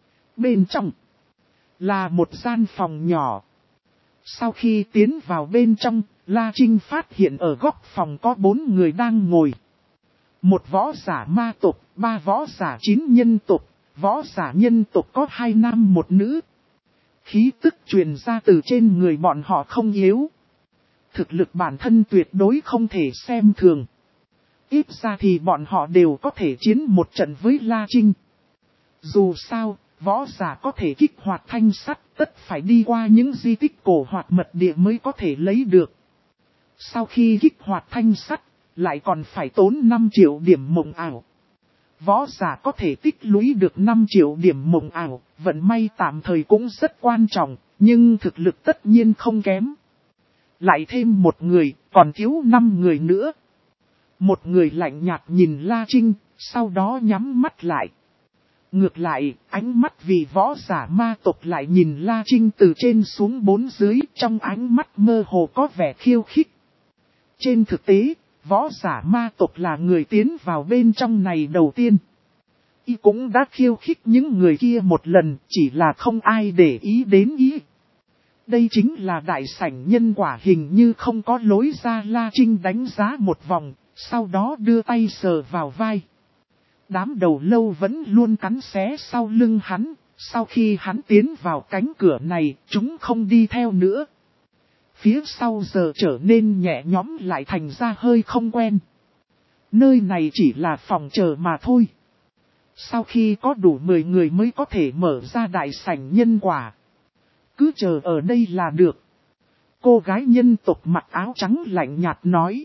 A: Bên trong là một gian phòng nhỏ. Sau khi tiến vào bên trong, La Trinh phát hiện ở góc phòng có bốn người đang ngồi. Một võ giả ma tộc, ba võ giả chín nhân tộc, võ giả nhân tộc có hai nam một nữ. Khí tức truyền ra từ trên người bọn họ không yếu. Thực lực bản thân tuyệt đối không thể xem thường. Ít ra thì bọn họ đều có thể chiến một trận với La Trinh. Dù sao, võ giả có thể kích hoạt thanh sắt tất phải đi qua những di tích cổ hoạt mật địa mới có thể lấy được. Sau khi kích hoạt thanh sắt, lại còn phải tốn năm triệu điểm mộng ảo. Võ giả có thể tích lũy được năm triệu điểm mộng ảo, vận may tạm thời cũng rất quan trọng, nhưng thực lực tất nhiên không kém. Lại thêm một người, còn thiếu năm người nữa. Một người lạnh nhạt nhìn La Trinh, sau đó nhắm mắt lại. Ngược lại, ánh mắt vì võ giả ma tộc lại nhìn La Trinh từ trên xuống bốn dưới, trong ánh mắt mơ hồ có vẻ khiêu khích. Trên thực tế, võ giả ma tộc là người tiến vào bên trong này đầu tiên. Y cũng đã khiêu khích những người kia một lần, chỉ là không ai để ý đến ý. Đây chính là đại sảnh nhân quả, hình như không có lối ra. La Trinh đánh giá một vòng, sau đó đưa tay sờ vào vai. Đám đầu lâu vẫn luôn cắn xé sau lưng hắn, sau khi hắn tiến vào cánh cửa này, chúng không đi theo nữa. Phía sau giờ trở nên nhẹ nhõm lại thành ra hơi không quen. Nơi này chỉ là phòng chờ mà thôi. Sau khi có đủ mười người mới có thể mở ra đại sảnh nhân quả. Cứ chờ ở đây là được. Cô gái nhân tộc mặc áo trắng lạnh nhạt nói.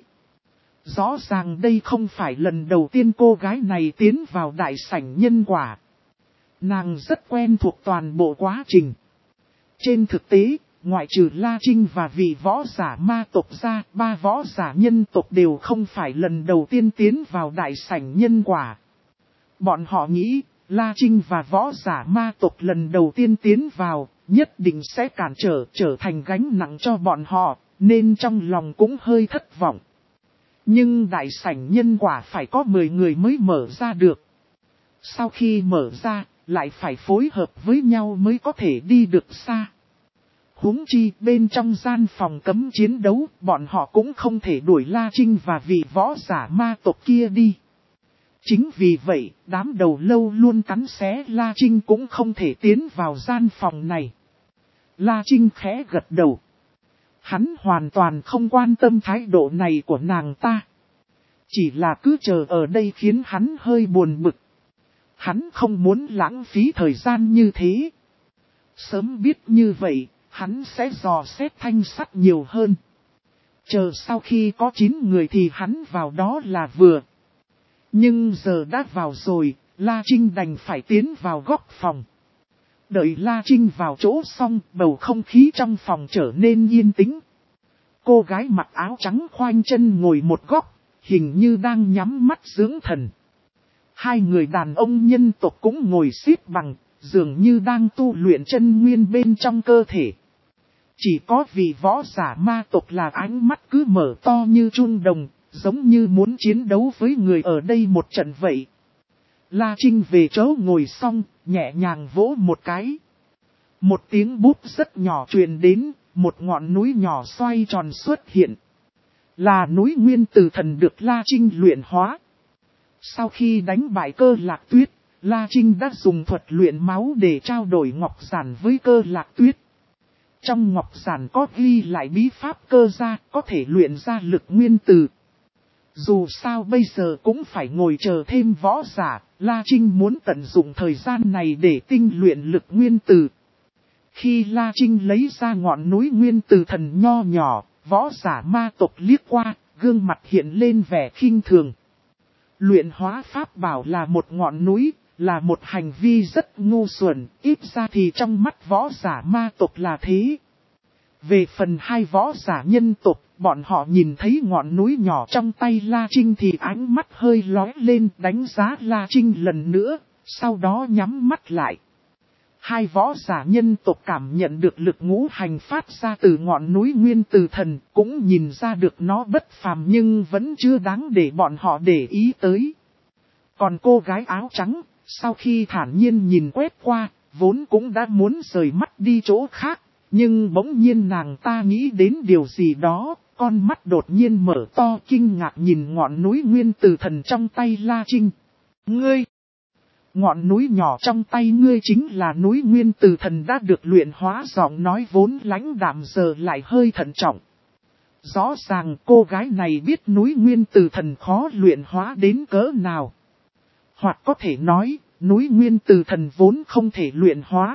A: Rõ ràng đây không phải lần đầu tiên cô gái này tiến vào đại sảnh nhân quả. Nàng rất quen thuộc toàn bộ quá trình. Trên thực tế, ngoại trừ La Trinh và vị võ giả ma tộc ra, ba võ giả nhân tộc đều không phải lần đầu tiên tiến vào đại sảnh nhân quả. Bọn họ nghĩ, La Trinh và võ giả ma tộc lần đầu tiên tiến vào, nhất định sẽ cản trở, trở thành gánh nặng cho bọn họ, nên trong lòng cũng hơi thất vọng. Nhưng đại sảnh nhân quả phải có mười người mới mở ra được. Sau khi mở ra, lại phải phối hợp với nhau mới có thể đi được xa. Huống chi bên trong gian phòng cấm chiến đấu, bọn họ cũng không thể đuổi La Trinh và vị võ giả ma tộc kia đi. Chính vì vậy, đám đầu lâu luôn cắn xé La Trinh cũng không thể tiến vào gian phòng này. La Trinh khẽ gật đầu. Hắn hoàn toàn không quan tâm thái độ này của nàng ta. Chỉ là cứ chờ ở đây khiến hắn hơi buồn bực. Hắn không muốn lãng phí thời gian như thế. Sớm biết như vậy, hắn sẽ dò xét thanh sắt nhiều hơn. Chờ sau khi có chín người thì hắn vào đó là vừa. Nhưng giờ đã vào rồi, La Trinh đành phải tiến vào góc phòng. Đợi La Trinh vào chỗ xong, bầu không khí trong phòng trở nên yên tĩnh. Cô gái mặc áo trắng khoanh chân ngồi một góc, hình như đang nhắm mắt dưỡng thần. Hai người đàn ông nhân tộc cũng ngồi xếp bằng, dường như đang tu luyện chân nguyên bên trong cơ thể. Chỉ có vị võ giả ma tộc là ánh mắt cứ mở to như chun đồng, giống như muốn chiến đấu với người ở đây một trận vậy. La Trinh về chỗ ngồi xong, nhẹ nhàng vỗ một cái. Một tiếng búp rất nhỏ truyền đến, một ngọn núi nhỏ xoay tròn xuất hiện. Là núi Nguyên Tử Thần được La Trinh luyện hóa. Sau khi đánh bại Cơ Lạc Tuyết, La Trinh đã dùng thuật luyện máu để trao đổi ngọc giản với Cơ Lạc Tuyết. Trong ngọc giản có ghi lại bí pháp cơ gia, có thể luyện ra lực nguyên tử. Dù sao bây giờ cũng phải ngồi chờ thêm võ giả, La Trinh muốn tận dụng thời gian này để tinh luyện lực nguyên tử. Khi La Trinh lấy ra ngọn núi Nguyên Tử Thần nho nhỏ, võ giả ma tộc liếc qua, gương mặt hiện lên vẻ khinh thường. Luyện hóa pháp bảo là một ngọn núi, là một hành vi rất ngu xuẩn, ít ra thì trong mắt võ giả ma tộc là thế. Về phần hai võ giả nhân tộc, bọn họ nhìn thấy ngọn núi nhỏ trong tay La Trinh thì ánh mắt hơi lóe lên, đánh giá La Trinh lần nữa, sau đó nhắm mắt lại. Hai võ giả nhân tộc cảm nhận được lực ngũ hành phát ra từ ngọn núi Nguyên Tử Thần, cũng nhìn ra được nó bất phàm nhưng vẫn chưa đáng để bọn họ để ý tới. Còn cô gái áo trắng, sau khi thản nhiên nhìn quét qua, vốn cũng đã muốn rời mắt đi chỗ khác, nhưng bỗng nhiên nàng ta nghĩ đến điều gì đó, Con mắt đột nhiên mở to kinh ngạc nhìn ngọn núi nguyên tử thần trong tay La Trinh. Ngươi! Ngọn núi nhỏ trong tay ngươi chính là núi nguyên tử thần đã được luyện hóa, giọng nói vốn lãnh đạm giờ lại hơi thận trọng. Rõ ràng cô gái này biết núi nguyên tử thần khó luyện hóa đến cỡ nào. Hoặc có thể nói, núi nguyên tử thần vốn không thể luyện hóa.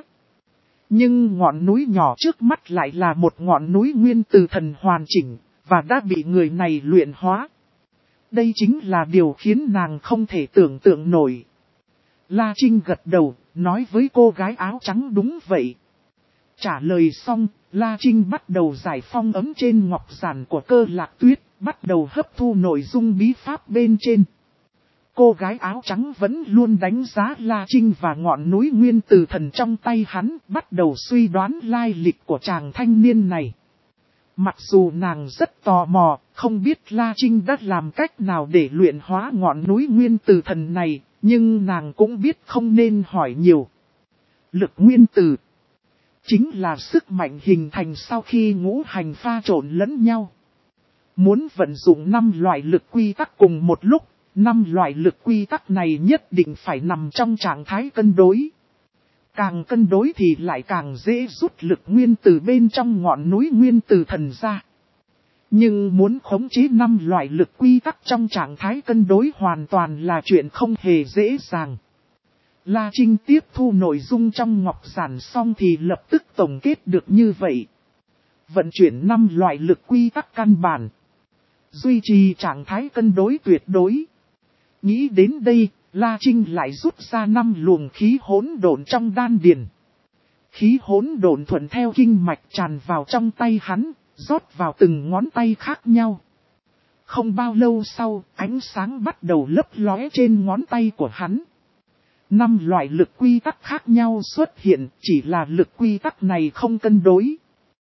A: Nhưng ngọn núi nhỏ trước mắt lại là một ngọn núi nguyên tử thần hoàn chỉnh, và đã bị người này luyện hóa. Đây chính là điều khiến nàng không thể tưởng tượng nổi. La Trinh gật đầu, nói với cô gái áo trắng đúng vậy. Trả lời xong, La Trinh bắt đầu giải phong ấm trên ngọc giản của Cơ Lạc Tuyết, bắt đầu hấp thu nội dung bí pháp bên trên. Cô gái áo trắng vẫn luôn đánh giá La Trinh và ngọn núi nguyên tử thần trong tay hắn, bắt đầu suy đoán lai lịch của chàng thanh niên này. Mặc dù nàng rất tò mò, không biết La Trinh đã làm cách nào để luyện hóa ngọn núi nguyên tử thần này, nhưng nàng cũng biết không nên hỏi nhiều. Lực nguyên tử chính là sức mạnh hình thành sau khi ngũ hành pha trộn lẫn nhau. Muốn vận dụng năm loại lực quy tắc cùng một lúc, năm loại lực quy tắc này nhất định phải nằm trong trạng thái cân đối. Càng cân đối thì lại càng dễ rút lực nguyên tử bên trong ngọn núi nguyên tử thần ra. Nhưng muốn khống chế năm loại lực quy tắc trong trạng thái cân đối hoàn toàn là chuyện không hề dễ dàng. La Trinh tiếp thu nội dung trong ngọc giản xong thì lập tức tổng kết được như vậy. Vận chuyển năm loại lực quy tắc căn bản. Duy trì trạng thái cân đối tuyệt đối. Nghĩ đến đây, La Trinh lại rút ra năm luồng khí hỗn độn trong đan điền. Khí hỗn độn thuận theo kinh mạch tràn vào trong tay hắn, rót vào từng ngón tay khác nhau. Không bao lâu sau, ánh sáng bắt đầu lấp lóe trên ngón tay của hắn. Năm loại lực quy tắc khác nhau xuất hiện, chỉ là lực quy tắc này không cân đối.